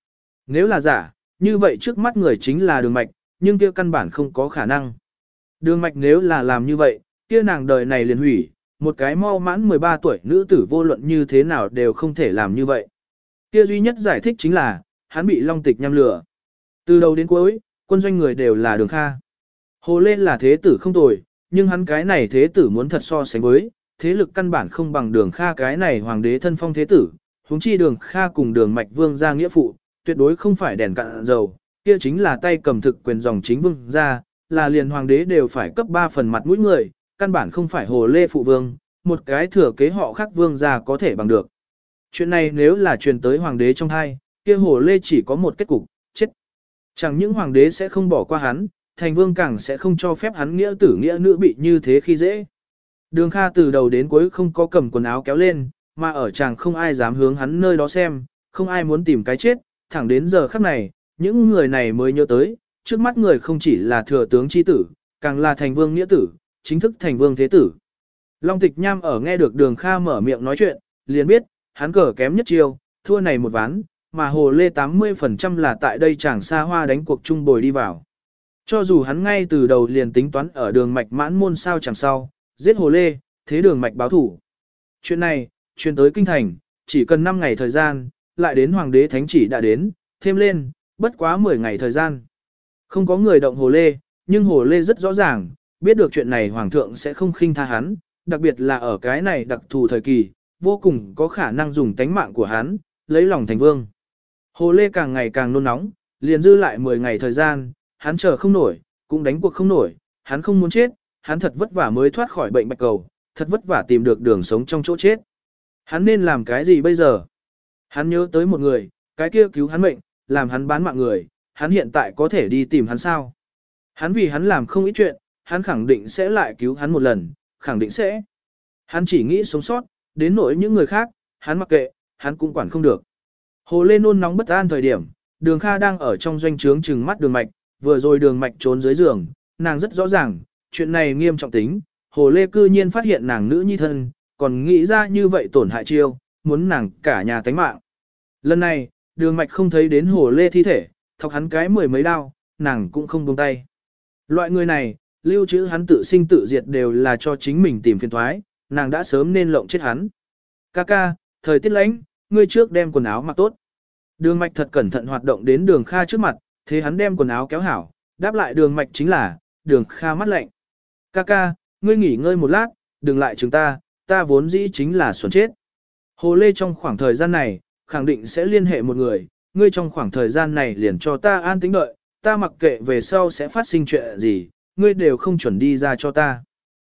Nếu là giả, như vậy trước mắt người chính là đường mạch, nhưng kia căn bản không có khả năng. Đường mạch nếu là làm như vậy, kia nàng đời này liền hủy, một cái mau mãn 13 tuổi nữ tử vô luận như thế nào đều không thể làm như vậy. Kia duy nhất giải thích chính là, hắn bị Long Tịch nhăm lừa. Từ đầu đến cuối, quân doanh người đều là Đường Kha. Hồ Lê là thế tử không tồi, nhưng hắn cái này thế tử muốn thật so sánh với, thế lực căn bản không bằng Đường Kha cái này hoàng đế thân phong thế tử, huống chi Đường Kha cùng Đường Mạch Vương gia nghĩa phụ, tuyệt đối không phải đèn cạn dầu, kia chính là tay cầm thực quyền dòng chính vương gia, là liền hoàng đế đều phải cấp 3 phần mặt mũi người, căn bản không phải Hồ Lê phụ vương, một cái thừa kế họ khác vương gia có thể bằng được. Chuyện này nếu là truyền tới hoàng đế trong hai, kia Hồ Lê chỉ có một kết cục, chết. Chẳng những hoàng đế sẽ không bỏ qua hắn, thành vương càng sẽ không cho phép hắn nghĩa tử nghĩa nữ bị như thế khi dễ. Đường Kha từ đầu đến cuối không có cầm quần áo kéo lên, mà ở chàng không ai dám hướng hắn nơi đó xem, không ai muốn tìm cái chết, thẳng đến giờ khắc này, những người này mới nhớ tới, trước mắt người không chỉ là thừa tướng chi tử, càng là thành vương nghĩa tử, chính thức thành vương thế tử. Long Tịch Nham ở nghe được Đường Kha mở miệng nói chuyện, liền biết, hắn cờ kém nhất chiêu, thua này một ván, mà Hồ Lê 80% là tại đây chàng xa hoa đánh cuộc chung bồi đi vào. Cho dù hắn ngay từ đầu liền tính toán ở Đường Mạch mãn môn sao chẳng sau, giết Hồ Lê, thế Đường Mạch báo thủ. Chuyện này, truyền tới kinh thành, chỉ cần 5 ngày thời gian, lại đến hoàng đế thánh chỉ đã đến, thêm lên, bất quá 10 ngày thời gian. Không có người động Hồ Lê, nhưng Hồ Lê rất rõ ràng, biết được chuyện này hoàng thượng sẽ không khinh tha hắn, đặc biệt là ở cái này đặc thù thời kỳ, vô cùng có khả năng dùng tánh mạng của hắn, lấy lòng thành vương. Hồ Lê càng ngày càng nôn nóng, liền dư lại 10 ngày thời gian, hắn chờ không nổi, cũng đánh cuộc không nổi, hắn không muốn chết, hắn thật vất vả mới thoát khỏi bệnh bạch cầu, thật vất vả tìm được đường sống trong chỗ chết. Hắn nên làm cái gì bây giờ? Hắn nhớ tới một người, cái kia cứu hắn mệnh, làm hắn bán mạng người, hắn hiện tại có thể đi tìm hắn sao? Hắn vì hắn làm không ít chuyện, hắn khẳng định sẽ lại cứu hắn một lần, khẳng định sẽ. Hắn chỉ nghĩ sống sót, đến nỗi những người khác, hắn mặc kệ, hắn cũng quản không được. Hồ Lê nôn nóng bất an thời điểm, Đường Kha đang ở trong doanh trướng trừng mắt Đường Mạch, vừa rồi Đường Mạch trốn dưới giường, nàng rất rõ ràng, chuyện này nghiêm trọng tính, Hồ Lê cư nhiên phát hiện nàng nữ nhi thân, còn nghĩ ra như vậy tổn hại chiêu, muốn nàng cả nhà tánh mạng. Lần này, Đường Mạch không thấy đến Hồ Lê thi thể, thọc hắn cái 10 mấy đao, nàng cũng không buông tay. Loại người này, lưu trữ hắn tự sinh tự diệt đều là cho chính mình tìm phiền toái, nàng đã sớm nên lộng chết hắn. Ca, thời tiết lạnh, ngươi trước đem quần áo mặc tốt. Đường Mạch thật cẩn thận hoạt động đến Đường Kha trước mặt, thế hắn đem quần áo kéo hảo, đáp lại Đường Mạch chính là, Đường Kha mắt lạnh. Ca, ngươi nghỉ ngơi một lát, đừng lại chừng ta vốn dĩ chính là xuẩn chết. Hồ Lê trong khoảng thời gian này, khẳng định sẽ liên hệ một người, ngươi trong khoảng thời gian này liền cho ta an tĩnh đợi, ta mặc kệ về sau sẽ phát sinh chuyện gì, ngươi đều không chuẩn đi ra cho ta.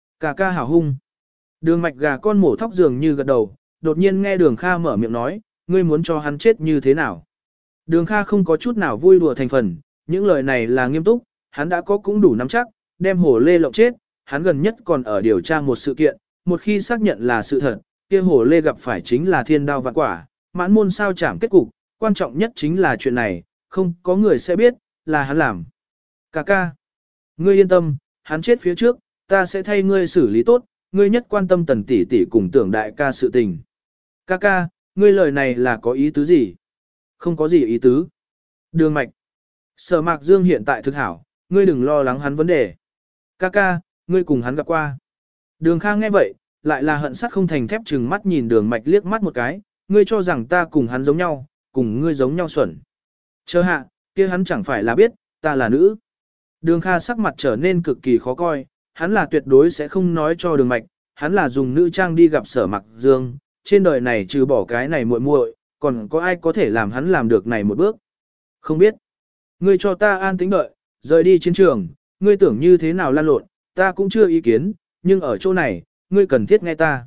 Ca hảo hung. Đường Mạch gà con mổ thóc dường như gật đầu, đột nhiên nghe Đường Kha mở miệng nói, ngươi muốn cho hắn chết như thế nào. Đường Kha không có chút nào vui đùa thành phần, những lời này là nghiêm túc, hắn đã có cũng đủ nắm chắc, đem Hồ Lê lộng chết, hắn gần nhất còn ở điều tra một sự kiện, một khi xác nhận là sự thật, kia Hồ Lê gặp phải chính là thiên đao vạn quả, mãn môn sao chảm kết cục, quan trọng nhất chính là chuyện này, không có người sẽ biết, là hắn làm. Ca, ngươi yên tâm, hắn chết phía trước, ta sẽ thay ngươi xử lý tốt, ngươi nhất quan tâm Tần tỷ tỷ cùng Tưởng đại ca sự tình. Ca, ngươi lời này là có ý tứ gì? Không có gì ý tứ. Đường Mạch. Sở Mạc Dương hiện tại thực hảo, ngươi đừng lo lắng hắn vấn đề. Ca, ngươi cùng hắn gặp qua. Đường Kha nghe vậy, lại là hận sắt không thành thép chừng mắt nhìn Đường Mạch liếc mắt một cái, ngươi cho rằng ta cùng hắn giống nhau, cùng ngươi giống nhau xuẩn. Chờ hạ, kia hắn chẳng phải là biết, ta là nữ. Đường Kha sắc mặt trở nên cực kỳ khó coi, hắn là tuyệt đối sẽ không nói cho Đường Mạch, hắn là dùng nữ trang đi gặp Sở Mạc Dương, trên đời này trừ bỏ cái này muội muội, còn có ai có thể làm hắn làm được này một bước. Không biết. Ngươi cho ta an tĩnh đợi, rời đi chiến trường, ngươi tưởng như thế nào lan lộn, ta cũng chưa ý kiến, nhưng ở chỗ này, ngươi cần thiết nghe ta.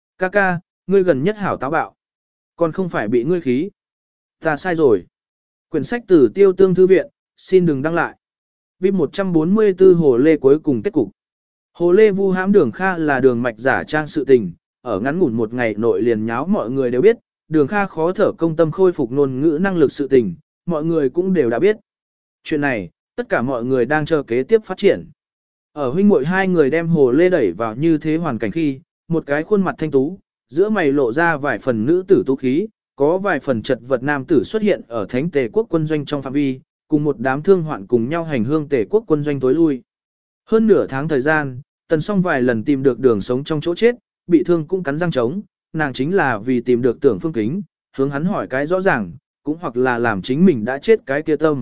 Ca, ngươi gần nhất hảo táo bạo. Còn không phải bị ngươi khí. Ta sai rồi. Quyển sách từ Tiêu Tương Thư Viện, xin đừng đăng lại. VIP 144 Hồ Lê cuối cùng kết cục. Hồ Lê vu hãm Đường Kha là Đường Mạch giả trang sự tình, ở ngắn ngủn một ngày nội liền nháo mọi người đều biết, Đường Kha khó thở công tâm khôi phục ngôn ngữ năng lực sự tình, mọi người cũng đều đã biết. Chuyện này, tất cả mọi người đang chờ kế tiếp phát triển. Ở huynh muội hai người đem Hồ Lê đẩy vào như thế hoàn cảnh khi, một cái khuôn mặt thanh tú, giữa mày lộ ra vài phần nữ tử tú khí, có vài phần chật vật nam tử xuất hiện ở thánh tề quốc quân doanh trong phạm vi, cùng một đám thương hoạn cùng nhau hành hương tề quốc quân doanh tối lui. Hơn nửa tháng thời gian, Tần Song vài lần tìm được đường sống trong chỗ chết, bị thương cũng cắn răng trống, nàng chính là vì tìm được Tưởng Phương Kính, hướng hắn hỏi cái rõ ràng, cũng hoặc là làm chính mình đã chết cái kia tâm.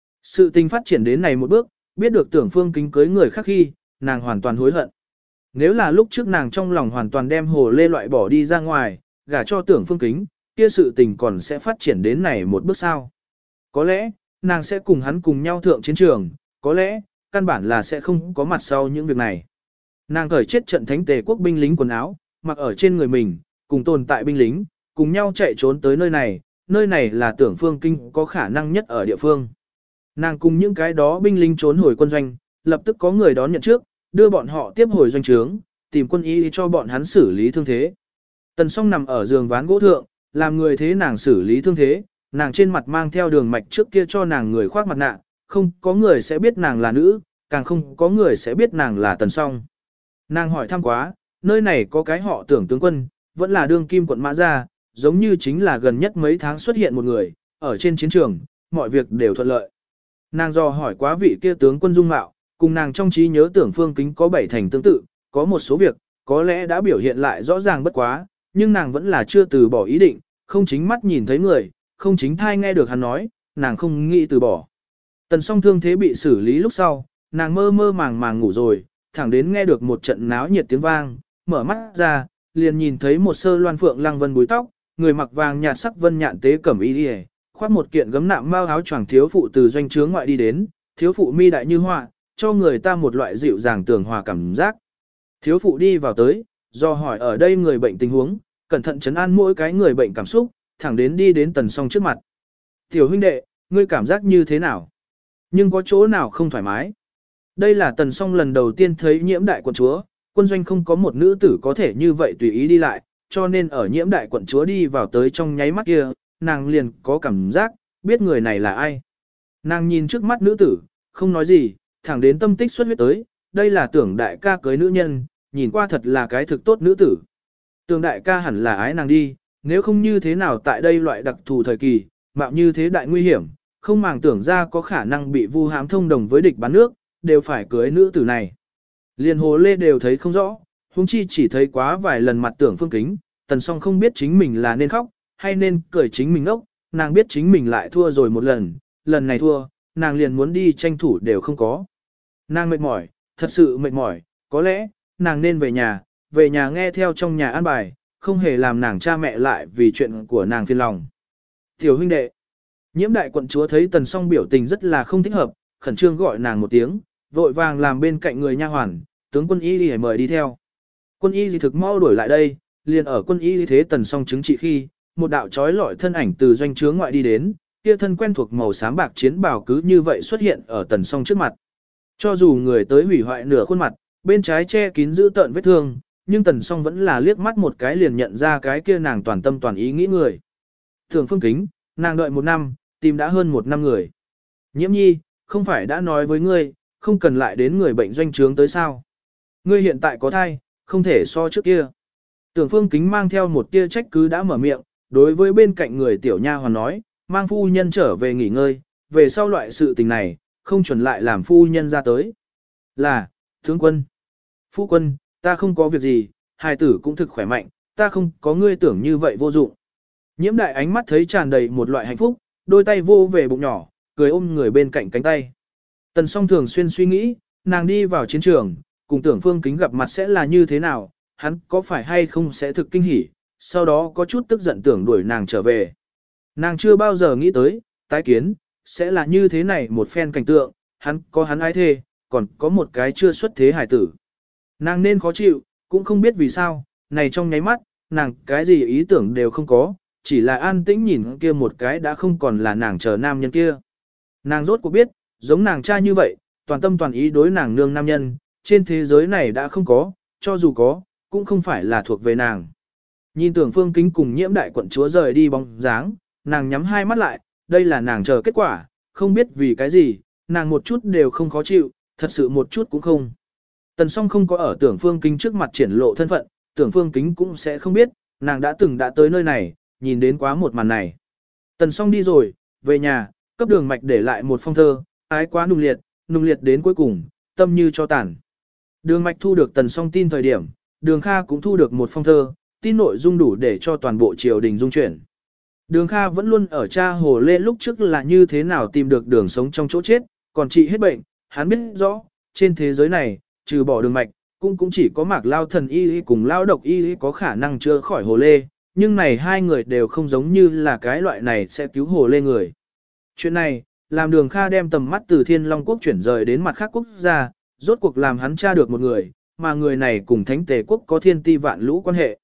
Sự tình phát triển đến này một bước, biết được Tưởng Phương Kính cưới người khác khi, nàng hoàn toàn hối hận. Nếu là lúc trước nàng trong lòng hoàn toàn đem Hồ Lê loại bỏ đi ra ngoài, gả cho Tưởng Phương Kính, kia sự tình còn sẽ phát triển đến này một bước sao. Có lẽ, nàng sẽ cùng hắn cùng nhau thượng chiến trường, có lẽ, căn bản là sẽ không có mặt sau những việc này. Nàng cởi chết trận thánh tề quốc binh lính quần áo, mặc ở trên người mình, cùng tồn tại binh lính, cùng nhau chạy trốn tới nơi này là Tưởng Phương Kính có khả năng nhất ở địa phương. Nàng cùng những cái đó binh lính trốn hồi quân doanh, lập tức có người đón nhận trước, đưa bọn họ tiếp hồi doanh trướng, tìm quân y cho bọn hắn xử lý thương thế. Tần Song nằm ở giường ván gỗ thượng, làm người thế nàng xử lý thương thế, nàng trên mặt mang theo đường mạch trước kia cho nàng người khoác mặt nạ, không có người sẽ biết nàng là nữ, càng không có người sẽ biết nàng là Tần Song. Nàng hỏi thăm quá, nơi này có cái họ Tưởng tướng quân, vẫn là đương kim quận Mã Gia, giống như chính là gần nhất mấy tháng xuất hiện một người, ở trên chiến trường, mọi việc đều thuận lợi. Nàng dò hỏi quá vị kia tướng quân dung mạo, cùng nàng trong trí nhớ Tưởng Phương Kính có 7 thành tương tự, có một số việc, có lẽ đã biểu hiện lại rõ ràng bất quá, nhưng nàng vẫn là chưa từ bỏ ý định, không chính mắt nhìn thấy người, không chính thai nghe được hắn nói, nàng không nghĩ từ bỏ. Tần Song thương thế bị xử lý lúc sau, nàng mơ mơ màng màng ngủ rồi, thẳng đến nghe được một trận náo nhiệt tiếng vang, mở mắt ra, liền nhìn thấy một sơ loan phượng lăng vân búi tóc, người mặc vàng nhạt sắc vân nhạn tế cẩm y liề, khoác một kiện gấm nạm mao áo choàng thiếu phụ từ doanh trướng ngoại đi đến, thiếu phụ mi đại như họa, cho người ta một loại dịu dàng tường hòa cảm giác. Thiếu phụ đi vào tới, do hỏi ở đây người bệnh tình huống, cẩn thận trấn an mỗi cái người bệnh cảm xúc, thẳng đến đi đến Tần Song trước mặt. Tiểu huynh đệ, ngươi cảm giác như thế nào? Nhưng có chỗ nào không thoải mái? Đây là Tần Song lần đầu tiên thấy Nhiễm đại quận chúa, quân doanh không có một nữ tử có thể như vậy tùy ý đi lại, cho nên ở Nhiễm đại quận chúa đi vào tới trong nháy mắt kia, nàng liền có cảm giác, biết người này là ai. Nàng nhìn trước mắt nữ tử, không nói gì, thẳng đến tâm tích xuất huyết tới, đây là Tưởng đại ca cưới nữ nhân, nhìn qua thật là cái thực tốt nữ tử. Tưởng đại ca hẳn là ái nàng đi, nếu không như thế nào tại đây loại đặc thù thời kỳ, mạo như thế đại nguy hiểm, không màng tưởng ra có khả năng bị vu hãm thông đồng với địch bán nước, đều phải cưới nữ tử này. Liên Hồ Lê đều thấy không rõ, huống chi chỉ thấy quá vài lần mặt Tưởng Phương Kính, Tần Song không biết chính mình là nên khóc, hay nên cười chính mình ốc, nàng biết chính mình lại thua rồi một lần này thua, nàng liền muốn đi tranh thủ đều không có. Nàng mệt mỏi, thật sự mệt mỏi, có lẽ, nàng nên về nhà nghe theo trong nhà an bài, không hề làm nàng cha mẹ lại vì chuyện của nàng phiền lòng. Tiểu huynh đệ, Nhiễm đại quận chúa thấy Tần Song biểu tình rất là không thích hợp, khẩn trương gọi nàng một tiếng, vội vàng làm bên cạnh người nha hoàn, tướng quân y đi mời đi theo. Quân y gì thực mau đuổi lại đây, liền ở quân y thế Tần Song chứng trị khi, một đạo trói lọi thân ảnh từ doanh trướng ngoại đi đến, kia thân quen thuộc màu xám bạc chiến bào cứ như vậy xuất hiện ở Tần Song trước mặt. Cho dù người tới hủy hoại nửa khuôn mặt, bên trái che kín giữ tợn vết thương, nhưng Tần Song vẫn là liếc mắt một cái liền nhận ra cái kia nàng toàn tâm toàn ý nghĩ người. Tưởng Phương Kính, nàng đợi 1 năm, tìm đã hơn 1 năm người. Nhiễm nhi, không phải đã nói với ngươi, không cần lại đến người bệnh doanh trướng tới sao. Ngươi hiện tại có thai, không thể so trước kia. Tưởng Phương Kính mang theo một tia trách cứ đã mở miệng, đối với bên cạnh người tiểu nha hoàn nói, mang phu nhân trở về nghỉ ngơi, về sau loại sự tình này, không chuẩn lại làm phu nhân ra tới. Là, tướng quân, phu quân, ta không có việc gì, hài tử cũng thực khỏe mạnh, ta không có ngươi tưởng như vậy vô dụng. Nhiễm đại ánh mắt thấy tràn đầy một loại hạnh phúc, đôi tay vô về bụng nhỏ, cười ôm người bên cạnh cánh tay. Tần Song thường xuyên suy nghĩ, nàng đi vào chiến trường, cùng Tưởng Phương Kính gặp mặt sẽ là như thế nào, hắn có phải hay không sẽ thực kinh hỉ, sau đó có chút tức giận tưởng đuổi nàng trở về. Nàng chưa bao giờ nghĩ tới, tái kiến, sẽ là như thế này một phen cảnh tượng, hắn có hắn ái thê, còn có một cái chưa xuất thế hải tử. Nàng nên khó chịu, cũng không biết vì sao, này trong nháy mắt, nàng cái gì ý tưởng đều không có, chỉ là an tĩnh nhìn kia một cái đã không còn là nàng chờ nam nhân kia. Nàng rốt cuộc biết, giống nàng cha như vậy, toàn tâm toàn ý đối nàng nương nam nhân, trên thế giới này đã không có, cho dù có, cũng không phải là thuộc về nàng. Nhìn Tưởng Phương Kính cùng Nhiễm đại quận chúa rời đi bóng dáng, nàng nhắm hai mắt lại, đây là nàng chờ kết quả, không biết vì cái gì, nàng một chút đều không khó chịu, thật sự một chút cũng không. Tần Song không có ở Tưởng Phương Kính trước mặt triển lộ thân phận, Tưởng Phương Kính cũng sẽ không biết, nàng đã từng đã tới nơi này, nhìn đến quá một màn này. Tần Song đi rồi, về nhà, cấp Đường Mạch để lại một phong thơ, ái quá nung liệt đến cuối cùng, tâm như cho tàn. Đường Mạch thu được Tần Song tin thời điểm, Đường Kha cũng thu được một phong thơ, tin nội dung đủ để cho toàn bộ triều đình dung chuyển. Đường Kha vẫn luôn ở tra Hồ Lê lúc trước là như thế nào tìm được đường sống trong chỗ chết, còn trị hết bệnh, hắn biết rõ, trên thế giới này, trừ bỏ Đường Mạch, cũng chỉ có Mạc Lao thần y cùng Lao độc y có khả năng chữa khỏi Hồ Lê, nhưng này hai người đều không giống như là cái loại này sẽ cứu Hồ Lê người. Chuyện này, làm Đường Kha đem tầm mắt từ Thiên Long Quốc chuyển rời đến mặt khác quốc gia, rốt cuộc làm hắn tra được một người, mà người này cùng Thánh Tề Quốc có thiên ti vạn lũ quan hệ.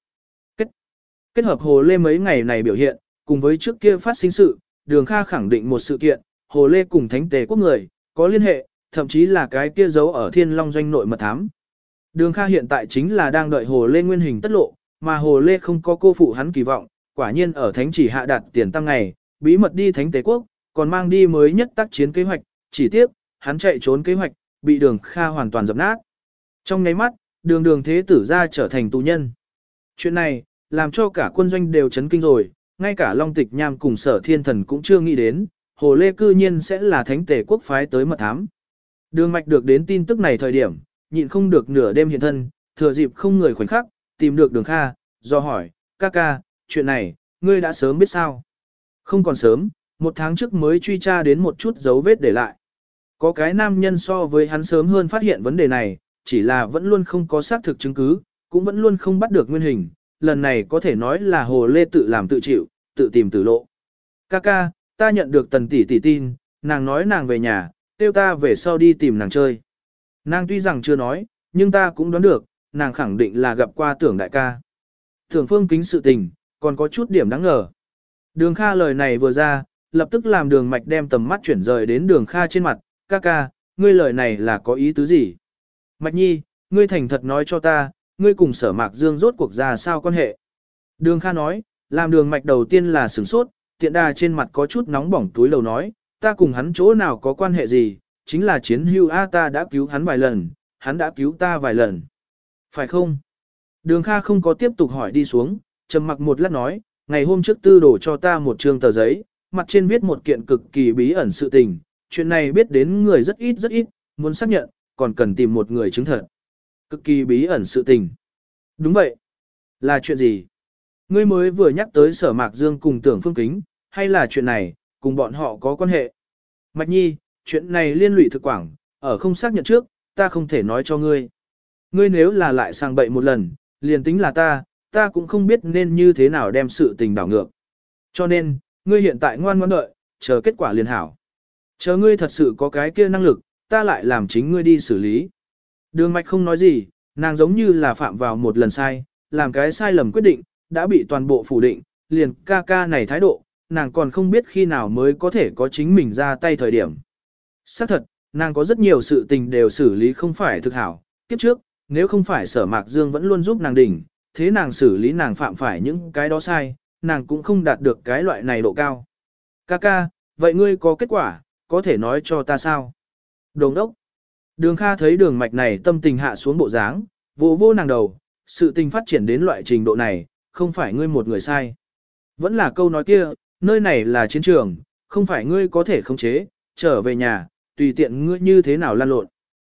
Kết hợp Hồ Lê mấy ngày này biểu hiện, cùng với trước kia phát sinh sự, Đường Kha khẳng định một sự kiện, Hồ Lê cùng Thánh Tề Quốc người, có liên hệ, thậm chí là cái kia giấu ở Thiên Long doanh nội mật thám. Đường Kha hiện tại chính là đang đợi Hồ Lê nguyên hình tất lộ, mà Hồ Lê không có cô phụ hắn kỳ vọng, quả nhiên ở Thánh chỉ hạ đạt tiền tăng ngày, bí mật đi Thánh Tề Quốc, còn mang đi mới nhất tác chiến kế hoạch, chỉ tiếc, hắn chạy trốn kế hoạch, bị Đường Kha hoàn toàn dập nát. Trong nháy mắt, Đường thế tử ra trở thành tù nhân. Chuyện này, làm cho cả quân doanh đều chấn kinh rồi, ngay cả Long Tịch Nham cùng Sở Thiên Thần cũng chưa nghĩ đến, Hồ Lê cư nhiên sẽ là Thánh Tề Quốc phái tới mật thám. Đường Mạch được đến tin tức này thời điểm, nhịn không được nửa đêm hiện thân, thừa dịp không người khoảnh khắc, tìm được Đường Kha, do hỏi, ca, chuyện này, ngươi đã sớm biết sao? Không còn sớm, 1 tháng trước mới truy tra đến một chút dấu vết để lại. Có cái nam nhân so với hắn sớm hơn phát hiện vấn đề này, chỉ là vẫn luôn không có xác thực chứng cứ, cũng vẫn luôn không bắt được nguyên hình, lần này có thể nói là Hồ Lê tự làm tự chịu, tự tìm tử lộ. Ca, ta nhận được Tần tỷ tin, nàng nói nàng về nhà, kêu ta về sau đi tìm nàng chơi. Nàng tuy rằng chưa nói, nhưng ta cũng đoán được, nàng khẳng định là gặp qua Tưởng đại ca. Tưởng Phương Kính sự tình, còn có chút điểm đáng ngờ. Đường Kha lời này vừa ra, lập tức làm Đường Mạch đem tầm mắt chuyển rời đến Đường Kha trên mặt, ca, ngươi lời này là có ý tứ gì? Mạch Nhi, ngươi thành thật nói cho ta, ngươi cùng Sở Mạc Dương rốt cuộc ra sao quan hệ? Đường Kha nói, làm Đường Mạch đầu tiên là sửng sốt, tiện đà trên mặt có chút nóng bỏng túi lầu nói, ta cùng hắn chỗ nào có quan hệ gì, chính là chiến hưu ta đã cứu hắn vài lần, hắn đã cứu ta vài lần. Phải không? Đường Kha không có tiếp tục hỏi đi xuống, trầm mặc một lát nói, ngày hôm trước tư đổ cho ta một trương tờ giấy, mặt trên viết một kiện cực kỳ bí ẩn sự tình, chuyện này biết đến người rất ít, muốn xác nhận, còn cần tìm một người chứng thật. Cực kỳ bí ẩn sự tình. Đúng vậy. Là chuyện gì? Ngươi mới vừa nhắc tới Sở Mạc Dương cùng Tưởng Phương Kính, hay là chuyện này, cùng bọn họ có quan hệ? Mạch Nhi, chuyện này liên lụy thực quảng, ở không xác nhận trước, ta không thể nói cho ngươi. Ngươi nếu là lại sang bậy một lần, liền tính là ta cũng không biết nên như thế nào đem sự tình đảo ngược. Cho nên, ngươi hiện tại ngoan ngoãn đợi, chờ kết quả liền hảo. Chờ ngươi thật sự có cái kia năng lực, ta lại làm chính ngươi đi xử lý. Đường Mạch không nói gì, nàng giống như là phạm vào một lần sai, làm cái sai lầm quyết định, đã bị toàn bộ phủ định, liền ca này thái độ, nàng còn không biết khi nào mới có thể có chính mình ra tay thời điểm. Xác thật, nàng có rất nhiều sự tình đều xử lý không phải thực hảo, kiếp trước, nếu không phải Sở Mạc Dương vẫn luôn giúp nàng đỉnh, thế nàng xử lý nàng phạm phải những cái đó sai, nàng cũng không đạt được cái loại này độ cao. Ca, vậy ngươi có kết quả, có thể nói cho ta sao? Đồng đốc. Đường Kha thấy Đường Mạch này tâm tình hạ xuống bộ dáng, vô nàng đầu, sự tình phát triển đến loại trình độ này, không phải ngươi một người sai. Vẫn là câu nói kia, nơi này là chiến trường, không phải ngươi có thể khống chế, trở về nhà, tùy tiện ngươi như thế nào lăn lộn.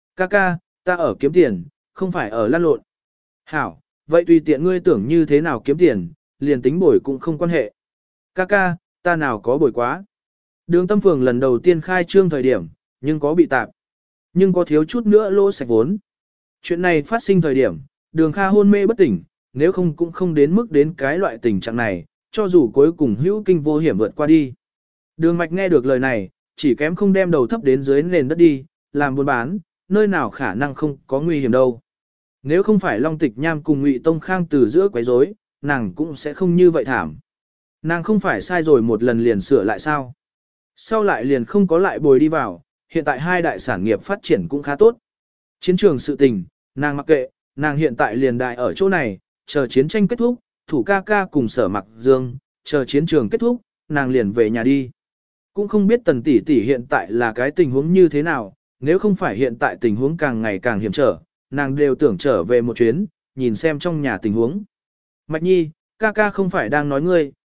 Ca, ta ở kiếm tiền, không phải ở lăn lộn. Hảo, vậy tùy tiện ngươi tưởng như thế nào kiếm tiền, liền tính bồi cũng không quan hệ. Ca, ta nào có bồi quá. Đường Tâm Phường lần đầu tiên khai trương thời điểm, nhưng có bị tạp. Nhưng có thiếu chút nữa lỗ sạch vốn. Chuyện này phát sinh thời điểm, Đường Kha hôn mê bất tỉnh, nếu không cũng không đến mức đến cái loại tình trạng này, cho dù cuối cùng hữu kinh vô hiểm vượt qua đi. Đường Mạch nghe được lời này, chỉ kém không đem đầu thấp đến dưới nền đất đi, làm buôn bán, nơi nào khả năng không có nguy hiểm đâu. Nếu không phải Long Tịch Nham cùng Ngụy Tông Khang từ giữa quấy rối, nàng cũng sẽ không như vậy thảm. Nàng không phải sai rồi một lần liền sửa lại sao? Sau lại liền không có lại bồi đi vào, hiện tại hai đại sản nghiệp phát triển cũng khá tốt. Chiến trường sự tình, nàng mặc kệ, nàng hiện tại liền đại ở chỗ này, chờ chiến tranh kết thúc, thủ ca cùng Sở Mạc Dương, chờ chiến trường kết thúc, nàng liền về nhà đi. Cũng không biết Tần tỷ tỷ hiện tại là cái tình huống như thế nào, nếu không phải hiện tại tình huống càng ngày càng hiểm trở, nàng đều tưởng trở về một chuyến, nhìn xem trong nhà tình huống. Mạch Nhi, ca không phải đang nói ngươi,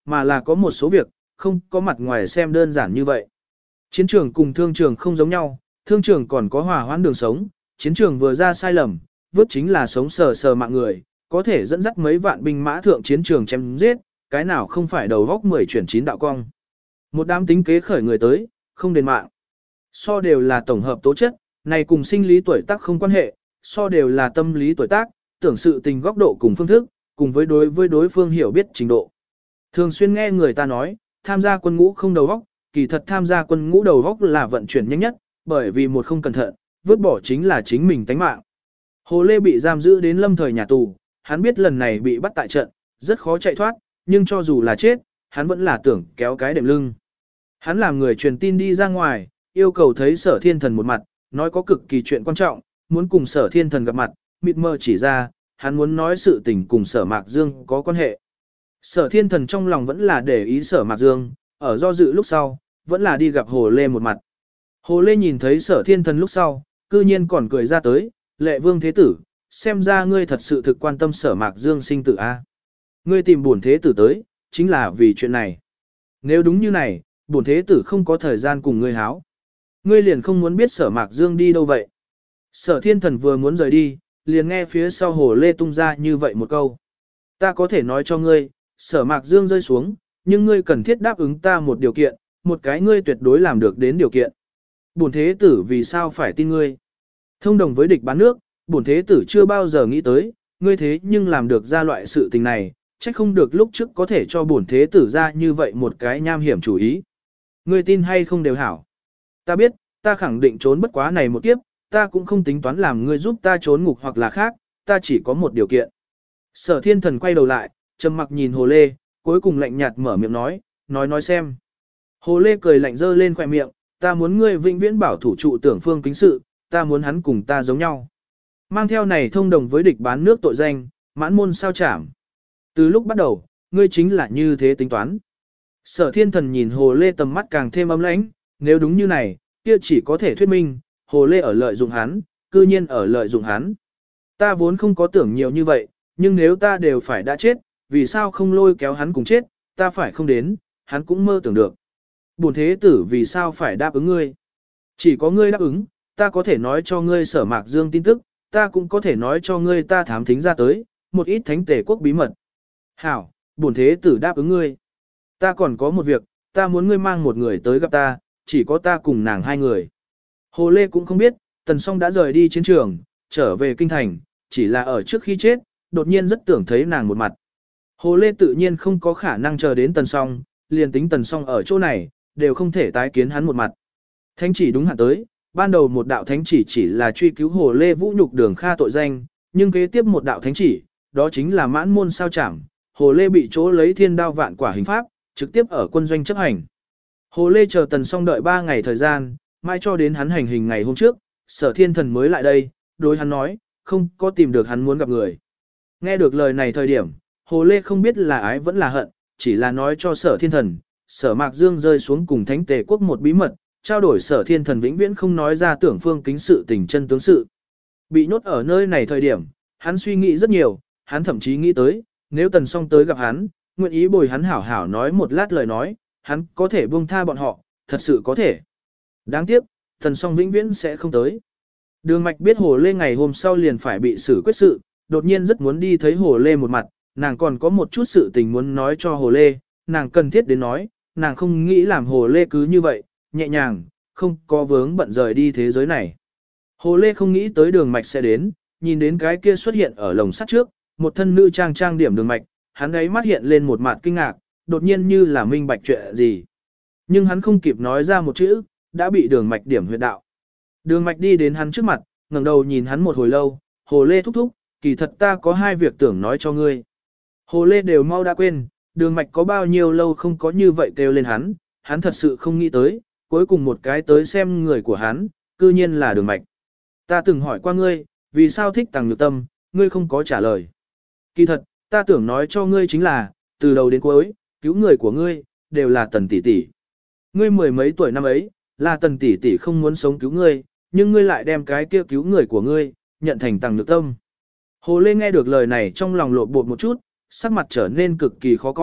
mà là có một số việc, không có mặt ngoài xem đơn giản như vậy. Chiến trường cùng thương trường không giống nhau, thương trường còn có hòa hoãn đường sống, chiến trường vừa ra sai lầm, vứt chính là sống sờ sờ mạng người, có thể dẫn dắt mấy vạn binh mã thượng chiến trường chém giết, cái nào không phải đầu góc 10 chuyển 9 đạo cong. Một đám tính kế khởi người tới, không đền mạng. So đều là tổng hợp tố chất, này cùng sinh lý tuổi tác không quan hệ, so đều là tâm lý tuổi tác, tưởng sự tình góc độ cùng phương thức, cùng với đối phương hiểu biết trình độ. Thường xuyên nghe người ta nói, tham gia quân ngũ không đầu góc, kỳ thật tham gia quân ngũ đầu góc là vận chuyển nhanh nhất, bởi vì một không cẩn thận, vứt bỏ chính là chính mình tánh mạng. Hồ Lê bị giam giữ đến lâm thời nhà tù, hắn biết lần này bị bắt tại trận, rất khó chạy thoát, nhưng cho dù là chết, hắn vẫn là tưởng kéo cái đệm lưng. Hắn làm người truyền tin đi ra ngoài, yêu cầu thấy Sở Thiên Thần một mặt, nói có cực kỳ chuyện quan trọng, muốn cùng Sở Thiên Thần gặp mặt, mịt mờ chỉ ra, hắn muốn nói sự tình cùng Sở Mạc Dương có quan hệ. Sở Thiên Thần trong lòng vẫn là để ý Sở Mạc Dương, ở do dự lúc sau, vẫn là đi gặp Hồ Lê một mặt. Hồ Lê nhìn thấy Sở Thiên Thần lúc sau, cư nhiên còn cười ra tới, Lệ Vương Thế Tử, xem ra ngươi thật sự thực quan tâm Sở Mạc Dương sinh tử a. Ngươi tìm bổn Thế Tử tới, chính là vì chuyện này. Nếu đúng như này, bổn Thế Tử không có thời gian cùng ngươi háo. Ngươi liền không muốn biết Sở Mạc Dương đi đâu vậy. Sở Thiên Thần vừa muốn rời đi, liền nghe phía sau Hồ Lê tung ra như vậy một câu. Ta có thể nói cho ngươi, Sở Mạc Dương rơi xuống, nhưng ngươi cần thiết đáp ứng ta một điều kiện, một cái ngươi tuyệt đối làm được đến điều kiện. Bổn Thế Tử vì sao phải tin ngươi? Thông đồng với địch bán nước, bổn Thế Tử chưa bao giờ nghĩ tới, ngươi thế nhưng làm được ra loại sự tình này, chắc không được lúc trước có thể cho bổn Thế Tử ra như vậy một cái nham hiểm chủ ý. Ngươi tin hay không đều hảo. Ta biết, ta khẳng định trốn bất quá này một kiếp, ta cũng không tính toán làm ngươi giúp ta trốn ngục hoặc là khác, ta chỉ có một điều kiện. Sở Thiên Thần quay đầu lại, trầm mặc nhìn Hồ Lê, cuối cùng lạnh nhạt mở miệng nói xem. Hồ Lê cười lạnh dơ lên khỏe miệng, ta muốn ngươi vĩnh viễn bảo thủ trụ tưởng phương kính sự, ta muốn hắn cùng ta giống nhau. Mang theo này thông đồng với địch bán nước tội danh, mãn môn sao chảm. Từ lúc bắt đầu, ngươi chính là như thế tính toán. Sở Thiên Thần nhìn Hồ Lê tầm mắt càng thêm ấm lãnh, nếu đúng như này, kia chỉ có thể thuyết minh, Hồ Lê ở lợi dụng hắn, cư nhiên ở lợi dụng hắn. Ta vốn không có tưởng nhiều như vậy, nhưng nếu ta đều phải đã chết, vì sao không lôi kéo hắn cùng chết, ta phải không đến, hắn cũng mơ tưởng được. Bổn Thế Tử vì sao phải đáp ứng ngươi? Chỉ có ngươi đáp ứng, ta có thể nói cho ngươi Sở Mạc Dương tin tức, ta cũng có thể nói cho ngươi ta thám thính ra tới, một ít thánh tể quốc bí mật. Hảo, bổn Thế Tử đáp ứng ngươi. Ta còn có một việc, ta muốn ngươi mang một người tới gặp ta, chỉ có ta cùng nàng hai người. Hồ Lê cũng không biết, Tần Song đã rời đi chiến trường, trở về kinh thành, chỉ là ở trước khi chết, đột nhiên rất tưởng thấy nàng một mặt. Hồ Lê tự nhiên không có khả năng chờ đến Tần Song, liền tính Tần Song ở chỗ này, đều không thể tái kiến hắn một mặt. Thánh chỉ đúng hạn tới, ban đầu một đạo thánh chỉ là truy cứu Hồ Lê vũ nhục Đường Kha tội danh, nhưng kế tiếp một đạo thánh chỉ, đó chính là mãn môn sao chảm, Hồ Lê bị chỗ lấy thiên đao vạn quả hình pháp, trực tiếp ở quân doanh chấp hành. Hồ Lê chờ Tần Song đợi 3 ngày thời gian, mai cho đến hắn hành hình ngày hôm trước, Sở Thiên Thần mới lại đây, đối hắn nói, không có tìm được hắn muốn gặp người. Nghe được lời này thời điểm, Hồ Lê không biết là ái vẫn là hận, chỉ là nói cho Sở Thiên Thần, Sở Mạc Dương rơi xuống cùng Thánh Tề Quốc một bí mật, trao đổi Sở Thiên Thần vĩnh viễn không nói ra tưởng phương kính sự tình chân tướng sự. Bị nhốt ở nơi này thời điểm, hắn suy nghĩ rất nhiều, hắn thậm chí nghĩ tới, nếu Tần Song tới gặp hắn, nguyện ý bồi hắn hảo hảo nói một lát lời nói, hắn có thể buông tha bọn họ, thật sự có thể. Đáng tiếc, Tần Song vĩnh viễn sẽ không tới. Đường Mạch biết Hồ Lê ngày hôm sau liền phải bị xử quyết sự, đột nhiên rất muốn đi thấy Hồ Lê một mặt, nàng còn có một chút sự tình muốn nói cho Hồ Lê, nàng cần thiết đến nói, nàng không nghĩ làm Hồ Lê cứ như vậy, nhẹ nhàng, không có vướng bận rời đi thế giới này. Hồ Lê không nghĩ tới Đường Mạch sẽ đến, nhìn đến cái kia xuất hiện ở lồng sắt trước, một thân nữ trang điểm Đường Mạch, hắn ấy mắt hiện lên một mặt kinh ngạc, đột nhiên như là minh bạch chuyện gì. Nhưng hắn không kịp nói ra một chữ, đã bị Đường Mạch điểm huyệt đạo. Đường Mạch đi đến hắn trước mặt, ngẩng đầu nhìn hắn một hồi lâu, Hồ Lê thúc thúc, kỳ thật ta có 2 việc tưởng nói cho ngươi. Hồ Lê đều mau đã quên, Đường Mạch có bao nhiêu lâu không có như vậy kêu lên hắn thật sự không nghĩ tới, cuối cùng một cái tới xem người của hắn, cư nhiên là Đường Mạch. Ta từng hỏi qua ngươi, vì sao thích Tằng Nhược Tâm, ngươi không có trả lời. Kỳ thật, ta tưởng nói cho ngươi chính là, từ đầu đến cuối, cứu người của ngươi, đều là Tần tỷ tỷ. Ngươi 10 mấy tuổi năm ấy, là Tần tỷ tỷ không muốn sống cứu ngươi, nhưng ngươi lại đem cái kia cứu người của ngươi, nhận thành Tằng Nhược Tâm. Hồ Lê nghe được lời này trong lòng lộn bột một chút, sắc mặt trở nên cực kỳ khó coi,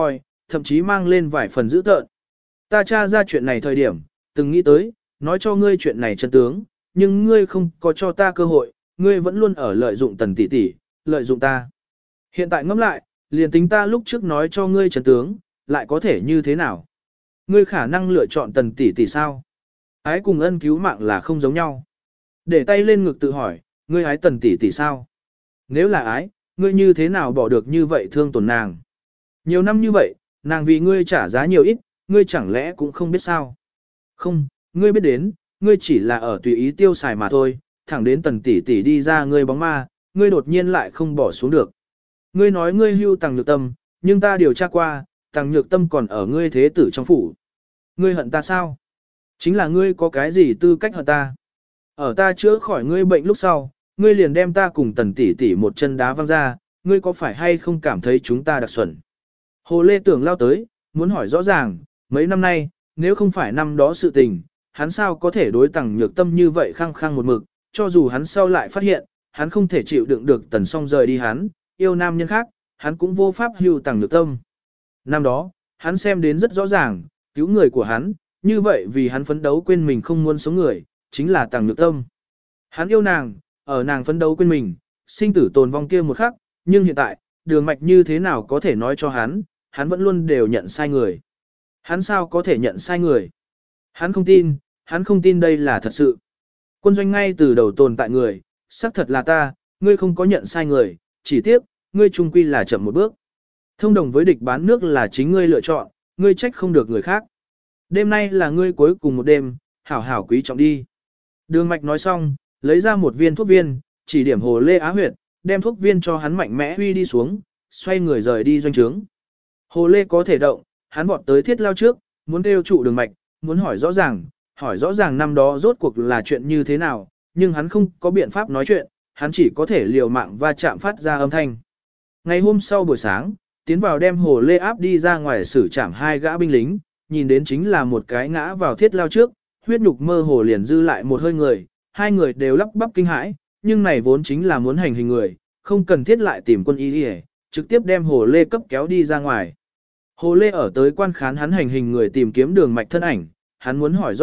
thậm chí mang lên vài phần dữ tợn. Ta tra ra chuyện này thời điểm, từng nghĩ tới, nói cho ngươi chuyện này chân tướng, nhưng ngươi không có cho ta cơ hội, ngươi vẫn luôn ở lợi dụng Tần tỷ tỷ, lợi dụng ta. Hiện tại ngẫm lại, liền tính ta lúc trước nói cho ngươi chân tướng, lại có thể như thế nào? Ngươi khả năng lựa chọn Tần tỷ tỷ sao? Ái cùng ân cứu mạng là không giống nhau. Để tay lên ngực tự hỏi, ngươi ái Tần tỷ tỷ sao? Nếu là ái, ngươi như thế nào bỏ được như vậy thương tổn nàng? Nhiều năm như vậy, nàng vì ngươi trả giá nhiều ít, ngươi chẳng lẽ cũng không biết sao? Không, ngươi biết đến, ngươi chỉ là ở tùy ý tiêu xài mà thôi, thẳng đến Tần tỷ tỷ đi ra ngươi bóng ma, ngươi đột nhiên lại không bỏ xuống được. Ngươi nói ngươi hưu Tằng Nhược Tâm, nhưng ta điều tra qua, Tằng Nhược Tâm còn ở ngươi thế tử trong phủ. Ngươi hận ta sao? Chính là ngươi có cái gì tư cách hận ta? Ở ta chữa khỏi ngươi bệnh lúc sau, ngươi liền đem ta cùng Tần tỷ tỷ một chân đá văng ra, ngươi có phải hay không cảm thấy chúng ta đặc xuẩn? Hồ Lê Tưởng lao tới, muốn hỏi rõ ràng, mấy năm nay, nếu không phải năm đó sự tình, hắn sao có thể đối Tằng Nhược Tâm như vậy khăng khăng một mực, cho dù hắn sau lại phát hiện, hắn không thể chịu đựng được Tần Song rời đi hắn, yêu nam nhân khác, hắn cũng vô pháp hưu Tằng Nhược Tâm. Năm đó, hắn xem đến rất rõ ràng, cứu người của hắn, như vậy vì hắn phấn đấu quên mình không muốn sống người, chính là Tằng Nhược Tâm. Hắn yêu nàng, ở nàng phấn đấu quên mình, sinh tử tồn vong kia một khắc, nhưng hiện tại, Đường Mạch như thế nào có thể nói cho hắn vẫn luôn đều nhận sai người. Hắn sao có thể nhận sai người? Hắn không tin đây là thật sự. Quân Doanh ngay từ đầu tồn tại người, xác thật là ta, ngươi không có nhận sai người, chỉ tiếc, ngươi trung quy là chậm một bước. Thông đồng với địch bán nước là chính ngươi lựa chọn, ngươi trách không được người khác. Đêm nay là ngươi cuối cùng một đêm, hảo hảo quý trọng đi. Đường Mạch nói xong, lấy ra một viên thuốc viên, chỉ điểm Hồ Lê Á huyệt, đem thuốc viên cho hắn mạnh mẽ huy đi xuống, xoay người rời đi doanh trướng. Hồ Lê có thể động, hắn vọt tới thiết lao trước, muốn kêu trụ Đường Mạch, muốn hỏi rõ ràng năm đó rốt cuộc là chuyện như thế nào, nhưng hắn không có biện pháp nói chuyện, hắn chỉ có thể liều mạng va chạm phát ra âm thanh. Ngày hôm sau buổi sáng, tiến vào đem Hồ Lê áp đi ra ngoài xử trảm hai gã binh lính, nhìn đến chính là một cái ngã vào thiết lao trước, huyết nhục mơ hồ liền dư lại một hơi người, hai người đều lắp bắp kinh hãi, nhưng này vốn chính là muốn hành hình người, không cần thiết lại tìm quân y đi, trực tiếp đem Hồ Lê cấp kéo đi ra ngoài. Hồ Lê ở tới quan khán hắn hành hình người tìm kiếm Đường Mạch thân ảnh, hắn muốn hỏi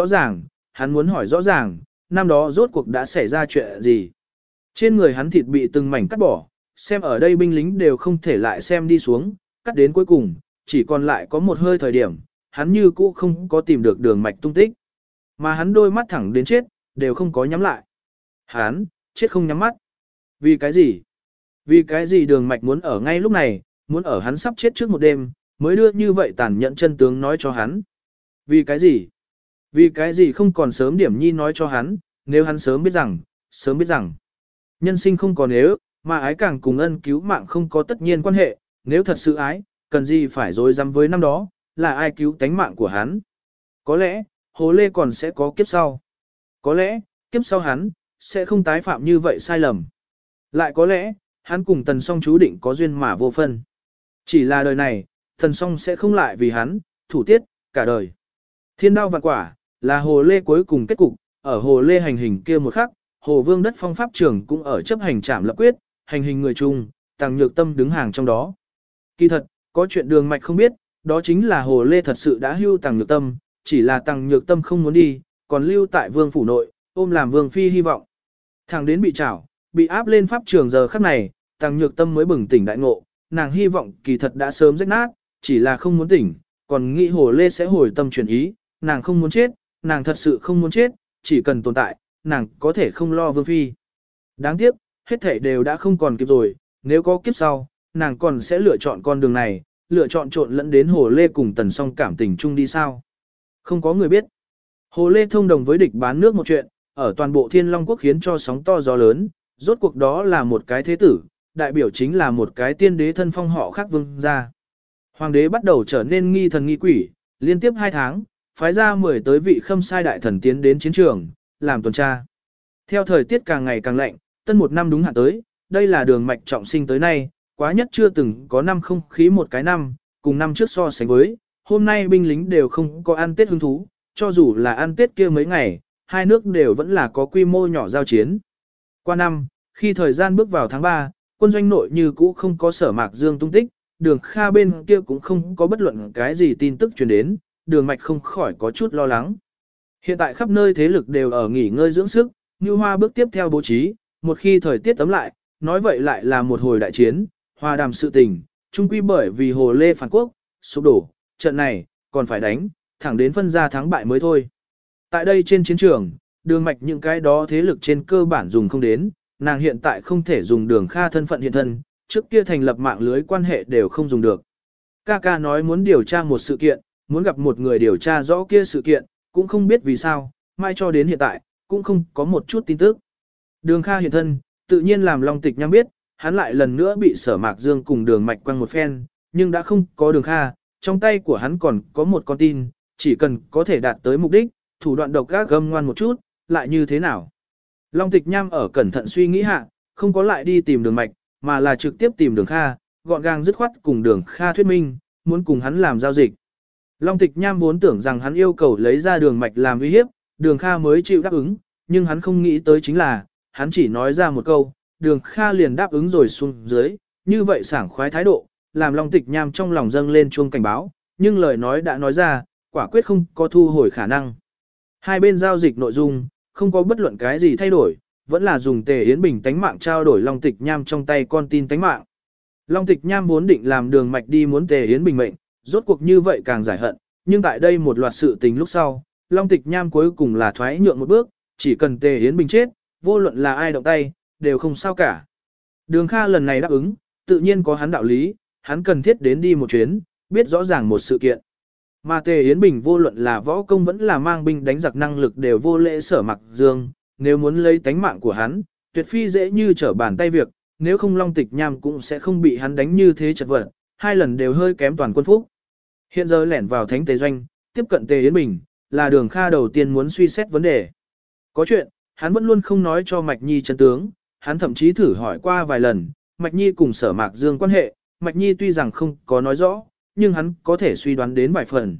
rõ ràng, năm đó rốt cuộc đã xảy ra chuyện gì. Trên người hắn thịt bị từng mảnh cắt bỏ, xem ở đây binh lính đều không thể lại xem đi xuống, cắt đến cuối cùng, chỉ còn lại có một hơi thời điểm, hắn như cũ không có tìm được Đường Mạch tung tích. Mà hắn đôi mắt thẳng đến chết, đều không có nhắm lại. Hắn, chết không nhắm mắt. Vì cái gì? Vì cái gì Đường Mạch muốn ở ngay lúc này, muốn ở hắn sắp chết trước một đêm, mới đưa như vậy tàn nhẫn chân tướng nói cho hắn. Vì cái gì? Vì cái gì không còn sớm điểm nhi nói cho hắn, nếu hắn sớm biết rằng. Nhân sinh không có nếu, mà ái càng cùng ân cứu mạng không có tất nhiên quan hệ, nếu thật sự ái, cần gì phải dối dám với năm đó, là ai cứu tánh mạng của hắn. Có lẽ, Hồ Lê còn sẽ có kiếp sau. Có lẽ, kiếp sau hắn, sẽ không tái phạm như vậy sai lầm. Lại có lẽ, hắn cùng Tần Song chú định có duyên mà vô phân. Chỉ là đời này, Tần Song sẽ không lại vì hắn, thủ tiết, cả đời. Thiên đao vạn quả, là Hồ Lê cuối cùng kết cục, ở Hồ Lê hành hình kia một khắc, Hồ Vương Đất Phong Pháp trưởng cũng ở chấp hành trảm lập quyết, hành hình người chung, Tằng Nhược Tâm đứng hàng trong đó. Kỳ thật, có chuyện Đường Mạch không biết, đó chính là Hồ Lê thật sự đã hưu Tằng Nhược Tâm, chỉ là Tằng Nhược Tâm không muốn đi, còn lưu tại Vương phủ nội, ôm làm Vương phi hy vọng. Thẳng đến bị trảo, bị áp lên pháp trường giờ khắc này, Tằng Nhược Tâm mới bừng tỉnh đại ngộ, nàng hy vọng kỳ thật đã sớm rách nát, chỉ là không muốn tỉnh, còn nghĩ Hồ Lê sẽ hồi tâm chuyển ý, nàng không muốn chết, nàng thật sự không muốn chết, chỉ cần tồn tại, nàng có thể không lo Vương phi. Đáng tiếc, hết thảy đều đã không còn kịp rồi, nếu có kiếp sau, nàng còn sẽ lựa chọn con đường này, lựa chọn trộn lẫn đến Hồ Lê cùng Tần Song cảm tình chung đi sao. Không có người biết. Hồ Lê thông đồng với địch bán nước một chuyện, ở toàn bộ Thiên Long Quốc khiến cho sóng to gió lớn, rốt cuộc đó là một cái thế tử, đại biểu chính là một cái tiên đế thân phong họ khác vương gia. Hoàng đế bắt đầu trở nên nghi thần nghi quỷ, liên tiếp 2 tháng, phái ra 10 tới vị khâm sai đại thần tiến đến chiến trường, làm tuần tra. Theo thời tiết càng ngày càng lạnh, tân một năm đúng hạn tới, đây là Đường Mạch trọng sinh tới nay, quá nhất chưa từng có năm không khí một cái năm, cùng năm trước so sánh với, hôm nay binh lính đều không có ăn Tết hứng thú, cho dù là ăn Tết kia mấy ngày, hai nước đều vẫn là có quy mô nhỏ giao chiến. Qua năm, khi thời gian bước vào tháng 3, quân doanh nội như cũ không có Sở Mạc Dương tung tích, đường Kha bên kia cũng không có bất luận cái gì tin tức truyền đến, đường mạch không khỏi có chút lo lắng. Hiện tại khắp nơi thế lực đều ở nghỉ ngơi dưỡng sức, Như Hoa bước tiếp theo bố trí, một khi thời tiết tấm lại, nói vậy lại là một hồi đại chiến, hòa đàm sự tình, chung quy bởi vì Hồ Lê phản quốc, sụp đổ, trận này, còn phải đánh, thẳng đến phân ra thắng bại mới thôi. Tại đây trên chiến trường, đường mạch những cái đó thế lực trên cơ bản dùng không đến, nàng hiện tại không thể dùng đường Kha thân phận hiện thân, trước kia thành lập mạng lưới quan hệ đều không dùng được. Kaka nói muốn điều tra một sự kiện, muốn gặp một người điều tra rõ kia sự kiện, cũng không biết vì sao, mai cho đến hiện tại, cũng không có một chút tin tức. Đường Kha hiện thân, tự nhiên làm Long Tịch Nham biết, hắn lại lần nữa bị Sở Mạc Dương cùng đường mạch quăng một phen, nhưng đã không có đường Kha, trong tay của hắn còn có một con tin, chỉ cần có thể đạt tới mục đích, thủ đoạn độc ác gâm ngoan một chút, lại như thế nào. Long Tịch Nham ở cẩn thận suy nghĩ hạ, không có lại đi tìm đường mạch, mà là trực tiếp tìm đường Kha, gọn gàng dứt khoát cùng đường Kha thuyết minh, muốn cùng hắn làm giao dịch. Long Tịch Nham vốn tưởng rằng hắn yêu cầu lấy ra đường mạch làm uy hiếp, đường Kha mới chịu đáp ứng, nhưng hắn không nghĩ tới chính là, hắn chỉ nói ra một câu, đường Kha liền đáp ứng rồi xuống dưới, như vậy sảng khoái thái độ, làm Long Tịch Nham trong lòng dâng lên chuông cảnh báo, nhưng lời nói đã nói ra, quả quyết không có thu hồi khả năng. Hai bên giao dịch nội dung, không có bất luận cái gì thay đổi, vẫn là dùng Tề Yến Bình tánh mạng trao đổi Long Tịch Nham trong tay con tin tánh mạng. Long Tịch Nham vốn định làm đường mạch đi muốn Tề Yến Bình mệnh, rốt cuộc như vậy càng giải hận, nhưng tại đây một loạt sự tình lúc sau, Long Tịch Nham cuối cùng là thoái nhượng một bước, chỉ cần Tề Yến Bình chết, vô luận là ai động tay, đều không sao cả. Đường Kha lần này đáp ứng, tự nhiên có hắn đạo lý, hắn cần thiết đến đi một chuyến, biết rõ ràng một sự kiện. Mà Tề Yến Bình vô luận là võ công vẫn là mang binh đánh giặc năng lực đều vô lễ Sở Mạc Dương, nếu muốn lấy tánh mạng của hắn, tuyệt phi dễ như trở bàn tay việc, nếu không Long Tịch Nham cũng sẽ không bị hắn đánh như thế chật vật, hai lần đều hơi kém toàn quân phúc. Hiện giờ lẻn vào Thánh Tề Doanh, tiếp cận Tề Yến Bình, là đường Kha đầu tiên muốn suy xét vấn đề. Có chuyện, hắn vẫn luôn không nói cho Mạch Nhi chân tướng, hắn thậm chí thử hỏi qua vài lần, Mạch Nhi cùng Sở Mạc Dương quan hệ, Mạch Nhi tuy rằng không có nói rõ, nhưng hắn có thể suy đoán đến vài phần.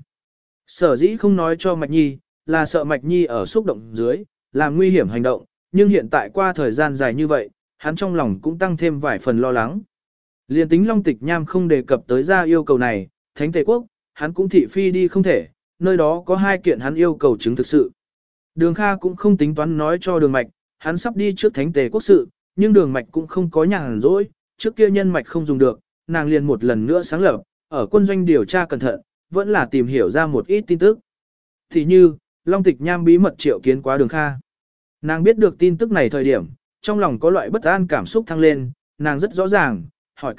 Sở dĩ không nói cho Mạch Nhi, là sợ Mạch Nhi ở xúc động dưới, làm nguy hiểm hành động, nhưng hiện tại qua thời gian dài như vậy, hắn trong lòng cũng tăng thêm vài phần lo lắng. Liên tính Long Tịch Nham không đề cập tới ra yêu cầu này, Thánh Tề Quốc, hắn cũng thị phi đi không thể, nơi đó có hai kiện hắn yêu cầu chứng thực sự. Đường Kha cũng không tính toán nói cho đường mạch, hắn sắp đi trước Thánh Tề Quốc sự, nhưng đường mạch cũng không có nhàn rỗi, trước kia nhân mạch không dùng được, nàng liền một lần nữa sáng lập, ở quân doanh điều tra cẩn thận, vẫn là tìm hiểu ra một ít tin tức. Thì như, Long Tịch Nham bí mật triệu kiến qua đường Kha. Nàng biết được tin tức này thời điểm, trong lòng có loại bất an cảm xúc thăng lên, nàng rất rõ ràng, hỏi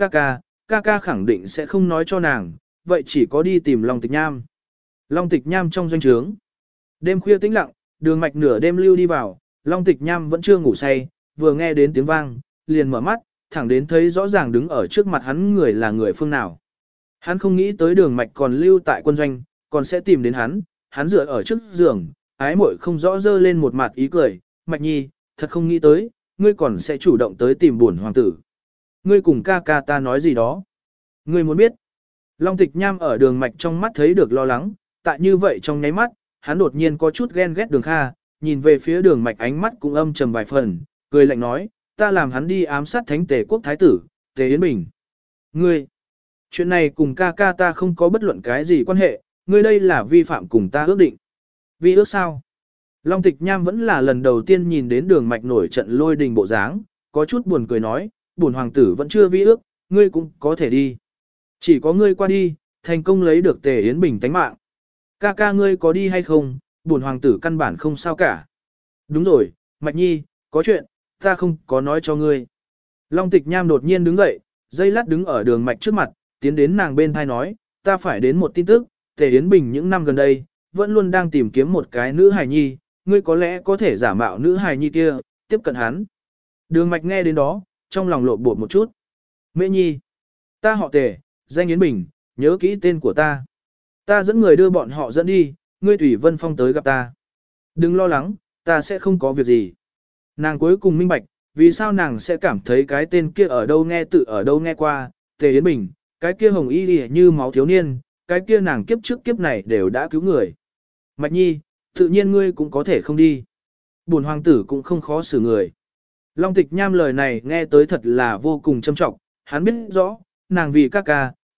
ca khẳng định sẽ không nói cho nàng, vậy chỉ có đi tìm Long Tịch Nham. Long Tịch Nham trong doanh trướng. Đêm khuya tĩnh lặng, đường mạch nửa đêm lưu đi vào, Long Tịch Nham vẫn chưa ngủ say, vừa nghe đến tiếng vang, liền mở mắt, thẳng đến thấy rõ ràng đứng ở trước mặt hắn người là người phương nào. Hắn không nghĩ tới đường mạch còn lưu tại quân doanh, còn sẽ tìm đến hắn dựa ở trước giường, ái muội không rõ dơ lên một mặt ý cười, Mạch Nhi, thật không nghĩ tới, ngươi còn sẽ chủ động tới tìm bổn hoàng tử. Ngươi cùng ca ta nói gì đó. Ngươi muốn biết. Long Tịch Nham ở đường mạch trong mắt thấy được lo lắng, tại như vậy trong nháy mắt, hắn đột nhiên có chút ghen ghét đường Kha, nhìn về phía đường mạch ánh mắt cũng âm trầm vài phần, cười lạnh nói, ta làm hắn đi ám sát Thánh Tề Quốc thái tử, Tề Yến Bình. Ngươi, chuyện này cùng ca ta không có bất luận cái gì quan hệ, ngươi đây là vi phạm cùng ta ước định. Vi ước sao? Long Tịch Nham vẫn là lần đầu tiên nhìn đến đường mạch nổi trận lôi đình bộ dáng, có chút buồn cười nói, bổn hoàng tử vẫn chưa vi ước, ngươi cũng có thể đi. Chỉ có ngươi qua đi, thành công lấy được Tề Yến Bình tánh mạng. Ca ngươi có đi hay không, bổn hoàng tử căn bản không sao cả. Đúng rồi, Mạch Nhi, có chuyện, ta không có nói cho ngươi. Long Tịch Nham đột nhiên đứng dậy, dây lát đứng ở đường mạch trước mặt, tiến đến nàng bên thai nói, ta phải đến một tin tức, Tề Yến Bình những năm gần đây, vẫn luôn đang tìm kiếm một cái nữ hài nhi, ngươi có lẽ có thể giả mạo nữ hài nhi kia, tiếp cận hắn. Đường mạch nghe đến đó, trong lòng lộn bột một chút. Mễ Nhi, ta họ Tề, danh Yến Bình, nhớ kỹ tên của ta. Ta dẫn người đưa bọn họ dẫn đi, ngươi tùy Vân Phong tới gặp ta. Đừng lo lắng, ta sẽ không có việc gì. Nàng cuối cùng minh bạch, vì sao nàng sẽ cảm thấy cái tên kia ở đâu nghe tự ở đâu nghe qua, Tề Yến Bình, cái kia hồng y như máu thiếu niên, cái kia nàng kiếp trước kiếp này đều đã cứu người. Mạch Nhi, tự nhiên ngươi cũng có thể không đi. Bổn hoàng tử cũng không khó xử người. Long Tịch Nham lời này nghe tới thật là vô cùng trâm trọng, hắn biết rõ, nàng vì ca,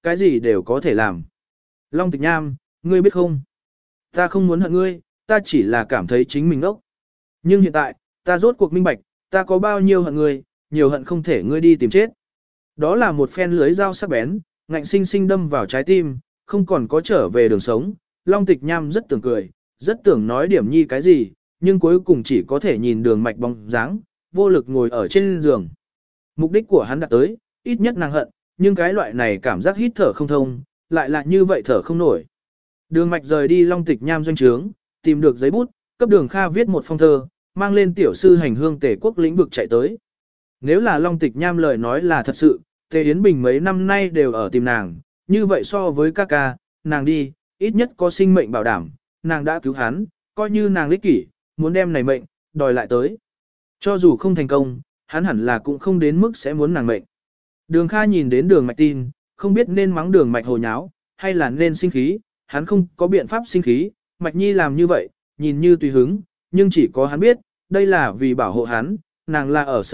cái gì đều có thể làm. Long Tịch Nham, ngươi biết không? Ta không muốn hận ngươi, ta chỉ là cảm thấy chính mình ốc. Nhưng hiện tại, ta rốt cuộc minh bạch, ta có bao nhiêu hận ngươi, nhiều hận không thể ngươi đi tìm chết. Đó là một phen lưới dao sắc bén, ngạnh sinh sinh đâm vào trái tim, không còn có trở về đường sống. Long Tịch Nham rất tưởng cười, rất tưởng nói điểm nhi cái gì, nhưng cuối cùng chỉ có thể nhìn đường mạch bóng dáng, vô lực ngồi ở trên giường. Mục đích của hắn đạt tới, ít nhất nàng hận, nhưng cái loại này cảm giác hít thở không thông, lại là như vậy thở không nổi. Đường mạch rời đi Long Tịch Nham doanh trướng, tìm được giấy bút, cấp Đường Kha viết một phong thơ, mang lên tiểu sư hành hương Tề quốc lĩnh vực chạy tới. Nếu là Long Tịch Nham lời nói là thật sự, Tề Yến Bình mấy năm nay đều ở tìm nàng, như vậy so với ca ca, nàng đi, ít nhất có sinh mệnh bảo đảm, nàng đã cứu hắn, coi như nàng lích kỷ, muốn đem này mệnh, đòi lại tới. Cho dù không thành công, hắn hẳn là cũng không đến mức sẽ muốn nàng mệnh. Đường Kha nhìn đến đường mạch tin, không biết nên mắng đường mạch hồ nháo, hay là nên sinh khí, hắn không có biện pháp sinh khí, mạch nhi làm như vậy, nhìn như tùy hứng, nhưng chỉ có hắn biết, đây là vì bảo hộ hắn, nàng là ở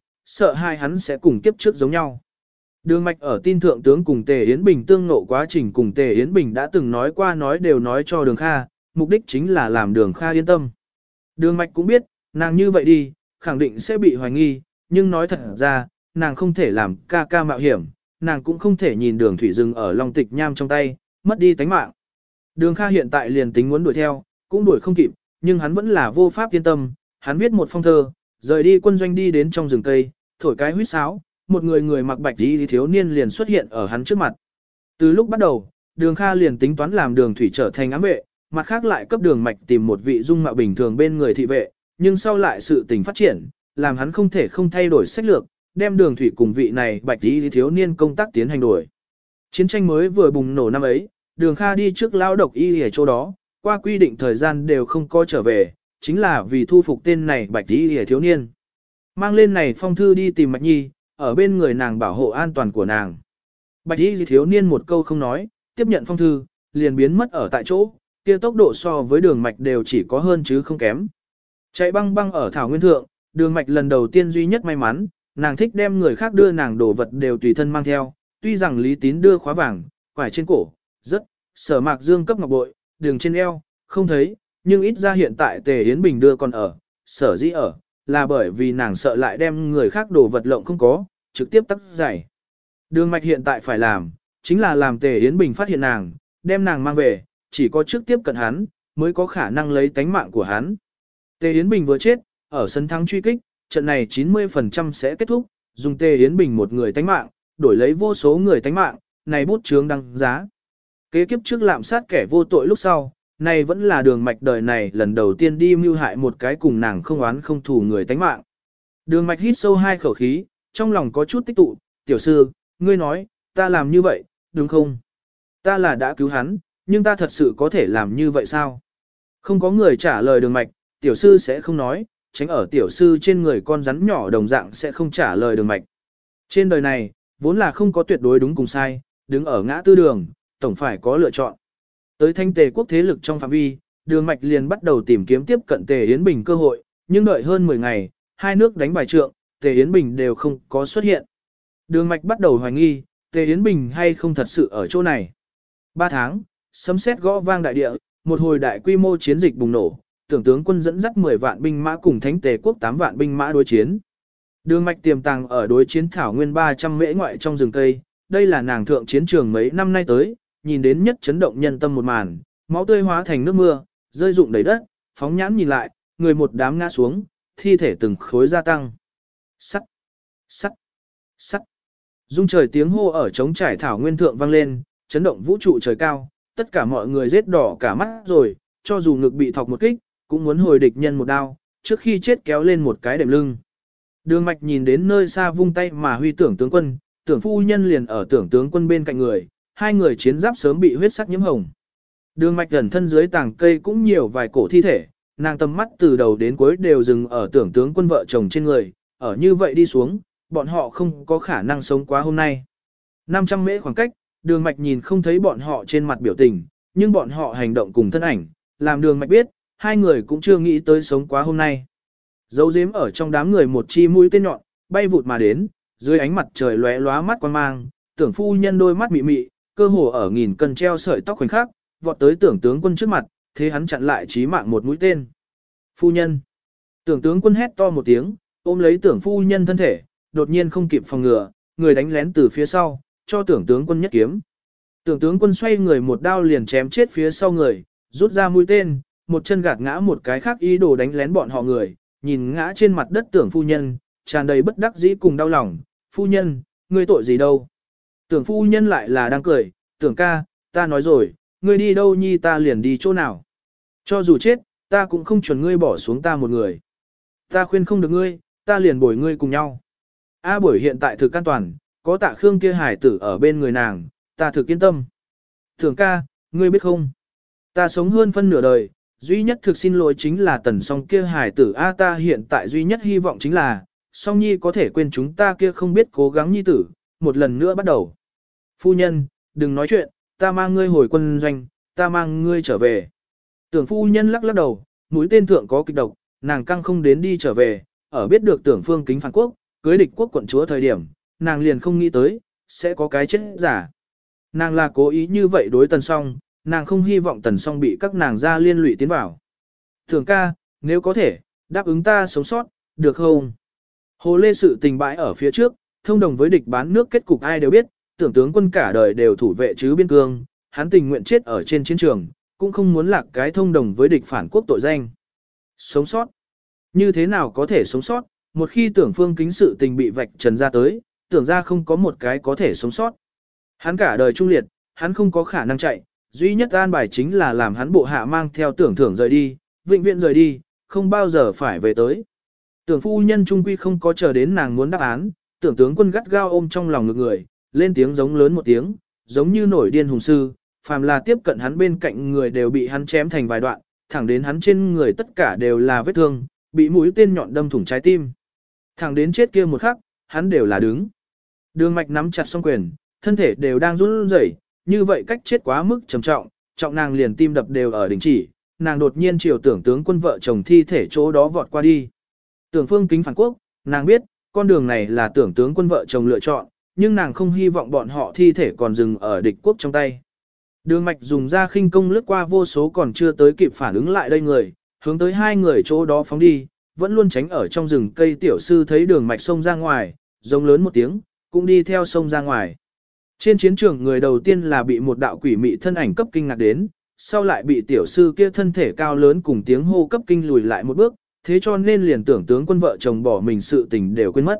sợ hãi hắn sẽ cùng kiếp trước giống nhau. Đường mạch ở tin thượng tướng cùng Tề Yến Bình tương ngộ quá trình cùng Tề Yến Bình đã từng nói qua nói đều nói cho Đường Kha, mục đích chính là làm Đường Kha yên tâm. Đường mạch cũng biết, nàng như vậy đi, khẳng định sẽ bị hoài nghi, nhưng nói thật ra, nàng không thể làm ca ca mạo hiểm, nàng cũng không thể nhìn Đường Thủy dừng ở Long Tịch Nham trong tay, mất đi tánh mạng. Đường Kha hiện tại liền tính muốn đuổi theo, cũng đuổi không kịp, nhưng hắn vẫn là vô pháp yên tâm, hắn viết một phong thơ, rời đi quân doanh đi đến trong rừng cây, thổi cái huýt sáo, một người mặc bạch y thiếu niên liền xuất hiện ở hắn trước mặt. Từ lúc bắt đầu, Đường Kha liền tính toán làm Đường Thủy trở thành ám vệ, mặt khác lại cấp Đường Mạch tìm một vị dung mạo bình thường bên người thị vệ, nhưng sau lại sự tình phát triển, làm hắn không thể không thay đổi sách lược, đem Đường Thủy cùng vị này bạch y thiếu niên công tác tiến hành đổi. Chiến tranh mới vừa bùng nổ năm ấy, Đường Kha đi trước lao độc y ở chỗ đó, qua quy định thời gian đều không có trở về, chính là vì thu phục tên này bạch y thiếu niên. Mang lên này phong thư đi tìm Mạch Nhi, ở bên người nàng bảo hộ an toàn của nàng. Bạch y thiếu niên một câu không nói, tiếp nhận phong thư, liền biến mất ở tại chỗ, kia tốc độ so với Đường Mạch đều chỉ có hơn chứ không kém. Chạy băng băng ở thảo nguyên thượng, Đường Mạch lần đầu tiên duy nhất may mắn, nàng thích đem người khác đưa nàng đồ vật đều tùy thân mang theo, tuy rằng Lý Tín đưa khóa vàng, quải trên cổ, rất, Sở Mạc Dương cấp ngọc bội, đường trên eo, không thấy, nhưng ít ra hiện tại Tề Yến Bình đưa còn ở, sở dĩ ở, là bởi vì nàng sợ lại đem người khác đồ vật lộng không có, trực tiếp tắt giải. Đường Mạch hiện tại phải làm, chính là làm Tề Yến Bình phát hiện nàng, đem nàng mang về, chỉ có trước tiếp cận hắn, mới có khả năng lấy tánh mạng của hắn. Tề Yến Bình vừa chết, ở sân thắng truy kích, trận này 90% sẽ kết thúc, dùng Tề Yến Bình một người tánh mạng, đổi lấy vô số người tánh mạng, này bút chướng đăng giá. Kế kiếp trước lạm sát kẻ vô tội lúc sau, này vẫn là Đường Mạch đời này lần đầu tiên đi mưu hại một cái cùng nàng không oán không thù người tánh mạng. Đường Mạch hít sâu hai khẩu khí, trong lòng có chút tích tụ, tiểu sư, ngươi nói, ta làm như vậy, đúng không? Ta là đã cứu hắn, nhưng ta thật sự có thể làm như vậy sao? Không có người trả lời Đường Mạch, tiểu sư sẽ không nói, tránh ở tiểu sư trên người con rắn nhỏ đồng dạng sẽ không trả lời Đường Mạch. Trên đời này, vốn là không có tuyệt đối đúng cùng sai, đứng ở ngã tư đường, tổng phải có lựa chọn. Tới thanh Tề quốc thế lực trong phạm vi, Đường Mạch liền bắt đầu tìm kiếm tiếp cận Tề Yến Bình cơ hội, nhưng đợi hơn 10 ngày, hai nước đánh bài trượng, Tề Yến Bình đều không có xuất hiện. Đường Mạch bắt đầu hoài nghi, Tề Yến Bình hay không thật sự ở chỗ này. 3 tháng, sấm sét gõ vang đại địa, một hồi đại quy mô chiến dịch bùng nổ, tưởng tướng quân dẫn dắt 10 vạn binh mã cùng Thánh Tề quốc 8 vạn binh mã đối chiến. Đường Mạch tiềm tàng ở đối chiến thảo nguyên 300 mễ ngoại trong rừng cây, đây là nàng thượng chiến trường mấy năm nay tới, nhìn đến nhất chấn động nhân tâm một màn, máu tươi hóa thành nước mưa, rơi rụng đầy đất, phóng nhãn nhìn lại, người một đám ngã xuống, thi thể từng khối gia tăng. Sắt, sắt, sắt. Dung trời tiếng hô ở trống trải thảo nguyên thượng vang lên, chấn động vũ trụ trời cao, tất cả mọi người rết đỏ cả mắt rồi, cho dù ngực bị thọc một kích, cũng muốn hồi địch nhân một đao, trước khi chết kéo lên một cái đệm lưng. Đường Mạch nhìn đến nơi xa vung tay mà huy tưởng tướng quân, tưởng phu nhân liền ở tưởng tướng quân bên cạnh người, hai người chiến giáp sớm bị huyết sắc nhiễm hồng. Đường Mạch gần thân dưới tảng cây cũng nhiều vài cổ thi thể, nàng tầm mắt từ đầu đến cuối đều dừng ở tưởng tướng quân vợ chồng trên người, ở như vậy đi xuống, bọn họ không có khả năng sống quá hôm nay. 500 mễ khoảng cách, Đường Mạch nhìn không thấy bọn họ trên mặt biểu tình, nhưng bọn họ hành động cùng thân ảnh, làm Đường Mạch biết, hai người cũng chưa nghĩ tới sống quá hôm nay. Dấu giếm ở trong đám người một chi mũi tên nhọn, bay vụt mà đến, dưới ánh mặt trời lóe lóa mắt quan mang, tưởng phu nhân đôi mắt mị mị, cơ hồ ở nghìn cân treo sợi tóc khoảnh khắc, vọt tới tưởng tướng quân trước mặt, thế hắn chặn lại chí mạng một mũi tên. Phu nhân. Tưởng tướng quân hét to một tiếng, ôm lấy tưởng phu nhân thân thể, đột nhiên không kịp phòng ngừa, người đánh lén từ phía sau, cho tưởng tướng quân nhất kiếm. Tưởng tướng quân xoay người một đao liền chém chết phía sau người, rút ra mũi tên, một chân gạt ngã một cái khác ý đồ đánh lén bọn họ người, nhìn ngã trên mặt đất tưởng phu nhân, tràn đầy bất đắc dĩ cùng đau lòng. Phu nhân, ngươi tội gì đâu? Tưởng phu nhân lại là đang cười, tưởng ca, ta nói rồi, ngươi đi đâu nhi ta liền đi chỗ nào. Cho dù chết, ta cũng không chuẩn ngươi bỏ xuống ta một người. Ta khuyên không được ngươi, ta liền bồi ngươi cùng nhau. A Bưởi hiện tại thực an toàn, có Tạ Khương kia hải tử ở bên người nàng, ta thực yên tâm. Tưởng ca, ngươi biết không? Ta sống hơn phân nửa đời, duy nhất thực xin lỗi chính là Tần Song kia hải tử. A ta hiện tại duy nhất hy vọng chính là, Song Nhi có thể quên chúng ta kia không biết cố gắng nhi tử, một lần nữa bắt đầu. Phu nhân, đừng nói chuyện, ta mang ngươi hồi quân doanh, ta mang ngươi trở về. Tưởng phu nhân lắc lắc đầu, mũi tên thượng có kịch độc, nàng căng không đến đi trở về, ở biết được tưởng Phương Kính phản quốc, cưới địch quốc quận chúa thời điểm, nàng liền không nghĩ tới, sẽ có cái chết giả. Nàng là cố ý như vậy đối Tần Song, nàng không hy vọng Tần Song bị các nàng gia liên lụy tiến vào. Tưởng ca, nếu có thể, đáp ứng ta sống sót, được không? Hồ Lê sự tình bãi ở phía trước, thông đồng với địch bán nước kết cục ai đều biết, tưởng tướng quân cả đời đều thủ vệ chứ biên cương, hắn tình nguyện chết ở trên chiến trường, cũng không muốn lạc cái thông đồng với địch phản quốc tội danh. Sống sót. Như thế nào có thể sống sót, một khi tưởng Phương Kính sự tình bị vạch trần ra tới, tưởng ra không có một cái có thể sống sót. Hắn cả đời trung liệt, hắn không có khả năng chạy, duy nhất an bài chính là làm hắn bộ hạ mang theo tưởng thưởng rời đi, vĩnh viễn rời đi, không bao giờ phải về tới. Tưởng phu nhân trung quy không có chờ đến nàng muốn đáp án, tưởng tướng quân gắt gao ôm trong lòng ngực người, lên tiếng giống lớn một tiếng, giống như nổi điên hùng sư, phàm là tiếp cận hắn bên cạnh người đều bị hắn chém thành vài đoạn, thẳng đến hắn trên người tất cả đều là vết thương, bị mũi tên nhọn đâm thủng trái tim. Thẳng đến chết kia một khắc, hắn đều là đứng. Đường Mạch nắm chặt song quyền, thân thể đều đang run rẩy, như vậy cách chết quá mức trầm trọng, trọng nàng liền tim đập đều ở đỉnh chỉ, nàng đột nhiên chiều tưởng tướng quân vợ chồng thi thể chỗ đó vọt qua đi. Tưởng Phương Kính phản quốc, nàng biết, con đường này là tưởng tướng quân vợ chồng lựa chọn, nhưng nàng không hy vọng bọn họ thi thể còn dừng ở địch quốc trong tay. Đường Mạch dùng ra khinh công lướt qua vô số còn chưa tới kịp phản ứng lại đây người, hướng tới hai người chỗ đó phóng đi, vẫn luôn tránh ở trong rừng cây. Tiểu sư thấy Đường Mạch xông ra ngoài, giống lớn một tiếng, cũng đi theo xông ra ngoài. Trên chiến trường người đầu tiên là bị một đạo quỷ mị thân ảnh cấp kinh ngạc đến, sau lại bị tiểu sư kia thân thể cao lớn cùng tiếng hô cấp kinh lùi lại một bước, thế cho nên liền tưởng tướng quân vợ chồng bỏ mình sự tình đều quên mất.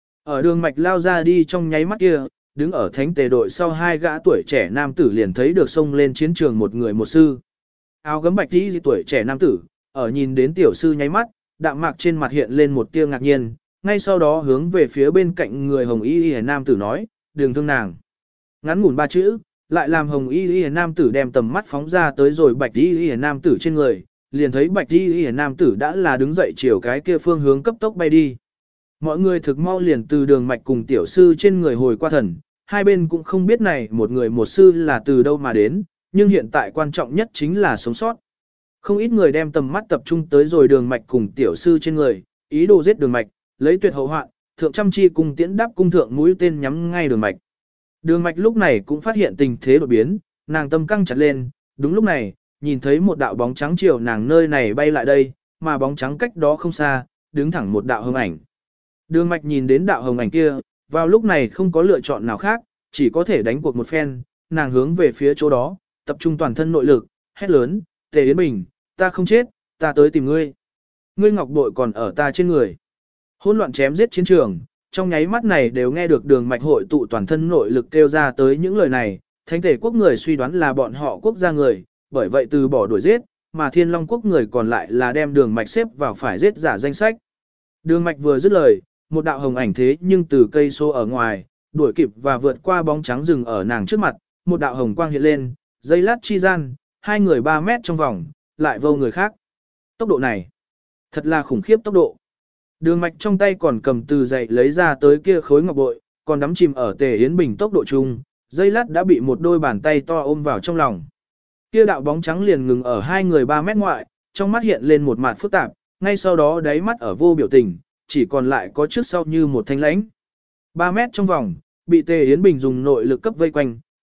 Ở Đường Mạch lao ra đi trong nháy mắt kia, đứng ở thánh tề đội sau hai gã tuổi trẻ nam tử liền thấy được xông lên chiến trường một người một sư. Áo gấm bạch tí tuổi trẻ nam tử, ở nhìn đến tiểu sư nháy mắt, đạm mạc trên mặt hiện lên một tia ngạc nhiên, ngay sau đó hướng về phía bên cạnh người hồng y nam tử nói, đừng thương nàng. Ngắn ngủn ba chữ, lại làm hồng y nam tử đem tầm mắt phóng ra tới rồi bạch y nam tử trên người, liền thấy bạch y nam tử đã là đứng dậy chiều cái kia phương hướng cấp tốc bay đi. Mọi người thực mau liền từ Đường Mạch cùng tiểu sư trên người hồi qua thần, hai bên cũng không biết này một người một sư là từ đâu mà đến, nhưng hiện tại quan trọng nhất chính là sống sót. Không ít người đem tầm mắt tập trung tới rồi Đường Mạch cùng tiểu sư trên người, ý đồ giết Đường Mạch, lấy tuyệt hậu hoạn, thượng trăm chi cùng tiễn đáp cung thượng mũi tên nhắm ngay Đường Mạch. Đường Mạch lúc này cũng phát hiện tình thế đột biến, nàng tâm căng chặt lên, đúng lúc này, nhìn thấy một đạo bóng trắng chiều nàng nơi này bay lại đây, mà bóng trắng cách đó không xa, đứng thẳng một đạo hồng ảnh. Đường Mạch nhìn đến đạo hồng ảnh kia, vào lúc này không có lựa chọn nào khác, chỉ có thể đánh cuộc một phen, nàng hướng về phía chỗ đó, tập trung toàn thân nội lực, hét lớn, Tề Yến Bình, ta không chết, ta tới tìm ngươi. Ngươi ngọc bội còn ở ta trên người. Hỗn loạn chém giết chiến trường, trong nháy mắt này đều nghe được Đường Mạch hội tụ toàn thân nội lực kêu ra tới những lời này, Thánh Tề quốc người suy đoán là bọn họ quốc gia người, bởi vậy từ bỏ đuổi giết, mà Thiên Long quốc người còn lại là đem Đường Mạch xếp vào phải giết giả danh sách. Đường Mạch vừa dứt lời, một đạo hồng ảnh thế nhưng từ cây số ở ngoài, đuổi kịp và vượt qua bóng trắng rừng ở nàng trước mặt, một đạo hồng quang hiện lên, giây lát chi gian, hai người 3 mét trong vòng, lại vô người khác. Tốc độ này, thật là khủng khiếp tốc độ. Đường Mạch trong tay còn cầm từ dậy lấy ra tới kia khối ngọc bội, còn đắm chìm ở Tề Yến Bình tốc độ chung, giây lát đã bị một đôi bàn tay to ôm vào trong lòng. Kia đạo bóng trắng liền ngừng ở hai người 3 mét ngoại, trong mắt hiện lên một mạt phức tạp, ngay sau đó đáy mắt ở vô biểu tình, chỉ còn lại có trước sau như một thanh lãnh. 3 mét trong vòng, bị Tề Yến Bình dùng nội lực cấp vây quanh,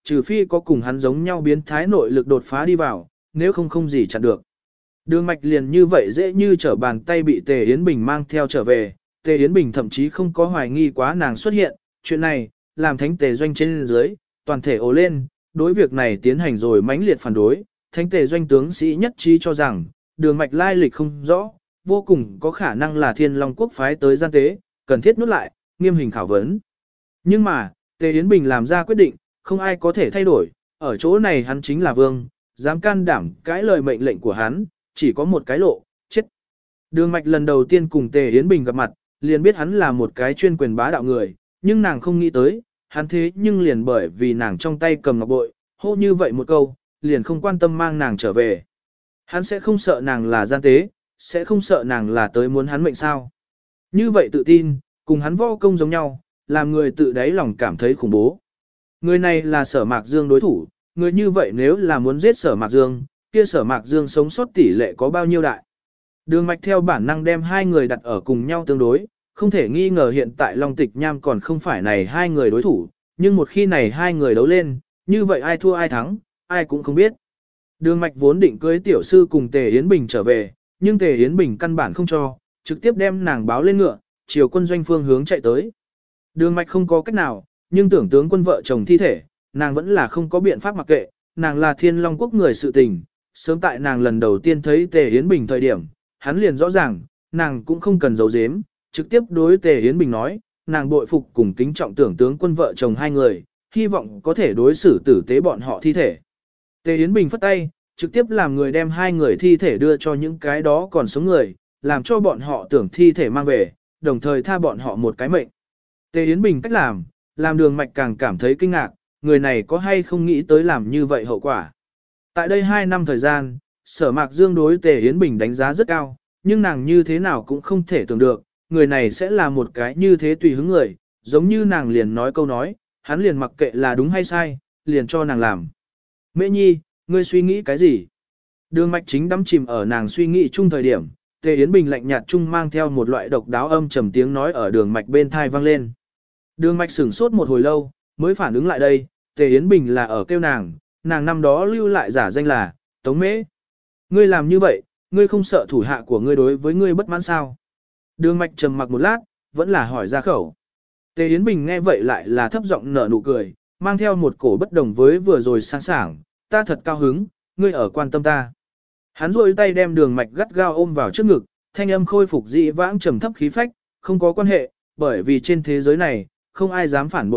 trừ phi có cùng hắn giống nhau biến thái nội lực đột phá đi vào, nếu không không gì chặn được. Đường mạch liền như vậy dễ như trở bàn tay bị Tề Yến Bình mang theo trở về, Tề Yến Bình thậm chí không có hoài nghi quá nàng xuất hiện, chuyện này, làm thánh Tề doanh trên dưới, toàn thể ồ lên, đối việc này tiến hành rồi mãnh liệt phản đối, thánh Tề doanh tướng sĩ nhất trí cho rằng, đường mạch lai lịch không rõ, vô cùng có khả năng là Thiên Long quốc phái tới gian tế, cần thiết nuốt lại, nghiêm hình khảo vấn. Nhưng mà, Tề Yến Bình làm ra quyết định, không ai có thể thay đổi, ở chỗ này hắn chính là vương, dám can đảm cãi lời mệnh lệnh của hắn, chỉ có một cái lộ, chết. Đường mạch lần đầu tiên cùng Tề Yến Bình gặp mặt, liền biết hắn là một cái chuyên quyền bá đạo người, nhưng nàng không nghĩ tới, hắn thế nhưng liền bởi vì nàng trong tay cầm ngọc bội, hô như vậy một câu, liền không quan tâm mang nàng trở về. Hắn sẽ không sợ nàng là gian tế, sẽ không sợ nàng là tới muốn hắn mệnh sao. Như vậy tự tin, cùng hắn võ công giống nhau, làm người tự đáy lòng cảm thấy khủng bố. Người này là Sở Mạc Dương đối thủ, người như vậy nếu là muốn giết Sở Mạc Dương, kia Sở Mạc Dương sống sót tỷ lệ có bao nhiêu đại. Đường mạch theo bản năng đem hai người đặt ở cùng nhau tương đối, không thể nghi ngờ hiện tại Long Tịch Nham còn không phải này hai người đối thủ, nhưng một khi này hai người đấu lên, như vậy ai thua ai thắng, ai cũng không biết. Đường mạch vốn định cưới tiểu sư cùng Tề Yến Bình trở về, nhưng Tề Yến Bình căn bản không cho, trực tiếp đem nàng báo lên ngựa, chiều quân doanh phương hướng chạy tới. Đường mạch không có cách nào, nhưng tưởng tướng quân vợ chồng thi thể, nàng vẫn là không có biện pháp mặc kệ, nàng là Thiên Long quốc người sự tình, sớm tại nàng lần đầu tiên thấy Tề Yến Bình thời điểm, hắn liền rõ ràng, nàng cũng không cần giấu giếm, trực tiếp đối Tề Yến Bình nói, nàng bội phục cùng kính trọng tưởng tướng quân vợ chồng hai người, hy vọng có thể đối xử tử tế bọn họ thi thể. Tề Yến Bình phất tay, trực tiếp làm người đem hai người thi thể đưa cho những cái đó còn sống người, làm cho bọn họ tưởng thi thể mang về, đồng thời tha bọn họ một cái mệnh. Tề Yến Bình cách làm đường mạch càng cảm thấy kinh ngạc, người này có hay không nghĩ tới làm như vậy hậu quả. Tại đây 2 năm thời gian, Sở Mạc Dương đối Tề Yến Bình đánh giá rất cao, nhưng nàng như thế nào cũng không thể tưởng được, người này sẽ là một cái như thế tùy hứng người, giống như nàng liền nói câu nói, hắn liền mặc kệ là đúng hay sai, liền cho nàng làm. Mễ Nhi, ngươi suy nghĩ cái gì? Đường mạch chính đắm chìm ở nàng suy nghĩ chung thời điểm, Tề Yến Bình lạnh nhạt chung mang theo một loại độc đáo âm trầm tiếng nói ở đường mạch bên thai vang lên. Đường mạch sửng sốt một hồi lâu, mới phản ứng lại đây, Tề Yến Bình là ở kêu nàng năm đó lưu lại giả danh là Tống Mễ. Ngươi làm như vậy, ngươi không sợ thủ hạ của ngươi đối với ngươi bất mãn sao? Đường mạch trầm mặc một lát, vẫn là hỏi ra khẩu. Tề Yến Bình nghe vậy lại là thấp giọng nở nụ cười, mang theo một cổ bất đồng với vừa rồi sáng sảng, ta thật cao hứng, ngươi ở quan tâm ta. Hắn rôi tay đem đường mạch gắt gao ôm vào trước ngực, thanh âm khôi phục dị vãng trầm thấp khí phách, không có quan hệ, bởi vì trên thế giới này, không ai dám phản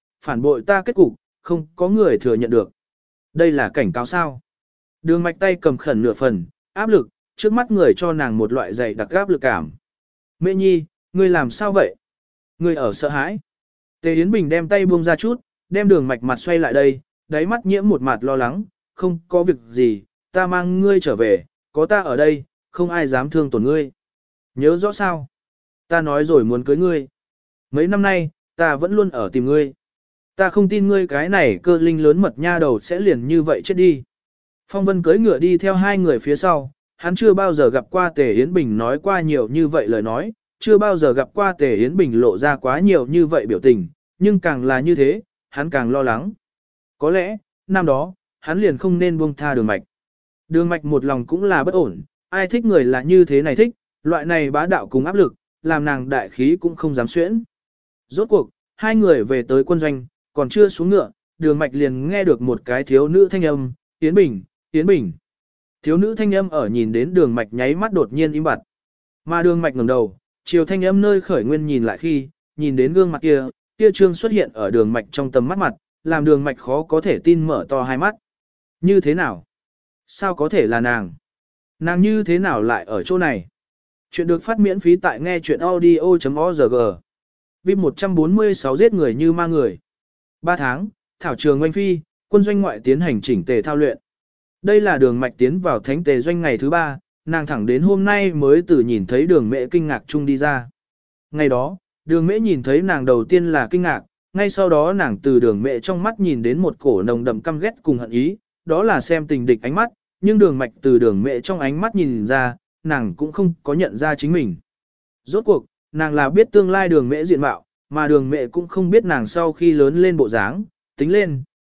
bội ta kết cục, không có người thừa nhận được. Đây là cảnh cáo sao? Đường mạch tay cầm khẩn nửa phần, áp lực, trước mắt người cho nàng một loại dày đặc áp lực cảm. Mễ Nhi, ngươi làm sao vậy? Ngươi ở sợ hãi. Tề Yến Bình đem tay buông ra chút, đem đường mạch mặt xoay lại đây, đáy mắt nhiễm một mặt lo lắng, không có việc gì, ta mang ngươi trở về, có ta ở đây, không ai dám thương tổn ngươi. Nhớ rõ sao? Ta nói rồi muốn cưới ngươi. Mấy năm nay, ta vẫn luôn ở tìm ngươi. Ta không tin ngươi cái này cơ linh lớn mật nha đầu sẽ liền như vậy chết đi. Phong Vân cưỡi ngựa đi theo hai người phía sau, hắn chưa bao giờ gặp qua Tề Yến Bình nói qua nhiều như vậy lời nói, chưa bao giờ gặp qua Tề Yến Bình lộ ra quá nhiều như vậy biểu tình, nhưng càng là như thế, hắn càng lo lắng. Có lẽ, năm đó, hắn liền không nên buông tha đường mạch. Đường mạch một lòng cũng là bất ổn, ai thích người là như thế này thích, loại này bá đạo cùng áp lực, làm nàng đại khí cũng không dám xuyễn. Rốt cuộc, hai người về tới quân doanh, còn chưa xuống ngựa, đường mạch liền nghe được một cái thiếu nữ thanh âm, Yến Bình, Yến Bình. Thiếu nữ thanh âm ở nhìn đến đường mạch nháy mắt đột nhiên im bặt. Mà đường mạch ngẩng đầu, chiều thanh âm nơi khởi nguyên nhìn lại khi, nhìn đến gương mặt kia, kia trương xuất hiện ở đường mạch trong tầm mắt mặt, làm đường mạch khó có thể tin mở to hai mắt. Như thế nào? Sao có thể là nàng? Nàng như thế nào lại ở chỗ này? Chuyện được phát miễn phí tại nghe chuyện audio.org. VIP 146 giết người như ma người. 3 tháng, thảo trường oanh phi, quân doanh ngoại tiến hành chỉnh tề thao luyện. Đây là đường mạch tiến vào thánh tề doanh ngày thứ 3, nàng thẳng đến hôm nay mới từ nhìn thấy đường mẹ kinh ngạc chung đi ra. Ngày đó, đường mẹ nhìn thấy nàng đầu tiên là kinh ngạc, ngay sau đó nàng từ đường mẹ trong mắt nhìn đến một cổ nồng đậm căm ghét cùng hận ý, đó là xem tình địch ánh mắt, nhưng đường mạch từ đường mẹ trong ánh mắt nhìn ra, nàng cũng không có nhận ra chính mình. Rốt cuộc, nàng là biết tương lai đường mẹ diện mạo, mà đường mẹ cũng không biết nàng sau khi lớn lên bộ dáng, tính lên,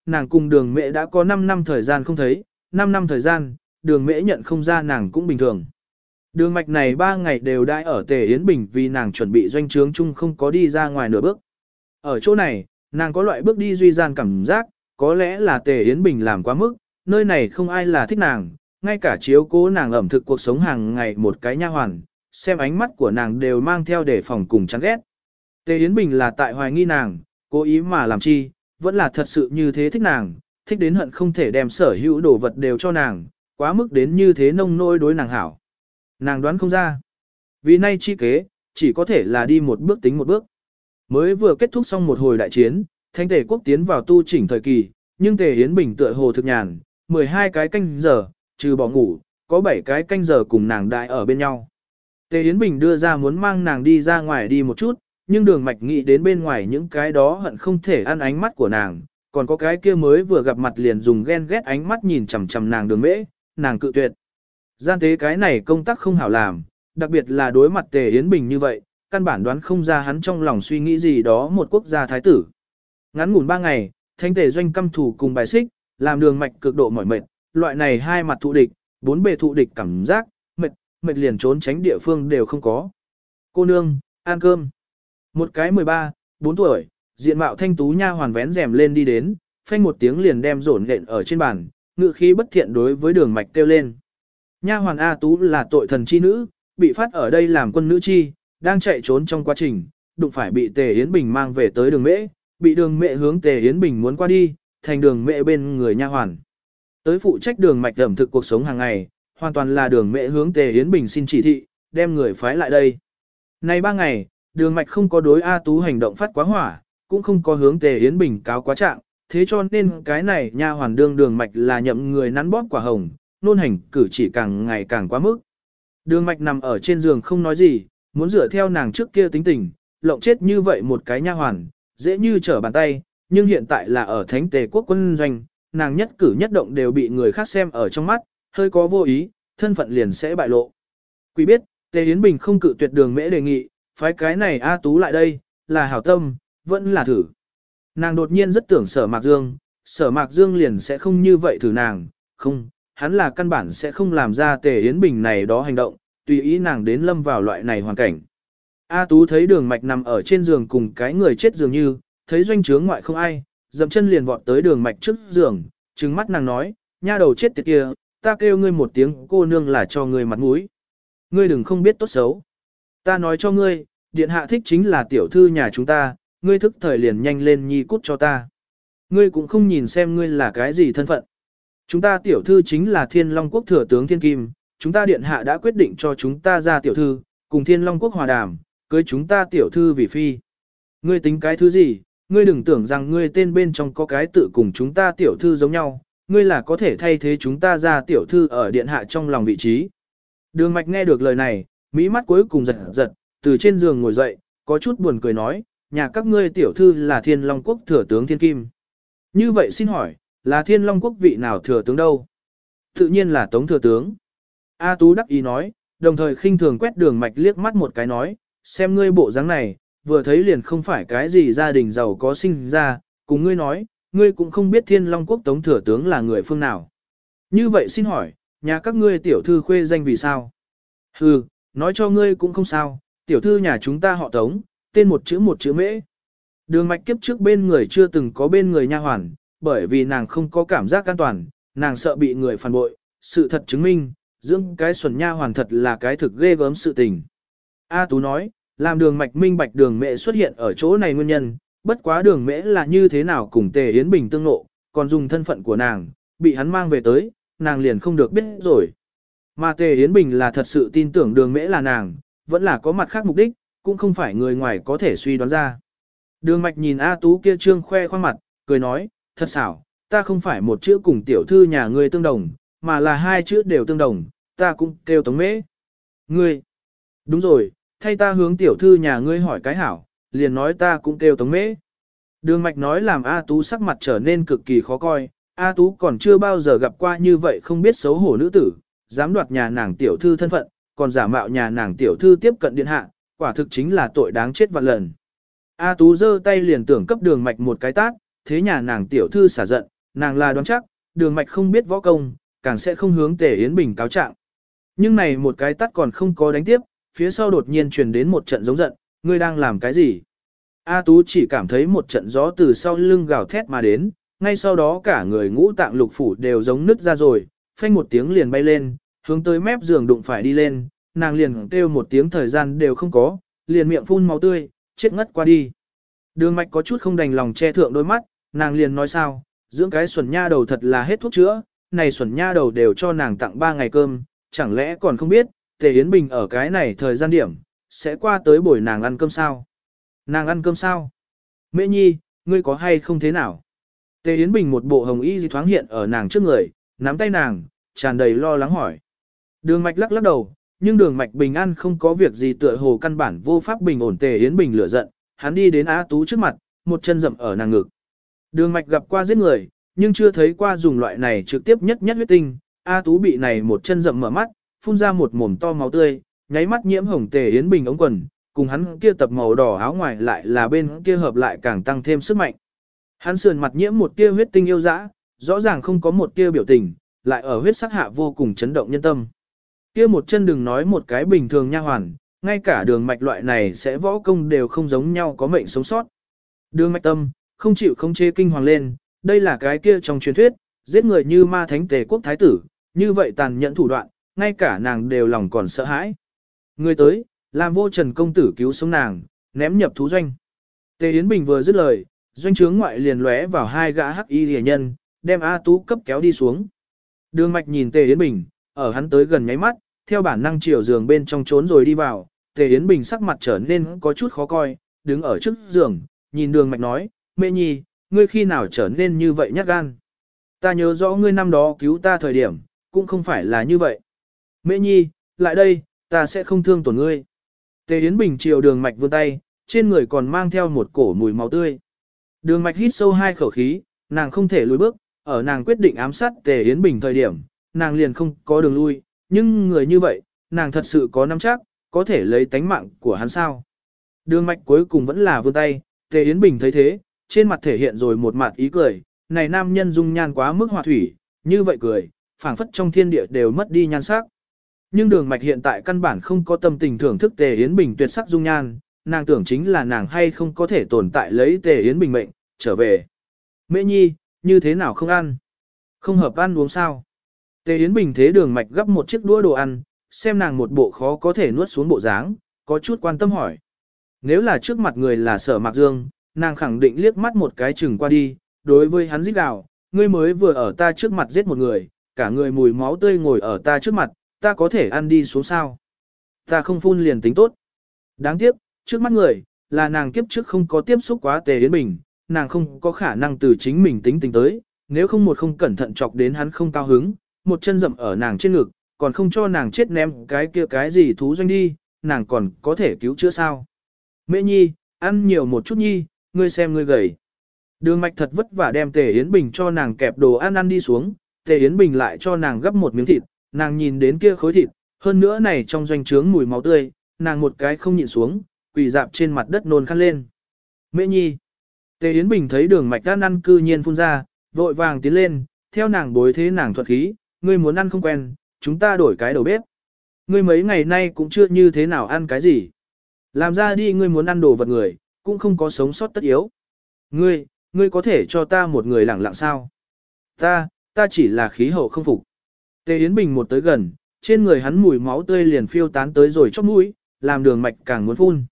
nàng cùng đường mẹ đã có 5 năm thời gian không thấy, 5 năm thời gian, đường mẹ nhận không ra nàng cũng bình thường. Đường mạch này 3 ngày đều đãi ở Tề Yến Bình vì nàng chuẩn bị doanh trướng chung không có đi ra ngoài nửa bước. Ở chỗ này, nàng có loại bước đi duy gian cảm giác, có lẽ là Tề Yến Bình làm quá mức, nơi này không ai là thích nàng, ngay cả chiếu cố nàng ẩm thực cuộc sống hàng ngày một cái nha hoàn, xem ánh mắt của nàng đều mang theo đề phòng cùng chán ghét. Tề Yến Bình là tại hoài nghi nàng, cố ý mà làm chi, vẫn là thật sự như thế thích nàng, thích đến hận không thể đem sở hữu đồ vật đều cho nàng, quá mức đến như thế nông nỗi đối nàng hảo. Nàng đoán không ra. Vì nay chi kế, chỉ có thể là đi một bước tính một bước. Mới vừa kết thúc xong một hồi đại chiến, Thanh Tề quốc tiến vào tu chỉnh thời kỳ, nhưng Tề Yến Bình tựa hồ thực nhàn, 12 cái canh giờ, trừ bỏ ngủ, có 7 cái canh giờ cùng nàng đại ở bên nhau. Tề Yến Bình đưa ra muốn mang nàng đi ra ngoài đi một chút, nhưng đường mạch nghĩ đến bên ngoài những cái đó hận không thể ăn ánh mắt của nàng, còn có cái kia mới vừa gặp mặt liền dùng ghen ghét ánh mắt nhìn chằm chằm nàng đường mễ, nàng cự tuyệt. Gian tế cái này công tác không hảo làm, đặc biệt là đối mặt Tề Yến Bình như vậy, căn bản đoán không ra hắn trong lòng suy nghĩ gì đó một quốc gia thái tử. Ngắn ngủn 3 ngày, Thanh Tề doanh căm thủ cùng bài xích, làm đường mạch cực độ mỏi mệt, loại này hai mặt thụ địch, bốn bề thụ địch cảm giác, mệt liền trốn tránh địa phương đều không có. Cô nương, ăn cơm. Một cái 13, 4 tuổi, diện mạo thanh tú nha hoàn vén rèm lên đi đến, phanh một tiếng liền đem rổn nện ở trên bàn, ngự khí bất thiện đối với đường mạch kêu lên. Nha hoàn A Tú là tội thần chi nữ, bị phát ở đây làm quân nữ chi, đang chạy trốn trong quá trình, đụng phải bị Tề Yến Bình mang về tới đường mễ, bị đường mẹ hướng Tề Yến Bình muốn qua đi, thành đường mẹ bên người nha hoàn. Tới phụ trách đường mạch ẩm thực cuộc sống hàng ngày, hoàn toàn là đường mẹ hướng Tề Yến Bình xin chỉ thị, đem người phái lại đây. Nay 3 ngày, đường mạch không có đối A Tú hành động phát quá hỏa, cũng không có hướng Tề Yến Bình cáo quá trạng, thế cho nên cái này nha hoàn đương đường mạch là nhậm người nắn bóp quả hồng, nôn hành cử chỉ càng ngày càng quá mức. Đường mạch nằm ở trên giường không nói gì, muốn dựa theo nàng trước kia tính tình, lộng chết như vậy một cái nha hoàn, dễ như trở bàn tay, nhưng hiện tại là ở Thánh Tề quốc quân doanh, nàng nhất cử nhất động đều bị người khác xem ở trong mắt, hơi có vô ý, thân phận liền sẽ bại lộ. Quý biết, Tề Yến Bình không cự tuyệt đường mễ đề nghị, phái cái này A Tú lại đây, là hảo tâm, vẫn là thử. Nàng đột nhiên rất tưởng Sở Mạc Dương liền sẽ không như vậy thử nàng, không, hắn là căn bản sẽ không làm ra Tề Yến Bình này đó hành động, tùy ý nàng đến lâm vào loại này hoàn cảnh. A Tú thấy đường mạch nằm ở trên giường cùng cái người chết dường như, thấy doanh trướng ngoại không ai, dậm chân liền vọt tới đường mạch trước giường, trừng mắt nàng nói, nha đầu chết tiệt kia, ta kêu ngươi một tiếng cô nương là cho ngươi mặt mũi. Ngươi đừng không biết tốt xấu. Ta nói cho ngươi, điện hạ thích chính là tiểu thư nhà chúng ta, ngươi thức thời liền nhanh lên nhi cút cho ta. Ngươi cũng không nhìn xem ngươi là cái gì thân phận. Chúng ta tiểu thư chính là Thiên Long Quốc thừa tướng Thiên Kim, chúng ta điện hạ đã quyết định cho chúng ta ra tiểu thư, cùng Thiên Long Quốc hòa đàm, cưới chúng ta tiểu thư vì phi. Ngươi tính cái thứ gì, ngươi đừng tưởng rằng ngươi tên bên trong có cái tự cùng chúng ta tiểu thư giống nhau, ngươi là có thể thay thế chúng ta ra tiểu thư ở điện hạ trong lòng vị trí. Đường mạch nghe được lời này, mỹ mắt cuối cùng giật giật, từ trên giường ngồi dậy, có chút buồn cười nói, nhà các ngươi tiểu thư là Thiên Long Quốc thừa tướng Thiên Kim. Như vậy xin hỏi, là Thiên Long Quốc vị nào thừa tướng đâu? Tự nhiên là Tống thừa tướng. A Tú đắc ý nói, đồng thời khinh thường quét đường mạch liếc mắt một cái nói, xem ngươi bộ dáng này, vừa thấy liền không phải cái gì gia đình giàu có sinh ra, cùng ngươi nói, ngươi cũng không biết Thiên Long Quốc Tống thừa tướng là người phương nào. Như vậy xin hỏi, nhà các ngươi tiểu thư khuê danh vì sao? Hừ, nói cho ngươi cũng không sao, tiểu thư nhà chúng ta họ Tống, tên một chữ mễ. Đường mạch kiếp trước bên người chưa từng có bên người nha hoàn, bởi vì nàng không có cảm giác an toàn, nàng sợ bị người phản bội, sự thật chứng minh, dưỡng cái xuẩn nha hoàn thật là cái thực ghê gớm sự tình. A Tú nói, làm đường mạch minh bạch đường mẹ xuất hiện ở chỗ này nguyên nhân, bất quá đường mẹ là như thế nào cùng Tề Yến Bình tương nộ, còn dùng thân phận của nàng, bị hắn mang về tới, nàng liền không được biết rồi. Mà Tề Yến Bình là thật sự tin tưởng đường mễ là nàng, vẫn là có mặt khác mục đích, cũng không phải người ngoài có thể suy đoán ra. Đường mạch nhìn A Tú kia trương khoe khoang mặt, cười nói, thật xảo, ta không phải một chữ cùng tiểu thư nhà ngươi tương đồng, mà là hai chữ đều tương đồng, ta cũng kêu Tống mễ. Ngươi, đúng rồi, thay ta hướng tiểu thư nhà ngươi hỏi cái hảo, liền nói ta cũng kêu Tống mễ. Đường mạch nói làm A Tú sắc mặt trở nên cực kỳ khó coi, A Tú còn chưa bao giờ gặp qua như vậy không biết xấu hổ nữ tử, dám đoạt nhà nàng tiểu thư thân phận, còn giả mạo nhà nàng tiểu thư tiếp cận điện hạ, quả thực chính là tội đáng chết vạn lần. A Tú giơ tay liền tưởng cấp đường mạch một cái tát, thế nhà nàng tiểu thư xả giận, nàng là đoán chắc, đường mạch không biết võ công, càng sẽ không hướng Tề Yến Bình cáo trạng. Nhưng này một cái tắt còn không có đánh tiếp, phía sau đột nhiên truyền đến một trận giống giận, ngươi đang làm cái gì? A Tú chỉ cảm thấy một trận gió từ sau lưng gào thét mà đến, ngay sau đó cả người ngũ tạng lục phủ đều giống nứt ra rồi, phanh một tiếng liền bay lên, hướng tới mép giường đụng phải đi lên, nàng liền kêu một tiếng thời gian đều không có, liền miệng phun máu tươi, chết ngất qua đi. Đường mạch có chút không đành lòng che thượng đôi mắt, nàng liền nói sao, dưỡng cái xuẩn nha đầu thật là hết thuốc chữa, này xuẩn nha đầu đều cho nàng tặng 3 ngày cơm, chẳng lẽ còn không biết, Tề Yến Bình ở cái này thời gian điểm, sẽ qua tới buổi nàng ăn cơm sao? Nàng ăn cơm sao? Mễ Nhi, ngươi có hay không thế nào? Tề Yến Bình một bộ hồng y gì thoáng hiện ở nàng trước người, nắm tay nàng, tràn đầy lo lắng hỏi. Đường mạch lắc lắc đầu, nhưng đường mạch bình an không có việc gì tựa hồ căn bản vô pháp bình ổn Tề Yến Bình lửa giận, hắn đi đến A Tú trước mặt, một chân dậm ở nàng ngực. Đường mạch gặp qua giết người, nhưng chưa thấy qua dùng loại này trực tiếp nhất huyết tinh, A Tú bị này một chân dậm mở mắt, phun ra một mồm to máu tươi, nháy mắt nhiễm hồng Tề Yến Bình ống quần, cùng hắn kia tập màu đỏ áo ngoài lại là bên kia hợp lại càng tăng thêm sức mạnh. Hắn sườn mặt nhiễm một tia huyết tinh yêu dã, rõ ràng không có một tia biểu tình, lại ở huyết sắc hạ vô cùng chấn động nhân tâm. Kia một chân đừng nói một cái bình thường nha hoàn, ngay cả đường mạch loại này sẽ võ công đều không giống nhau có mệnh sống sót. Đường mạch tâm, không chịu không chế kinh hoàng lên, đây là cái kia trong truyền thuyết, giết người như ma thánh Tề quốc thái tử, như vậy tàn nhẫn thủ đoạn, ngay cả nàng đều lòng còn sợ hãi. Người tới, làm vô trần công tử cứu sống nàng, ném nhập thú doanh. Tề Yến Bình vừa dứt lời, doanh trướng ngoại liền lóe vào 2 gã hắc y rìa nhân, đem A Tú cấp kéo đi xuống. Đường mạch nhìn Tề Yến Bình, ở hắn tới gần nháy mắt, theo bản năng chiều giường bên trong trốn rồi đi vào, Tề Yến Bình sắc mặt trở nên có chút khó coi, đứng ở trước giường, nhìn đường mạch nói, Mễ Nhi, ngươi khi nào trở nên như vậy nhát gan? Ta nhớ rõ ngươi năm đó cứu ta thời điểm, cũng không phải là như vậy. Mễ Nhi, lại đây, ta sẽ không thương tổn ngươi. Tề Yến Bình chiều đường mạch vươn tay, trên người còn mang theo một cổ mùi máu tươi. Đường mạch hít sâu 2 khẩu khí, nàng không thể lùi bước, ở nàng quyết định ám sát Tề Yến Bình thời điểm, nàng liền không có đường lui, nhưng người như vậy, nàng thật sự có nắm chắc, có thể lấy tánh mạng của hắn sao. Đường mạch cuối cùng vẫn là vươn tay, Tề Yến Bình thấy thế, trên mặt thể hiện rồi một mặt ý cười, này nam nhân dung nhan quá mức hòa thủy, như vậy cười, phảng phất trong thiên địa đều mất đi nhan sắc. Nhưng đường mạch hiện tại căn bản không có tâm tình thưởng thức Tề Yến Bình tuyệt sắc dung nhan, nàng tưởng chính là nàng hay không có thể tồn tại lấy Tề Yến Bình mệnh, trở về. Mễ Nhi, như thế nào không ăn? Không hợp ăn uống sao? Tề Yến Bình thế đường mạch gấp một chiếc đũa đồ ăn, xem nàng một bộ khó có thể nuốt xuống bộ dáng, có chút quan tâm hỏi. Nếu là trước mặt người là Sở Mạc Dương, nàng khẳng định liếc mắt một cái chừng qua đi, đối với hắn rít gào, ngươi mới vừa ở ta trước mặt giết một người, cả người mùi máu tươi ngồi ở ta trước mặt, ta có thể ăn đi xuống sao? Ta không phun liền tính tốt. Đáng tiếc, trước mắt người, là nàng kiếp trước không có tiếp xúc quá Tề Yến Bình, nàng không có khả năng từ chính mình tính tới, nếu không một không cẩn thận chọc đến hắn không cao hứng, một chân dậm ở nàng trên ngực, còn không cho nàng chết ném cái kia cái gì thú doanh đi, nàng còn có thể cứu chữa sao? Mễ Nhi, ăn nhiều một chút nhi, ngươi xem ngươi gầy. Đường mạch thật vất vả đem Tề Yến Bình cho nàng kẹp đồ ăn đi xuống, Tề Yến Bình lại cho nàng gấp một miếng thịt, nàng nhìn đến kia khối thịt, hơn nữa này trong doanh trướng mùi máu tươi, nàng một cái không nhịn xuống, quỳ dạp trên mặt đất nôn khăn lên. Mễ Nhi. Tề Yến Bình thấy đường mạch đã ăn cư nhiên phun ra, vội vàng tiến lên, theo nàng bối thế nàng thuật khí, ngươi muốn ăn không quen, chúng ta đổi cái đầu bếp. Ngươi mấy ngày nay cũng chưa như thế nào ăn cái gì. Làm ra đi ngươi muốn ăn đồ vật người, cũng không có sống sót tất yếu. Ngươi có thể cho ta một người lẳng lặng sao? Ta chỉ là khí hậu không phục. Tề Yến Bình một tới gần, trên người hắn mùi máu tươi liền phiêu tán tới rồi chóp mũi, làm đường mạch càng muốn phun.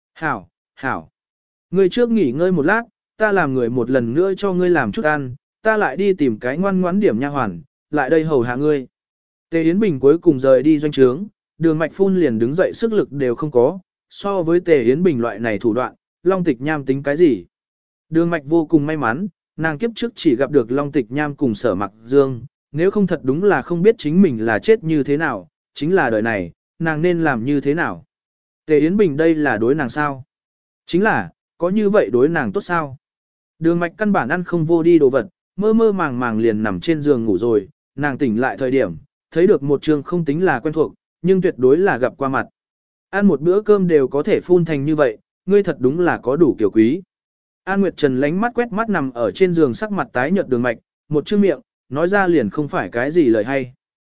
Hảo. Ngươi trước nghỉ ngơi một lát, ta làm người một lần nữa cho ngươi làm chút ăn, ta lại đi tìm cái ngoan ngoãn điểm nha hoàn, lại đây hầu hạ ngươi. Tề Yến Bình cuối cùng rời đi doanh trướng, đường mạch phun liền đứng dậy sức lực đều không có, so với Tề Yến Bình loại này thủ đoạn, Long Tịch Nham tính cái gì. Đường mạch vô cùng may mắn, nàng kiếp trước chỉ gặp được Long Tịch Nham cùng Sở Mạc Dương, nếu không thật đúng là không biết chính mình là chết như thế nào, chính là đời này, nàng nên làm như thế nào. Tề Yến Bình đây là đối nàng sao? Chính là, có như vậy đối nàng tốt sao? Đường mạch căn bản ăn không vô đi đồ vật, mơ mơ màng màng liền nằm trên giường ngủ rồi, nàng tỉnh lại thời điểm, thấy được một trường không tính là quen thuộc, nhưng tuyệt đối là gặp qua mặt. Ăn một bữa cơm đều có thể phun thành như vậy, ngươi thật đúng là có đủ kiểu quý. An Nguyệt Trần lánh mắt quét mắt nằm ở trên giường sắc mặt tái nhợt đường mạch, một chữ miệng, nói ra liền không phải cái gì lời hay.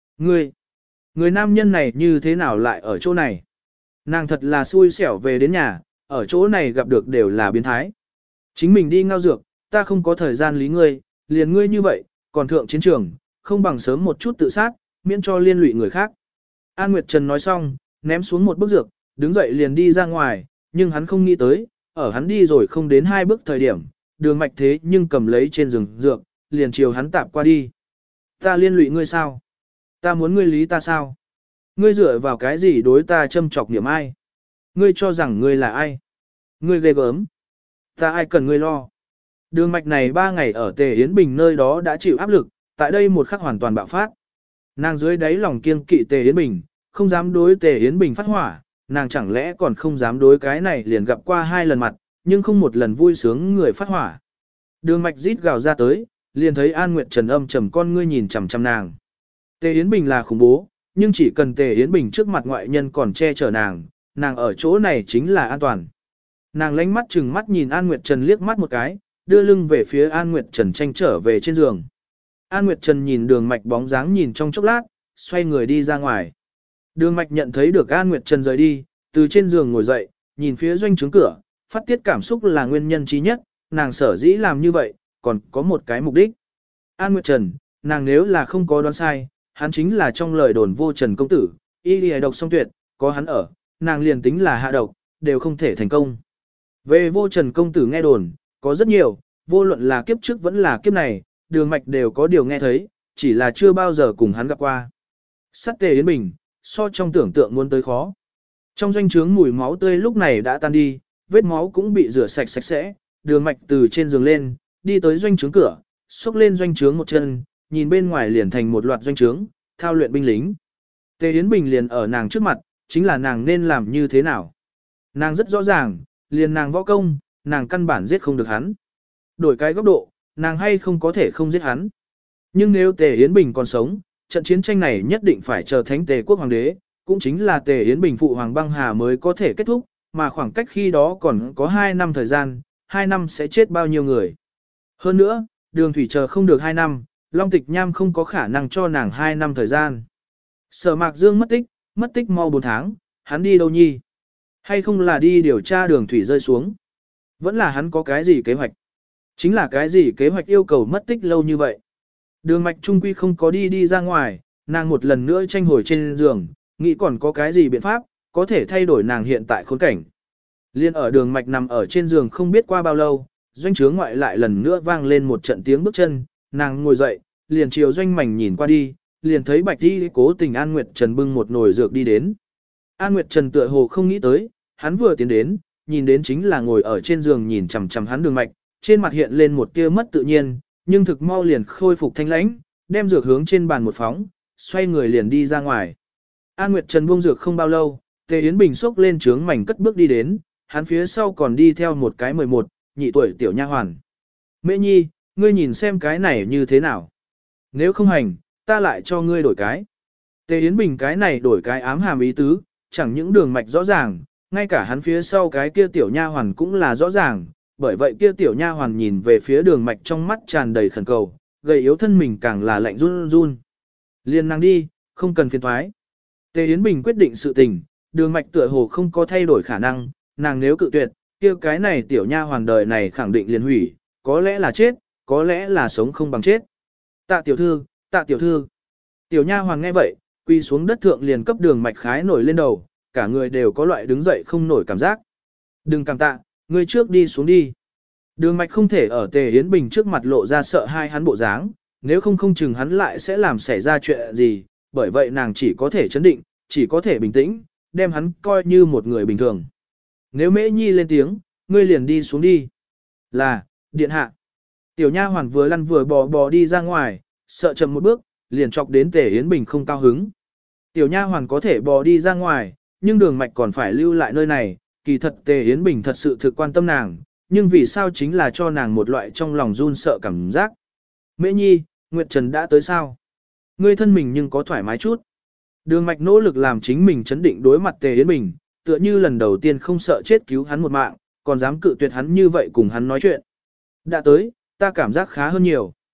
Người nam nhân này như thế nào lại ở chỗ này? Nàng thật là xui xẻo về đến nhà, ở chỗ này gặp được đều là biến thái. Chính mình đi ngao dược, ta không có thời gian lý ngươi, liền ngươi như vậy, còn thượng chiến trường, không bằng sớm một chút tự sát, miễn cho liên lụy người khác. An Nguyệt Trần nói xong, ném xuống một bức dược, đứng dậy liền đi ra ngoài, nhưng hắn không nghĩ tới, ở hắn đi rồi không đến 2 bước thời điểm, Đường Mạch thế nhưng cầm lấy trên giường dược, liền chiều hắn tạp qua đi. Ta liên lụy ngươi sao? Ta muốn ngươi lý ta sao? Ngươi dựa vào cái gì đối ta châm chọc niệm ai? Ngươi cho rằng ngươi là ai? Ngươi ghê gớm. Ta ai cần ngươi lo? Đường Mạch này 3 ngày ở Tề Yến Bình nơi đó đã chịu áp lực, tại đây một khắc hoàn toàn bạo phát. Nàng dưới đáy lòng kiêng kỵ Tề Yến Bình, không dám đối Tề Yến Bình phát hỏa, nàng chẳng lẽ còn không dám đối cái này liền gặp qua 2 lần mặt, nhưng không một lần vui sướng người phát hỏa. Đường Mạch rít gào ra tới, liền thấy An Nguyệt Trần âm trầm con ngươi nhìn chằm chằm nàng. Tề Yến Bình là khủng bố, nhưng chỉ cần Tề Yến Bình trước mặt ngoại nhân còn che chở nàng ở chỗ này chính là an toàn. Nàng lánh mắt chừng mắt nhìn An Nguyệt Trần liếc mắt một cái, đưa lưng về phía An Nguyệt Trần tranh trở về trên giường. An Nguyệt Trần nhìn Đường Mạch bóng dáng nhìn trong chốc lát, xoay người đi ra ngoài. Đường Mạch nhận thấy được An Nguyệt Trần rời đi, từ trên giường ngồi dậy, nhìn phía doanh trướng cửa, phát tiết cảm xúc là nguyên nhân chí nhất, nàng sở dĩ làm như vậy, còn có một cái mục đích. An Nguyệt Trần, nàng nếu là không có đoán sai, hắn chính là trong lời đồn Vô Trần công tử, y lìa độc song tuyệt, có hắn ở, nàng liền tính là hạ độc, đều không thể thành công. Về Vô Trần công tử nghe đồn, có rất nhiều, vô luận là kiếp trước vẫn là kiếp này, Đường Mạch đều có điều nghe thấy, chỉ là chưa bao giờ cùng hắn gặp qua. Sát Tề Yến Bình, so trong tưởng tượng muốn tới khó. Trong doanh trướng mùi máu tươi lúc này đã tan đi, vết máu cũng bị rửa sạch sạch sẽ, Đường Mạch từ trên giường lên, đi tới doanh trướng cửa, xúc lên doanh trướng một chân, nhìn bên ngoài liền thành một loạt doanh trướng, thao luyện binh lính. Tề Yến Bình liền ở nàng trước mặt, chính là nàng nên làm như thế nào. Nàng rất rõ ràng, liền nàng võ công, nàng căn bản giết không được hắn. Đổi cái góc độ, nàng hay không có thể không giết hắn. Nhưng nếu Tề Yến Bình còn sống, trận chiến tranh này nhất định phải chờ thánh Tề quốc hoàng đế, cũng chính là Tề Yến Bình phụ hoàng băng hà mới có thể kết thúc, mà khoảng cách khi đó còn có 2 năm thời gian, 2 năm sẽ chết bao nhiêu người. Hơn nữa, Đường Thủy chờ không được 2 năm, Long Tịch Nham không có khả năng cho nàng 2 năm thời gian. Sở Mạc Dương mất tích mau 4 tháng, hắn đi đâu nhi? Hay không là đi điều tra Đường Thủy rơi xuống? Vẫn là hắn có cái gì kế hoạch? Chính là cái gì kế hoạch yêu cầu mất tích lâu như vậy? Đường Mạch trung quy không có đi ra ngoài, nàng một lần nữa tranh hồi trên giường, nghĩ còn có cái gì biện pháp, có thể thay đổi nàng hiện tại khốn cảnh. Liên ở Đường Mạch nằm ở trên giường không biết qua bao lâu, doanh trướng ngoại lại lần nữa vang lên một trận tiếng bước chân, nàng ngồi dậy, liền chiều doanh mảnh nhìn qua đi, liền thấy Bạch Y Cố Tình An Nguyệt Trần bưng một nồi dược đi đến. An Nguyệt Trần tựa hồ không nghĩ tới, hắn vừa tiến đến, nhìn đến chính là ngồi ở trên giường nhìn chằm chằm hắn Đường Mạch, trên mặt hiện lên một tia mất tự nhiên, nhưng thực mau liền khôi phục thanh lãnh, đem dược hướng trên bàn một phóng, xoay người liền đi ra ngoài. An Nguyệt Trần buông dược không bao lâu, Tề Yến Bình xốc lên trướng mảnh cất bước đi đến, hắn phía sau còn đi theo một cái 11, nhị tuổi tiểu nha hoàn. Mễ Nhi, ngươi nhìn xem cái này như thế nào? Nếu không hành, ta lại cho ngươi đổi cái. Tề Yến Bình cái này đổi cái ám hàm ý tứ, chẳng những Đường Mạch rõ ràng, ngay cả hắn phía sau cái kia tiểu nha hoàn cũng là rõ ràng, bởi vậy kia tiểu nha hoàn nhìn về phía Đường Mạch trong mắt tràn đầy khẩn cầu, gầy yếu thân mình càng là lạnh run run. Liên nàng đi, không cần phiền thoái. Tề Yến Bình quyết định sự tình, Đường Mạch tựa hồ không có thay đổi khả năng, nàng nếu cự tuyệt, kia cái này tiểu nha hoàn đời này khẳng định liền hủy, có lẽ là chết, có lẽ là sống không bằng chết. Tạ tiểu thư, tạ tiểu thư. Tiểu nha hoàn nghe vậy, quy xuống đất thượng liền cấp Đường Mạch khái nổi lên đầu, cả người đều có loại đứng dậy không nổi cảm giác. Đừng cảm tạ, ngươi trước đi xuống đi. Đường Mạch không thể ở Tề Yến Bình trước mặt lộ ra sợ hai hắn bộ dáng, nếu không chừng hắn lại sẽ làm xảy ra chuyện gì, bởi vậy nàng chỉ có thể chấn định, chỉ có thể bình tĩnh, đem hắn coi như một người bình thường. Nếu Mễ Nhi lên tiếng, ngươi liền đi xuống đi. Là, điện hạ. Tiểu nha hoàn vừa lăn vừa bò đi ra ngoài, sợ chậm một bước, liền chọc đến Tề Yến Bình không cao hứng. Tiểu nha hoàn có thể bò đi ra ngoài, nhưng Đường Mạch còn phải lưu lại nơi này, kỳ thật Tề Yến Bình thật sự thực quan tâm nàng, nhưng vì sao chính là cho nàng một loại trong lòng run sợ cảm giác. Mễ Nhi, Nguyệt Trần đã tới sao? Ngươi thân mình nhưng có thoải mái chút. Đường Mạch nỗ lực làm chính mình chấn định đối mặt Tề Yến Bình, tựa như lần đầu tiên không sợ chết cứu hắn một mạng, còn dám cự tuyệt hắn như vậy cùng hắn nói chuyện. Đã tới, ta cảm giác khá hơn nhiều.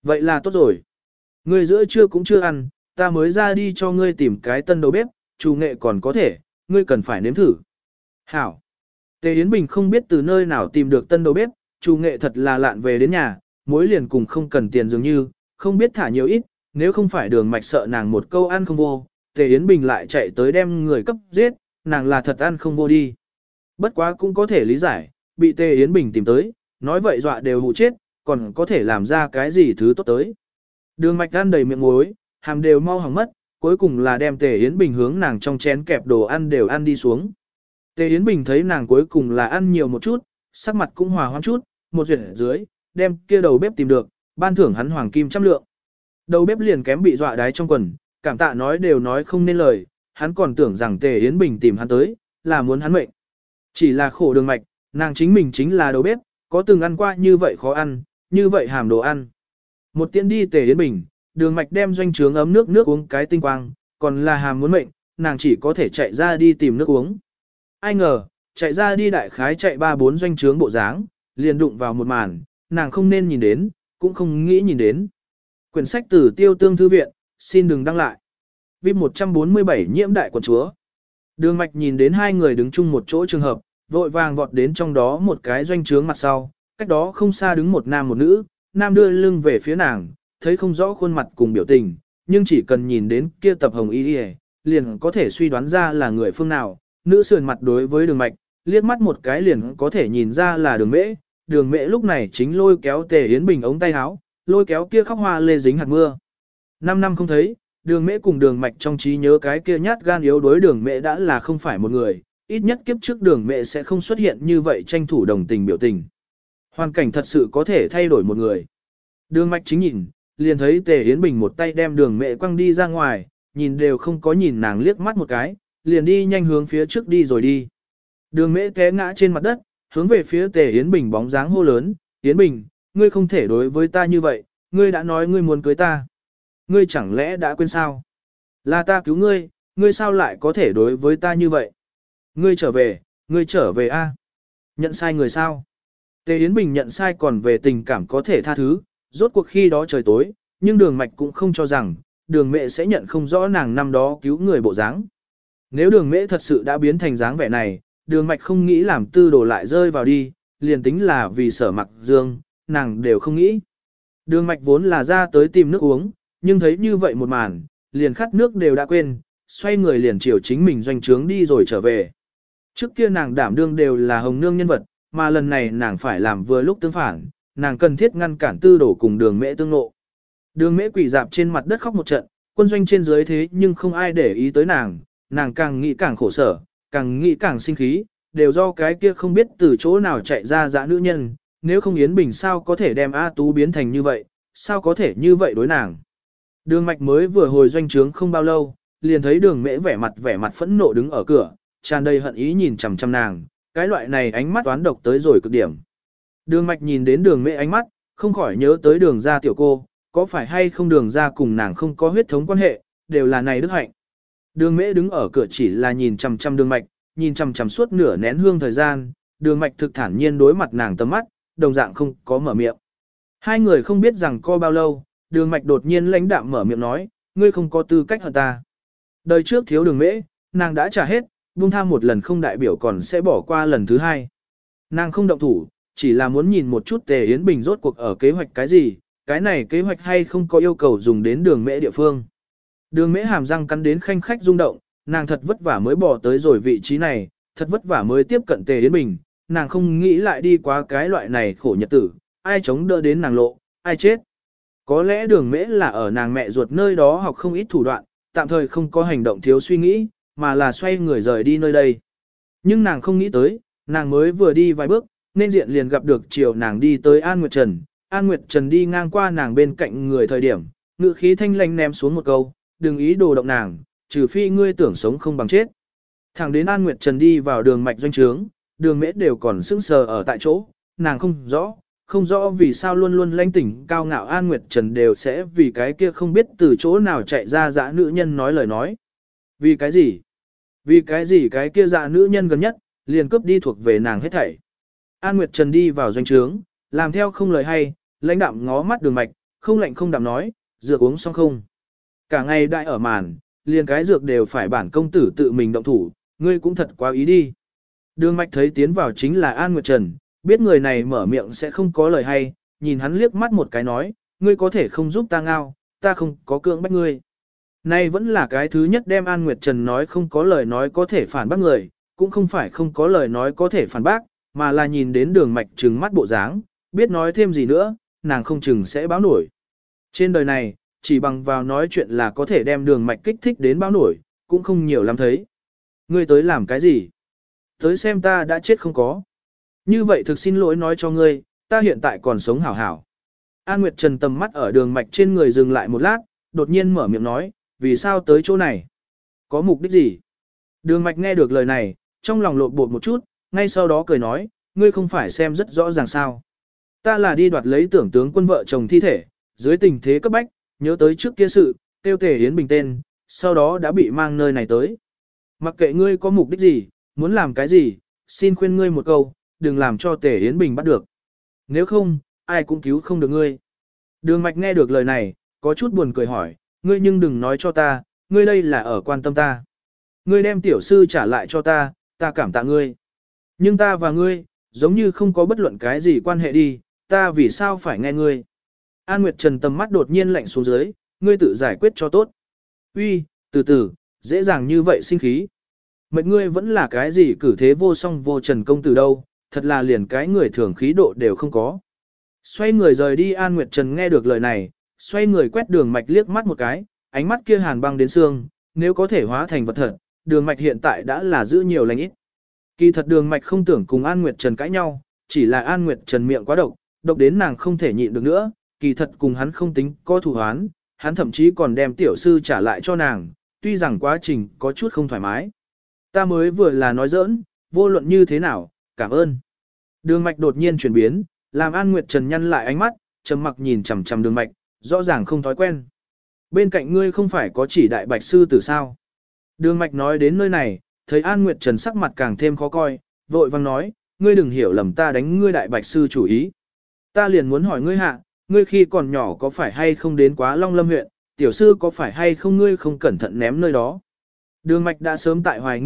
Vậy là tốt rồi. Ngươi giữa trưa cũng chưa ăn, ta mới ra đi cho ngươi tìm cái tân đầu bếp, chủ nghệ còn có thể, ngươi cần phải nếm thử. Hảo. Tề Yến Bình không biết từ nơi nào tìm được tân đầu bếp, chủ nghệ thật là lạn về đến nhà, mối liền cùng không cần tiền dường như, không biết thả nhiều ít, nếu không phải Đường Mạch sợ nàng một câu ăn không vô, Tề Yến Bình lại chạy tới đem người cấp giết, nàng là thật ăn không vô đi. Bất quá cũng có thể lý giải, bị Tề Yến Bình tìm tới, nói vậy dọa đều hù chết, còn có thể làm ra cái gì thứ tốt tới. Đường Mạch ăn đầy miệng muối, hàm đều mau hỏng mất, cuối cùng là đem Tề Yến Bình hướng nàng trong chén kẹp đồ ăn đều ăn đi xuống. Tề Yến Bình thấy nàng cuối cùng là ăn nhiều một chút, sắc mặt cũng hòa hoãn chút, một duyệt dưới, đem kia đầu bếp tìm được, ban thưởng hắn hoàng kim trăm lượng. Đầu bếp liền kém bị dọa đái trong quần, cảm tạ nói đều nói không nên lời, hắn còn tưởng rằng Tề Yến Bình tìm hắn tới, là muốn hắn mệnh. Chỉ là khổ Đường Mạch, nàng chính mình chính là đầu bếp, có từng ăn qua như vậy khó ăn, như vậy hàm đồ ăn. Một tiễn đi Tề Yến Bình, Đường Mạch đem doanh trướng ấm nước uống cái tinh quang, còn là hàm muốn mệnh, nàng chỉ có thể chạy ra đi tìm nước uống. Ai ngờ, chạy ra đi đại khái chạy 3-4 doanh trướng bộ dáng, liền đụng vào một màn, nàng không nên nhìn đến, cũng không nghĩ nhìn đến. Quyển sách từ Tiêu Tương Thư Viện, xin đừng đăng lại. VIP 147 nhiễm đại quận chúa. Đường Mạch nhìn đến hai người đứng chung một chỗ trường hợp, vội vàng vọt đến trong đó một cái doanh trướng mặt sau, cách đó không xa đứng một nam một nữ, nam đưa lưng về phía nàng, thấy không rõ khuôn mặt cùng biểu tình, nhưng chỉ cần nhìn đến kia tập hồng y liền có thể suy đoán ra là người phương nào, nữ sườn mặt đối với Đường Mạch, liếc mắt một cái liền có thể nhìn ra là Đường Mễ lúc này chính lôi kéo Tề Yến Bình ống tay áo, lôi kéo kia khóc hoa lê dính hạt mưa. 5 năm không thấy, Đường Mễ cùng Đường Mạch trong trí nhớ cái kia nhát gan yếu đối Đường Mễ đã là không phải một người, ít nhất kiếp trước Đường Mễ sẽ không xuất hiện như vậy tranh thủ đồng tình biểu tình. Hoàn cảnh thật sự có thể thay đổi một người. Đường Mạch chính nhìn, liền thấy Tề Yến Bình một tay đem Đường Mễ quăng đi ra ngoài, nhìn đều không có nhìn nàng liếc mắt một cái, liền đi nhanh hướng phía trước đi rồi đi. Đường Mễ té ngã trên mặt đất, hướng về phía Tề Yến Bình bóng dáng hô lớn, Yến Bình, ngươi không thể đối với ta như vậy, ngươi đã nói ngươi muốn cưới ta. Ngươi chẳng lẽ đã quên sao? Là ta cứu ngươi, ngươi sao lại có thể đối với ta như vậy? Ngươi trở về a. Nhận sai người sao? Tề Yến Bình nhận sai còn về tình cảm có thể tha thứ, rốt cuộc khi đó trời tối, nhưng Đường Mạch cũng không cho rằng, Đường Mẹ sẽ nhận không rõ nàng năm đó cứu người bộ dáng. Nếu Đường Mễ thật sự đã biến thành dáng vẻ này, Đường Mạch không nghĩ làm tư đồ lại rơi vào đi, liền tính là vì Sở Mặc Dương, nàng đều không nghĩ. Đường Mạch vốn là ra tới tìm nước uống, nhưng thấy như vậy một màn, liền khát nước đều đã quên, xoay người liền chiều chính mình doanh trướng đi rồi trở về. Trước kia nàng đảm đương đều là hồng nương nhân vật, mà lần này nàng phải làm vừa lúc tương phản, nàng cần thiết ngăn cản tư đổ cùng Đường Mễ tương ngộ. Đường Mễ quỳ dạp trên mặt đất khóc một trận, quân doanh trên dưới thế nhưng không ai để ý tới nàng, nàng càng nghĩ càng khổ sở, càng nghĩ càng sinh khí, đều do cái kia không biết từ chỗ nào chạy ra dã nữ nhân, nếu không Yến Bình sao có thể đem A Tú biến thành như vậy, sao có thể như vậy đối nàng. Đường Mạch mới vừa hồi doanh trướng không bao lâu, liền thấy Đường Mễ vẻ mặt phẫn nộ đứng ở cửa, tràn đầy hận ý nhìn chằm chằm nàng, cái loại này ánh mắt toán độc tới rồi cực điểm. Đường Mạch nhìn đến Đường Mễ ánh mắt, không khỏi nhớ tới Đường gia tiểu cô, có phải hay không Đường gia cùng nàng không có huyết thống quan hệ, đều là này đức hạnh. Đường Mễ đứng ở cửa chỉ là nhìn chằm chằm Đường Mạch, nhìn chằm chằm suốt nửa nén hương thời gian, Đường Mạch thực thản nhiên đối mặt nàng tầm mắt, đồng dạng không có mở miệng. Hai người không biết rằng co bao lâu, Đường Mạch đột nhiên lãnh đạm mở miệng nói, ngươi không có tư cách hận ta. Đời trước thiếu Đường Mễ, nàng đã trả hết, buông tha một lần không đại biểu còn sẽ bỏ qua lần thứ hai. Nàng không động thủ, chỉ là muốn nhìn một chút Tề Yến Bình rốt cuộc ở kế hoạch cái gì, cái này kế hoạch hay không có yêu cầu dùng đến Đường Mễ địa phương. Đường Mễ hàm răng cắn đến khanh khách rung động, nàng thật vất vả mới bỏ tới rồi vị trí này, thật vất vả mới tiếp cận Tề Yến Bình, nàng không nghĩ lại đi qua cái loại này khổ nhật tử, ai chống đỡ đến nàng lộ, ai chết. Có lẽ Đường Mễ là ở nàng mẹ ruột nơi đó học không ít thủ đoạn, tạm thời không có hành động thiếu suy nghĩ, mà là xoay người rời đi nơi đây. Nhưng nàng không nghĩ tới, nàng mới vừa đi vài bước, nên diện liền gặp được chiều nàng đi tới An Nguyệt Trần. An Nguyệt Trần đi ngang qua nàng bên cạnh người thời điểm, ngữ khí thanh lanh ném xuống một câu, đừng ý đồ động nàng, trừ phi ngươi tưởng sống không bằng chết. Thẳng đến An Nguyệt Trần đi vào Đường Mạch doanh trướng, Đường Mễ đều còn sững sờ ở tại chỗ, nàng không rõ vì sao luôn luôn lãnh tỉnh cao ngạo An Nguyệt Trần đều sẽ vì cái kia không biết từ chỗ nào chạy ra dã nữ nhân nói lời nói. Vì cái gì? Vì cái gì cái kia dã nữ nhân gần nhất, liền cướp đi thuộc về nàng hết thảy. An Nguyệt Trần đi vào doanh trướng, làm theo không lời hay, lãnh đạm ngó mắt Đường Mạch, không lạnh không đạm nói, dược uống xong không. Cả ngày đại ở màn, liền cái dược đều phải bản công tử tự mình động thủ, ngươi cũng thật quá ý đi. Đường mạch thấy tiến vào chính là An Nguyệt Trần, biết người này mở miệng sẽ không có lời hay, nhìn hắn liếc mắt một cái nói, ngươi có thể không giúp ta ngao, ta không có cưỡng bách ngươi. Nay vẫn là cái thứ nhất đem An Nguyệt Trần nói không có lời nói có thể phản bác người, cũng không phải không có lời nói có thể phản bác, mà là nhìn đến đường mạch trừng mắt bộ dáng, biết nói thêm gì nữa, nàng không chừng sẽ báo nổi. Trên đời này, chỉ bằng vào nói chuyện là có thể đem đường mạch kích thích đến báo nổi, cũng không nhiều lắm thấy. Ngươi tới làm cái gì? Tới xem ta đã chết không có. Như vậy thực xin lỗi nói cho ngươi, ta hiện tại còn sống hảo hảo. An Nguyệt Trần tầm mắt ở đường mạch trên người dừng lại một lát, đột nhiên mở miệng nói, vì sao tới chỗ này? Có mục đích gì? Đường mạch nghe được lời này, trong lòng lộn bột một chút, ngay sau đó cười nói, ngươi không phải xem rất rõ ràng sao. Ta là đi đoạt lấy tưởng tướng quân vợ chồng thi thể, dưới tình thế cấp bách, nhớ tới trước kia sự, tiêu Tề Yến Bình tên, sau đó đã bị mang nơi này tới. Mặc kệ ngươi có mục đích gì, muốn làm cái gì, xin khuyên ngươi một câu, đừng làm cho Tề Yến Bình bắt được. Nếu không, ai cũng cứu không được ngươi. Đường mạch nghe được lời này, có chút buồn cười hỏi, ngươi nhưng đừng nói cho ta, ngươi đây là ở quan tâm ta. Ngươi đem tiểu sư trả lại cho ta, ta cảm tạ ngươi. Nhưng ta và ngươi, giống như không có bất luận cái gì quan hệ đi, ta vì sao phải nghe ngươi. An Nguyệt Trần tầm mắt đột nhiên lạnh xuống dưới, ngươi tự giải quyết cho tốt. Uy, từ từ, dễ dàng như vậy sinh khí. Mệnh ngươi vẫn là cái gì cử thế vô song vô trần công tử đâu, thật là liền cái người thường khí độ đều không có. Xoay người rời đi An Nguyệt Trần nghe được lời này, xoay người quét đường mạch liếc mắt một cái, ánh mắt kia hàn băng đến xương, nếu có thể hóa thành vật thật, đường mạch hiện tại đã là giữ nhiều lành ít. Kỳ thật đường mạch không tưởng cùng An Nguyệt Trần cãi nhau, chỉ là An Nguyệt Trần miệng quá độc, độc đến nàng không thể nhịn được nữa, kỳ thật cùng hắn không tính có thù hoán, hắn thậm chí còn đem tiểu sư trả lại cho nàng, tuy rằng quá trình có chút không thoải mái. Ta mới vừa là nói giỡn, vô luận như thế nào, cảm ơn. Đường mạch đột nhiên chuyển biến, làm An Nguyệt Trần nhăn lại ánh mắt, trầm mặc nhìn chằm chằm đường mạch, rõ ràng không thói quen. Bên cạnh ngươi không phải có chỉ đại bạch sư tử sao? Đường mạch nói đến nơi này, thấy An Nguyệt Trần sắc mặt càng thêm khó coi, vội vang nói, ngươi đừng hiểu lầm ta đánh ngươi đại bạch sư chủ ý. Ta liền muốn hỏi ngươi hạ, ngươi khi còn nhỏ có phải hay không đến quá Long Lâm huyện, tiểu sư có phải hay không ngươi không cẩn thận ném nơi đó. Đường mạch đã sớm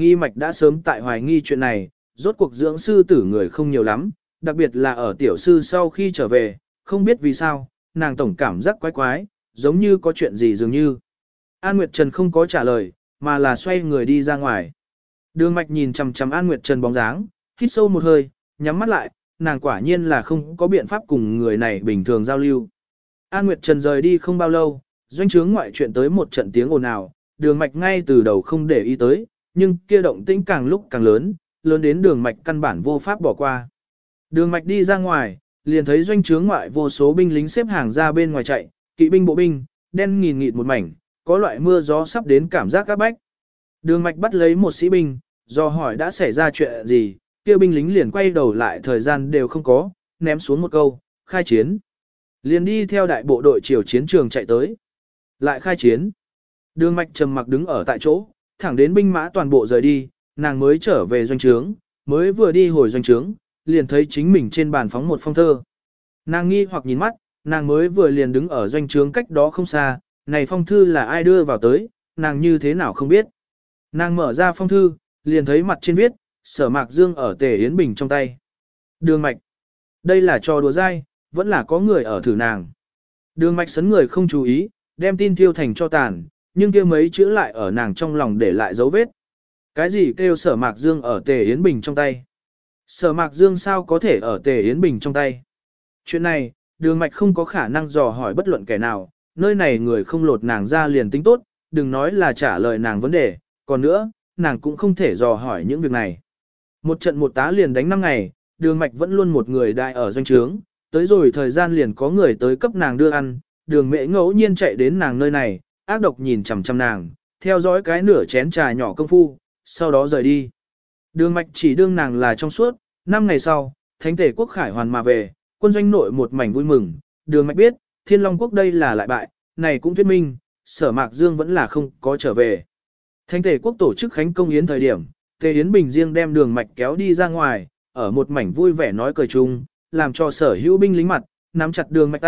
tại hoài nghi chuyện này, rốt cuộc dưỡng sư tử người không nhiều lắm, đặc biệt là ở tiểu sư sau khi trở về, không biết vì sao, nàng tổng cảm giác quái quái, giống như có chuyện gì dường như. An Nguyệt Trần không có trả lời, mà là xoay người đi ra ngoài. Đường mạch nhìn chằm chằm An Nguyệt Trần bóng dáng, hít sâu một hơi, nhắm mắt lại, nàng quả nhiên là không có biện pháp cùng người này bình thường giao lưu. An Nguyệt Trần rời đi không bao lâu, doanh trướng ngoại chuyện tới một trận tiếng ồn ào, đường mạch ngay từ đầu không để ý tới, nhưng kia động tĩnh càng lúc càng lớn, lớn đến đường mạch căn bản vô pháp bỏ qua. Đường mạch đi ra ngoài, liền thấy doanh trướng ngoại vô số binh lính xếp hàng ra bên ngoài chạy, kỵ binh bộ binh, đen nghìn nghịt một mảnh, có loại mưa gió sắp đến cảm giác các bách. Đường mạch bắt lấy một sĩ binh, do hỏi đã xảy ra chuyện gì, kia binh lính liền quay đầu lại thời gian đều không có, ném xuống một câu, khai chiến. Liền đi theo đại bộ đội chiều chiến trường chạy tới. Lại khai chiến. Đường mạch trầm mặc đứng ở tại chỗ, thẳng đến binh mã toàn bộ rời đi, nàng mới trở về doanh trướng, mới vừa đi hồi doanh trướng, liền thấy chính mình trên bàn phóng một phong thơ. Nàng nghi hoặc nhìn mắt, nàng mới vừa liền đứng ở doanh trướng cách đó không xa, này phong thư là ai đưa vào tới, nàng như thế nào không biết. Nàng mở ra phong thư, liền thấy mặt trên viết, Sở Mạc Dương ở Tề Yến Bình trong tay. Đường mạch. Đây là trò đùa dai, vẫn là có người ở thử nàng. Đường mạch sấn người không chú ý, đem tin thiêu thành cho tàn, nhưng kia mấy chữ lại ở nàng trong lòng để lại dấu vết. Cái gì kêu Sở Mạc Dương ở Tề Yến Bình trong tay? Sở Mạc Dương sao có thể ở Tề Yến Bình trong tay? Chuyện này, đường mạch không có khả năng dò hỏi bất luận kẻ nào, nơi này người không lột nàng ra liền tính tốt, đừng nói là trả lời nàng vấn đề, còn nữa, nàng cũng không thể dò hỏi những việc này. Một trận một tá liền đánh 5 ngày, đường mạch vẫn luôn một người đại ở doanh trướng, tới rồi thời gian liền có người tới cấp nàng đưa ăn, đường mẹ ngẫu nhiên chạy đến nàng nơi này, ác độc nhìn chằm chằm nàng, theo dõi cái nửa chén trà nhỏ công phu, sau đó rời đi. Đường mạch chỉ đương nàng là trong suốt, 5 ngày sau, Thánh Tề quốc khải hoàn mà về, quân doanh nội một mảnh vui mừng, đường mạch biết, Thiên Long quốc đây là lại bại, này cũng thuyết minh, Sở Mạc Dương vẫn là không có trở về. Thánh Tề quốc tổ chức khánh công yến thời điểm, Tề Yến Bình riêng đem đường mạch kéo đi ra ngoài, ở một mảnh vui vẻ nói cười chung, làm cho sở hữu binh lính mặt, nắm chặt đường mạch tay,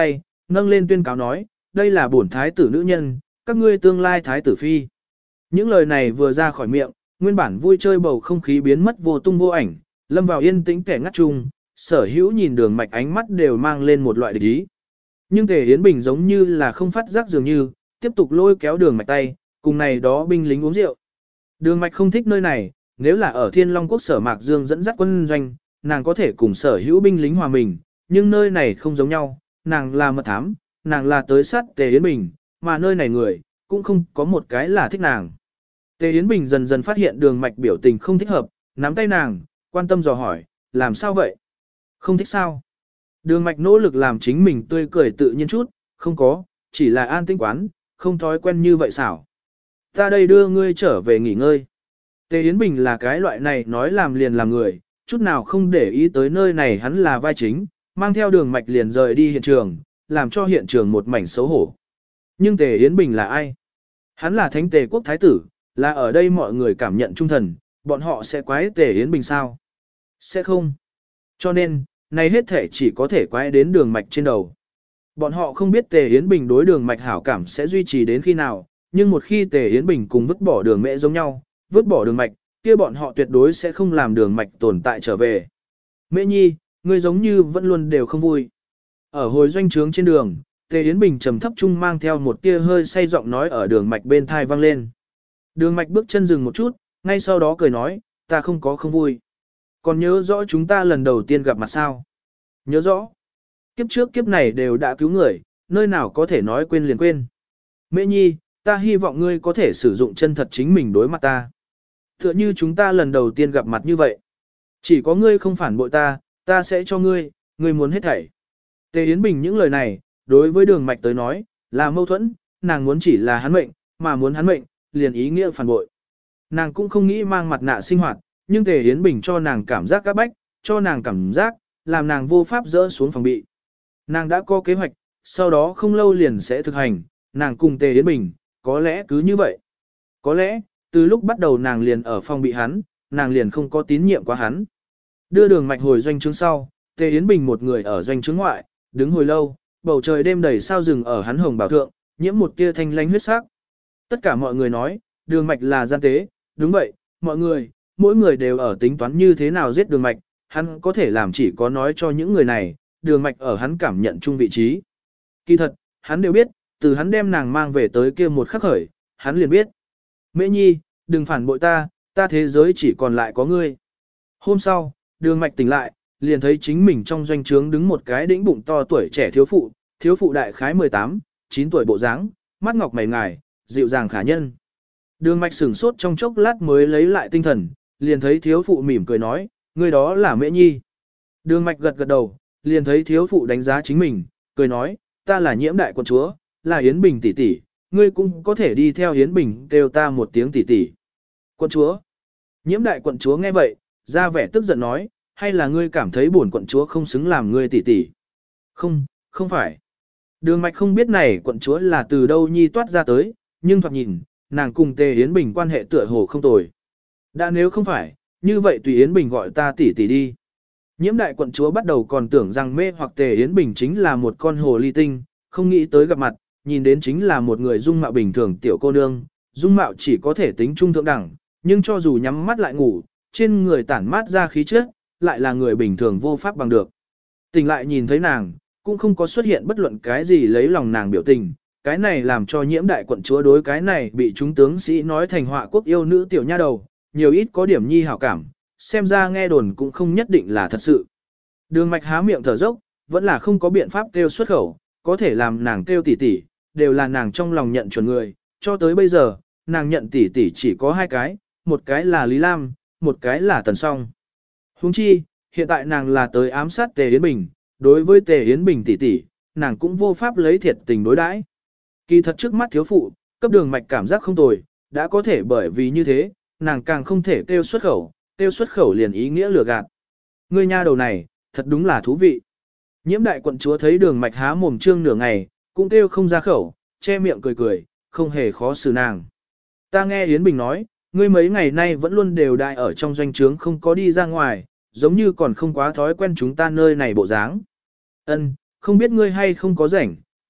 nâng lên tuyên cáo nói, đây là bổn thái tử nữ nhân, các ngươi tương lai thái tử phi. Những lời này vừa ra khỏi miệng, nguyên bản vui chơi bầu không khí biến mất vô tung vô ảnh, lâm vào yên tĩnh kẻ ngắt chung, sở hữu nhìn đường mạch ánh mắt đều mang lên một loại địch ý. Nhưng Tề Yến Bình giống như là không phát giác dường như, tiếp tục lôi kéo đường mạch tay, cùng này đó binh lính uống rượu. Đường mạch không thích nơi này, nếu là ở Thiên Long Quốc sở Mạc Dương dẫn dắt quân doanh, nàng có thể cùng sở hữu binh lính hòa mình, nhưng nơi này không giống nhau, nàng là mật thám, nàng là tới sát Tề Yến Bình, mà nơi này người, cũng không có một cái là thích nàng. Tề Yến Bình dần dần phát hiện đường mạch biểu tình không thích hợp, nắm tay nàng, quan tâm dò hỏi, làm sao vậy? Không thích sao? Đường mạch nỗ lực làm chính mình tươi cười tự nhiên chút, không có, chỉ là an tĩnh quán, không thói quen như vậy xảo. Ta đây đưa ngươi trở về nghỉ ngơi. Tề Yến Bình là cái loại này nói làm liền làm người, chút nào không để ý tới nơi này hắn là vai chính, mang theo đường mạch liền rời đi hiện trường, làm cho hiện trường một mảnh xấu hổ. Nhưng Tề Yến Bình là ai? Hắn là Thánh Tề quốc thái tử, là ở đây mọi người cảm nhận trung thần, bọn họ sẽ quái Tề Yến Bình sao? Sẽ không. Cho nên, này hết thể chỉ có thể quái đến đường mạch trên đầu. Bọn họ không biết Tề Yến Bình đối đường mạch hảo cảm sẽ duy trì đến khi nào, nhưng một khi Tề Yến Bình cùng vứt bỏ đường mẹ giống nhau, vứt bỏ đường mạch, kia bọn họ tuyệt đối sẽ không làm đường mạch tồn tại trở về. Mẹ nhi, ngươi giống như vẫn luôn đều không vui. Ở hồi doanh trướng trên đường, Tề Yến Bình trầm thấp trung mang theo một tia hơi say giọng nói ở đường mạch bên thai vang lên. Đường mạch bước chân dừng một chút, ngay sau đó cười nói, ta không có không vui. Còn nhớ rõ chúng ta lần đầu tiên gặp mặt sao? Nhớ rõ. Kiếp trước kiếp này đều đã cứu người, nơi nào có thể nói quên liền quên. Mẹ nhi, ta hy vọng ngươi có thể sử dụng chân thật chính mình đối mặt ta. Tựa như chúng ta lần đầu tiên gặp mặt như vậy. Chỉ có ngươi không phản bội ta, ta sẽ cho ngươi, ngươi muốn hết thảy. Tề Yến Bình những lời này, đối với đường mạch tới nói, là mâu thuẫn, nàng muốn chỉ là hắn mệnh, mà muốn hắn mệnh, liền ý nghĩa phản bội. Nàng cũng không nghĩ mang mặt nạ sinh hoạt, nhưng Tề Yến Bình cho nàng cảm giác các bách, cho nàng cảm giác, làm nàng vô pháp dỡ xuống phòng bị. Nàng đã có kế hoạch, sau đó không lâu liền sẽ thực hành, nàng cùng Tề Yến Bình, có lẽ cứ như vậy. Có lẽ, từ lúc bắt đầu nàng liền ở phòng bị hắn, nàng liền không có tín nhiệm qua hắn. Đưa đường mạch hồi doanh trướng sau, Tề Yến Bình một người ở doanh trướng ngoại, đứng hồi lâu, bầu trời đêm đầy sao rừng ở hắn hồng bảo thượng, nhiễm một tia thanh lánh huyết sắc. Tất cả mọi người nói, đường mạch là gian tế, đúng vậy, mọi người, mỗi người đều ở tính toán như thế nào giết đường mạch, hắn có thể làm chỉ có nói cho những người này, đường mạch ở hắn cảm nhận chung vị trí. Kỳ thật, hắn đều biết, từ hắn đem nàng mang về tới kia một khắc khởi, hắn liền biết. Mễ nhi, đừng phản bội ta, ta thế giới chỉ còn lại có ngươi. Hôm sau, đường mạch tỉnh lại, liền thấy chính mình trong doanh trướng đứng một cái đĩnh bụng to tuổi trẻ thiếu phụ đại khái 18, 9 tuổi bộ dáng, mắt ngọc mày ngài, dịu dàng khả nhân. Đường mạch sửng sốt trong chốc lát mới lấy lại tinh thần, liền thấy thiếu phụ mỉm cười nói, ngươi đó là Mễ nhi. Đường mạch gật gật đầu, liền thấy thiếu phụ đánh giá chính mình, cười nói, ta là Nhiễm đại quận chúa, là Yến Bình tỷ tỷ, ngươi cũng có thể đi theo Yến Bình kêu ta một tiếng tỷ tỷ. Quận chúa. Nhiễm đại quận chúa nghe vậy, ra vẻ tức giận nói, hay là ngươi cảm thấy bổn quận chúa không xứng làm ngươi tỷ tỷ? Không, không phải. Đường mạch không biết này quận chúa là từ đâu nhi toát ra tới, nhưng thoạt nhìn, nàng cùng Tề Yến Bình quan hệ tựa hồ không tồi. Đã nếu không phải, như vậy tùy Yến Bình gọi ta tỷ tỷ đi. Nhiễm đại quận chúa bắt đầu còn tưởng rằng mê hoặc Tề Yến Bình chính là một con hồ ly tinh, không nghĩ tới gặp mặt, nhìn đến chính là một người dung mạo bình thường tiểu cô nương, dung mạo chỉ có thể tính trung thượng đẳng, nhưng cho dù nhắm mắt lại ngủ, trên người tản mát ra khí chất, lại là người bình thường vô pháp bằng được. Tỉnh lại nhìn thấy nàng, cũng không có xuất hiện bất luận cái gì lấy lòng nàng biểu tình, cái này làm cho Nhiễm đại quận chúa đối cái này bị chúng tướng sĩ nói thành họa quốc yêu nữ tiểu nha đầu, nhiều ít có điểm nhi hảo cảm, xem ra nghe đồn cũng không nhất định là thật sự. Đường mạch há miệng thở dốc, vẫn là không có biện pháp kêu xuất khẩu, có thể làm nàng kêu tỷ tỷ, đều là nàng trong lòng nhận chuẩn người, cho tới bây giờ, nàng nhận tỷ tỷ chỉ có hai cái, một cái là Lý Lam, một cái là Tần Song. Huống chi, hiện tại nàng là tới ám sát Tề Yến Bình, đối với Tề Yến Bình tỷ tỷ, nàng cũng vô pháp lấy thiệt tình đối đãi. Kỳ thật trước mắt thiếu phụ, cấp đường mạch cảm giác không tồi, đã có thể bởi vì như thế, nàng càng không thể kêu xuất khẩu liền ý nghĩa lừa gạt. Ngươi nha đầu này, thật đúng là thú vị. Nhiễm đại quận chúa thấy đường mạch há mồm trương nửa ngày, cũng kêu không ra khẩu, che miệng cười cười, không hề khó xử nàng. Ta nghe Yến Bình nói, ngươi mấy ngày nay vẫn luôn đều đại ở trong doanh trướng không có đi ra ngoài, giống như còn không quá thói quen chúng ta nơi này bộ dáng. Ân, không biết ngươi hay không có rảnh,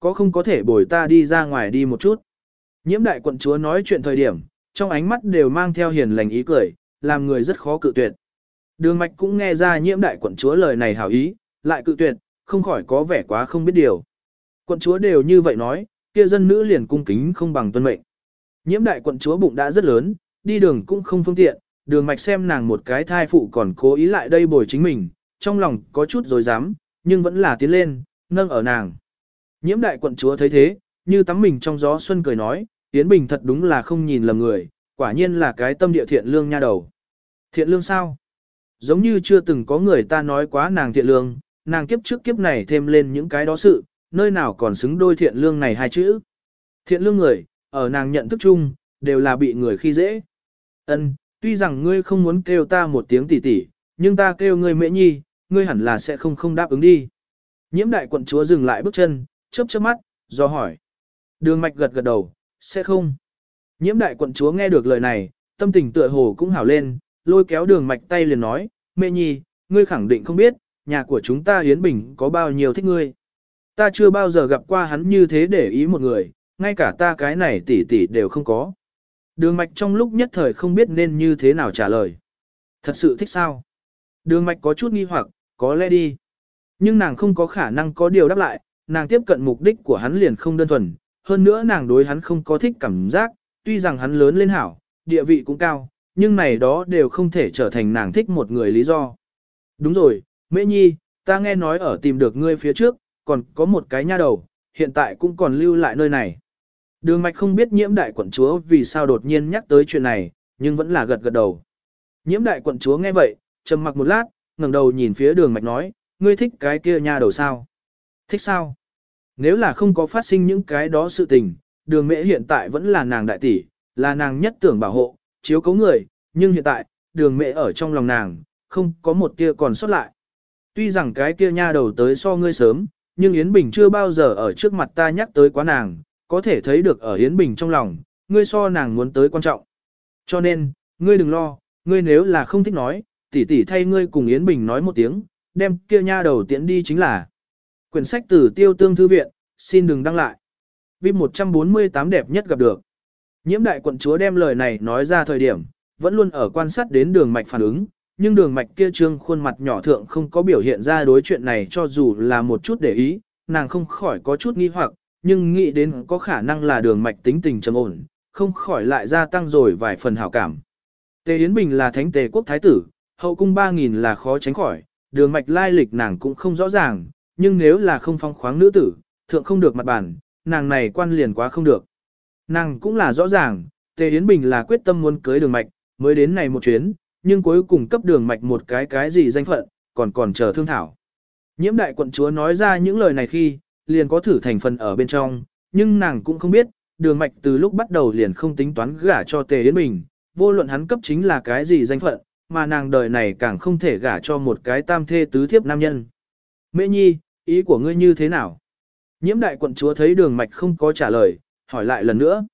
có không có thể bồi ta đi ra ngoài đi một chút. Nhiễm đại quận chúa nói chuyện thời điểm, trong ánh mắt đều mang theo hiền lành ý cười, làm người rất khó cự tuyệt. Đường mạch cũng nghe ra nhiễm đại quận chúa lời này hảo ý, lại cự tuyệt, không khỏi có vẻ quá không biết điều. Quận chúa đều như vậy nói, kia dân nữ liền cung kính không bằng tuân mệnh. Nhiễm đại quận chúa bụng đã rất lớn, đi đường cũng không phương tiện, đường mạch xem nàng một cái thai phụ còn cố ý lại đây bồi chính mình, trong lòng có chút dối dám, nhưng vẫn là tiến lên, nâng ở nàng. Nhiễm đại quận chúa thấy thế, như tắm mình trong gió xuân cười nói, Yến Bình thật đúng là không nhìn lầm người, quả nhiên là cái tâm địa thiện lương nha đầu. Thiện lương sao? Giống như chưa từng có người ta nói quá nàng thiện lương, nàng kiếp trước kiếp này thêm lên những cái đó sự, nơi nào còn xứng đôi thiện lương này hai chữ. Thiện lương người, ở nàng nhận thức chung, đều là bị người khi dễ. Ân, tuy rằng ngươi không muốn kêu ta một tiếng tỷ tỷ, nhưng ta kêu ngươi mễ nhi, ngươi hẳn là sẽ không đáp ứng đi. Nhiễm đại quận chúa dừng lại bước chân, chớp chớp mắt, do hỏi. Đường mạch gật gật đầu, sẽ không. Nhiễm đại quận chúa nghe được lời này, tâm tình tựa hồ cũng hảo lên, lôi kéo đường mạch tay liền nói, mẹ nhi, ngươi khẳng định không biết, nhà của chúng ta Yến Bình có bao nhiêu thích ngươi. Ta chưa bao giờ gặp qua hắn như thế để ý một người, ngay cả ta cái này tỷ tỷ đều không có. Đường mạch trong lúc nhất thời không biết nên như thế nào trả lời. Thật sự thích sao? Đường mạch có chút nghi hoặc, có lẽ đi. Nhưng nàng không có khả năng có điều đáp lại, nàng tiếp cận mục đích của hắn liền không đơn thuần. Hơn nữa nàng đối hắn không có thích cảm giác, tuy rằng hắn lớn lên hảo, địa vị cũng cao, nhưng này đó đều không thể trở thành nàng thích một người lý do. Đúng rồi, Mễ Nhi, ta nghe nói ở tìm được ngươi phía trước, còn có một cái nha đầu, hiện tại cũng còn lưu lại nơi này. Đường mạch không biết nhiễm đại quận chúa vì sao đột nhiên nhắc tới chuyện này, nhưng vẫn là gật gật đầu. Nhiễm đại quận chúa nghe vậy, trầm mặc một lát, ngẩng đầu nhìn phía đường mạch nói, ngươi thích cái kia nha đầu sao? Thích sao? Nếu là không có phát sinh những cái đó sự tình, đường mễ hiện tại vẫn là nàng đại tỷ, là nàng nhất tưởng bảo hộ, chiếu cố người, nhưng hiện tại, đường mễ ở trong lòng nàng, không có một tia còn sót lại. Tuy rằng cái kia nha đầu tới so ngươi sớm, nhưng Yến Bình chưa bao giờ ở trước mặt ta nhắc tới quá nàng, có thể thấy được ở Yến Bình trong lòng, ngươi so nàng muốn tới quan trọng. Cho nên, ngươi đừng lo, ngươi nếu là không thích nói, tỷ tỷ thay ngươi cùng Yến Bình nói một tiếng, đem kia nha đầu tiễn đi chính là. Quyển sách từ Tiêu Tương Thư Viện, xin đừng đăng lại. Vip 148 đẹp nhất gặp được. Nhiễm đại quận chúa đem lời này nói ra thời điểm, vẫn luôn ở quan sát đến đường mạch phản ứng, nhưng đường mạch kia trương khuôn mặt nhỏ thượng không có biểu hiện ra đối chuyện này cho dù là một chút để ý, nàng không khỏi có chút nghi hoặc, nhưng nghĩ đến có khả năng là đường mạch tính tình trầm ổn, không khỏi lại gia tăng rồi vài phần hảo cảm. Tề Yến Bình là thánh tề quốc thái tử, hậu cung 3.000 là khó tránh khỏi, đường mạch lai lịch nàng cũng không rõ ràng, nhưng nếu là không phong khoáng nữ tử, thượng không được mặt bản, nàng này quan liền quá không được. Nàng cũng là rõ ràng, Tề Yến Bình là quyết tâm muốn cưới đường mạch, mới đến này một chuyến, nhưng cuối cùng cấp đường mạch một cái gì danh phận, còn chờ thương thảo. Nhiễm đại quận chúa nói ra những lời này khi, liền có thử thành phần ở bên trong, nhưng nàng cũng không biết, đường mạch từ lúc bắt đầu liền không tính toán gả cho Tề Yến Bình, vô luận hắn cấp chính là cái gì danh phận, mà nàng đời này càng không thể gả cho một cái tam thê tứ thiếp nam nhân. Mễ Nhi, ý của ngươi như thế nào? Nhiễm đại quận chúa thấy đường mạch không có trả lời, hỏi lại lần nữa.